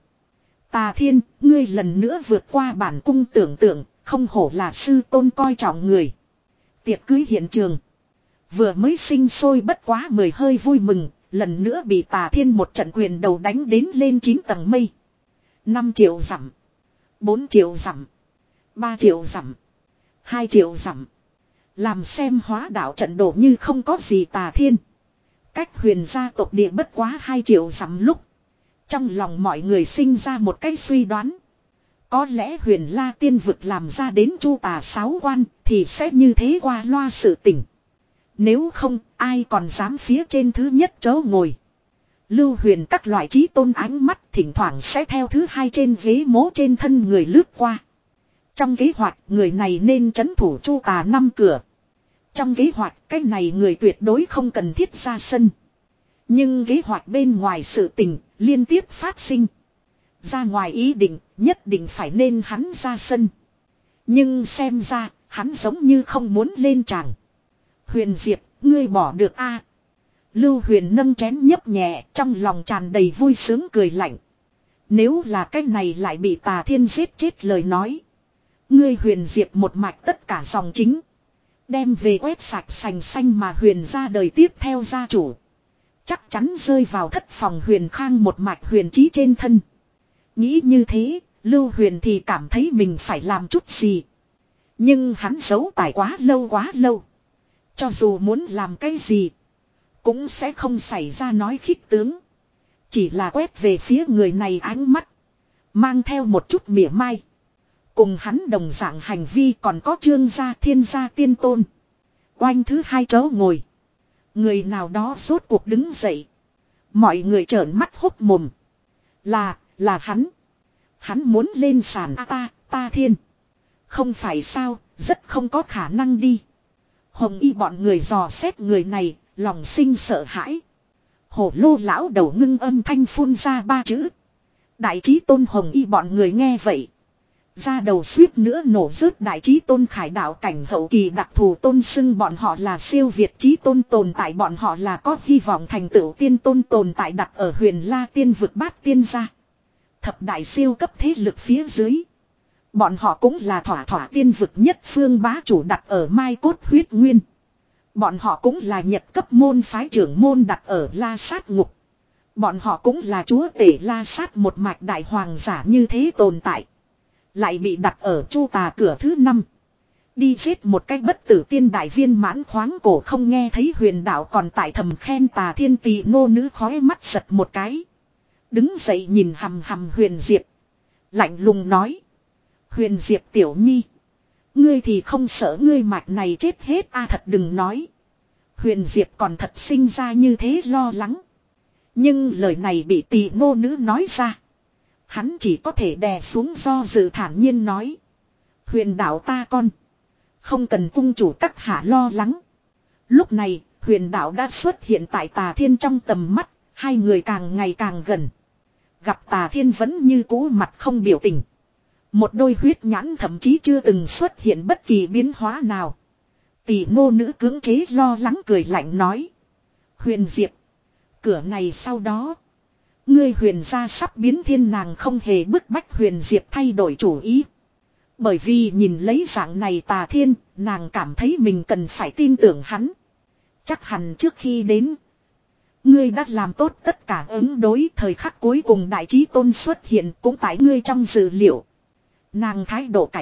Tà Thiên, ngươi lần nữa vượt qua bản cung tưởng tượng, không hổ là sư tôn coi trọng người. Tiệc cưới hiện trường. Vừa mới sinh sôi bất quá mười hơi vui mừng, lần nữa bị Tà Thiên một trận quyền đầu đánh đến lên chín tầng mây. năm triệu dặm. bốn triệu dặm. ba triệu dặm. hai triệu dặm. Làm xem hóa đạo trận đổ như không có gì Tà Thiên. Cách huyền gia tộc địa bất quá hai triệu dặm lúc. Trong lòng mọi người sinh ra một cái suy đoán. Có lẽ huyền la tiên vực làm ra đến chu tà sáu quan thì sẽ như thế qua loa sự tình. Nếu không ai còn dám phía trên thứ nhất chỗ ngồi. Lưu huyền các loại trí tôn ánh mắt thỉnh thoảng sẽ theo thứ hai trên ghế mố trên thân người lướt qua. Trong kế hoạch người này nên trấn thủ chu tà năm cửa. Trong kế hoạch cái này người tuyệt đối không cần thiết ra sân. Nhưng kế hoạch bên ngoài sự tình liên tiếp phát sinh. Ra ngoài ý định nhất định phải nên hắn ra sân. Nhưng xem ra hắn giống như không muốn lên tràng. Huyền Diệp, ngươi bỏ được a? Lưu Huyền nâng chén nhấp nhẹ, trong lòng tràn đầy vui sướng cười lạnh. Nếu là cái này lại bị Tà Thiên giết chết lời nói. Ngươi Huyền Diệp một mạch tất cả dòng chính. Đem về quét sạch sành xanh mà Huyền ra đời tiếp theo gia chủ. Chắc chắn rơi vào thất phòng Huyền Khang một mạch huyền trí trên thân. Nghĩ như thế, Lưu Huyền thì cảm thấy mình phải làm chút gì. Nhưng hắn giấu tài quá lâu quá lâu. Cho dù muốn làm cái gì, cũng sẽ không xảy ra nói khích tướng. Chỉ là quét về phía người này ánh mắt, mang theo một chút mỉa mai. Cùng hắn đồng dạng hành vi còn có Trương gia Thiên gia tiên tôn. Oanh thứ hai chỗ ngồi. Người nào đó rốt cuộc đứng dậy. Mọi người trợn mắt hốt mồm. Là, là hắn. Hắn muốn lên sàn A ta, ta Thiên. Không phải sao, rất không có khả năng đi. Hồng y bọn người dò xét người này, lòng sinh sợ hãi. Hổ lô lão đầu ngưng âm thanh phun ra ba chữ. Đại trí tôn hồng y bọn người nghe vậy. Ra đầu suýt nữa nổ rớt đại trí tôn khải đạo cảnh hậu kỳ đặc thù tôn xưng bọn họ là siêu việt trí tôn tồn tại, bọn họ là có hy vọng thành tựu tiên tôn tồn tại đặt ở huyền la tiên vực bát tiên gia. Thập đại siêu cấp thế lực phía dưới. Bọn họ cũng là thỏa thỏa tiên vực nhất phương bá chủ đặt ở mai cốt huyết nguyên. Bọn họ cũng là nhật cấp môn phái trưởng môn đặt ở la sát ngục. Bọn họ cũng là chúa tể la sát một mạch đại hoàng giả như thế tồn tại. Lại bị đặt ở chu tà cửa thứ năm. Đi giết một cái bất tử tiên đại viên mãn khoáng cổ không nghe thấy huyền đạo còn tại thầm khen Tà Thiên tỳ nô nữ khói mắt giật một cái. Đứng dậy nhìn hầm hầm Huyền Diệp. Lạnh lùng nói. Huyền Diệp tiểu nhi. Ngươi thì không sợ ngươi mạch này chết hết a thật đừng nói. Huyền Diệp còn thật sinh ra như thế lo lắng. Nhưng lời này bị tỳ nô nữ nói ra. Hắn chỉ có thể đè xuống do dự thản nhiên nói. Huyền đạo ta con. Không cần cung chủ các hạ lo lắng. Lúc này, huyền đạo đã xuất hiện tại Tà Thiên trong tầm mắt. Hai người càng ngày càng gần. Gặp Tà Thiên vẫn như cũ mặt không biểu tình. Một đôi huyết nhãn thậm chí chưa từng xuất hiện bất kỳ biến hóa nào. Tỷ ngô nữ cưỡng chế lo lắng cười lạnh nói. Huyền Diệp. Cửa này sau đó. Ngươi huyền gia sắp biến thiên, nàng không hề bức bách Huyền Diệp thay đổi chủ ý. Bởi vì nhìn lấy dạng này Tà Thiên, nàng cảm thấy mình cần phải tin tưởng hắn. Chắc hẳn trước khi đến, ngươi đã làm tốt tất cả ứng đối, thời khắc cuối cùng đại chí tôn xuất hiện cũng tại ngươi trong dự liệu. Nàng thái độ cải biến,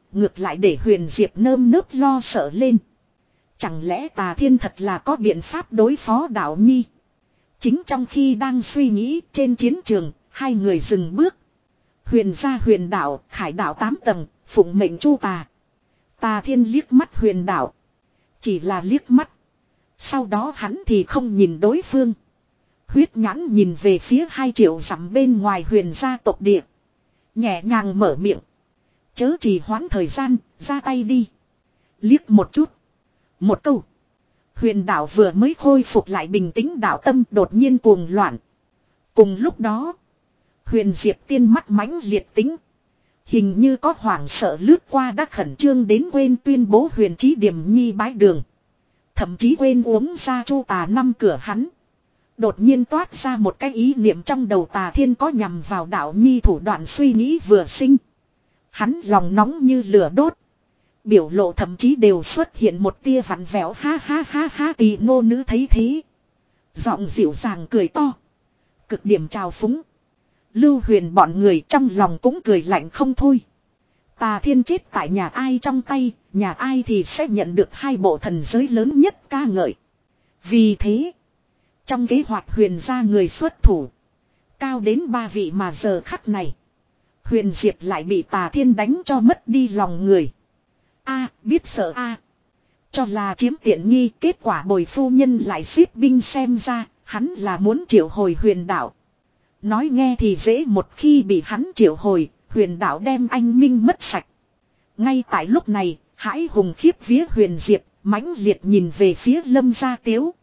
ngược lại để Huyền Diệp nơm nớp lo sợ lên. Chẳng lẽ Tà Thiên thật là có biện pháp đối phó Đạo Nhi? Chính trong khi đang suy nghĩ, trên chiến trường, hai người dừng bước. Huyền gia Huyền đạo, Khải đạo tám tầng, phụng mệnh chu tà. Tà Thiên liếc mắt Huyền đạo. Chỉ là liếc mắt. Sau đó hắn thì không nhìn đối phương. Huyết nhãn nhìn về phía hai triệu dặm bên ngoài Huyền gia tộc địa. Nhẹ nhàng mở miệng. Chớ trì hoãn thời gian, ra tay đi. Liếc một chút. Một câu. Huyền đạo vừa mới khôi phục lại bình tĩnh đạo tâm đột nhiên cuồng loạn. Cùng lúc đó. Huyền Diệp tiên mắt mãnh liệt tính. Hình như có hoảng sợ lướt qua đã khẩn trương đến quên tuyên bố Huyền Chí Điểm Nhi bái đường. Thậm chí quên uống ra chu tà năm cửa hắn. Đột nhiên toát ra một cái ý niệm trong đầu Tà Thiên có nhằm vào Đạo Nhi thủ đoạn suy nghĩ vừa sinh. Hắn lòng nóng như lửa đốt. Biểu lộ thậm chí đều xuất hiện một tia vặn vẹo ha ha ha ha Tỳ nô nữ thấy thế. Giọng dịu dàng cười to. Cực điểm trào phúng. Lưu Huyền bọn người trong lòng cũng cười lạnh không thôi. Tà Thiên chết tại nhà ai trong tay, nhà ai thì sẽ nhận được hai bộ thần giới lớn nhất ca ngợi. Vì thế, trong kế hoạch Huyền gia người xuất thủ, cao đến ba vị mà giờ khắc này. Huyền Diệp lại bị Tà Thiên đánh cho mất đi lòng người. A biết sợ a cho là chiếm tiện nghi, kết quả bồi phu nhân lại xếp binh xem ra, hắn là muốn triệu hồi Huyền đạo. Nói nghe thì dễ, một khi bị hắn triệu hồi, Huyền đạo đem anh minh mất sạch. Ngay tại lúc này, Hãi hùng khiếp vía Huyền Diệp, mãnh liệt nhìn về phía Lâm Gia Tiếu.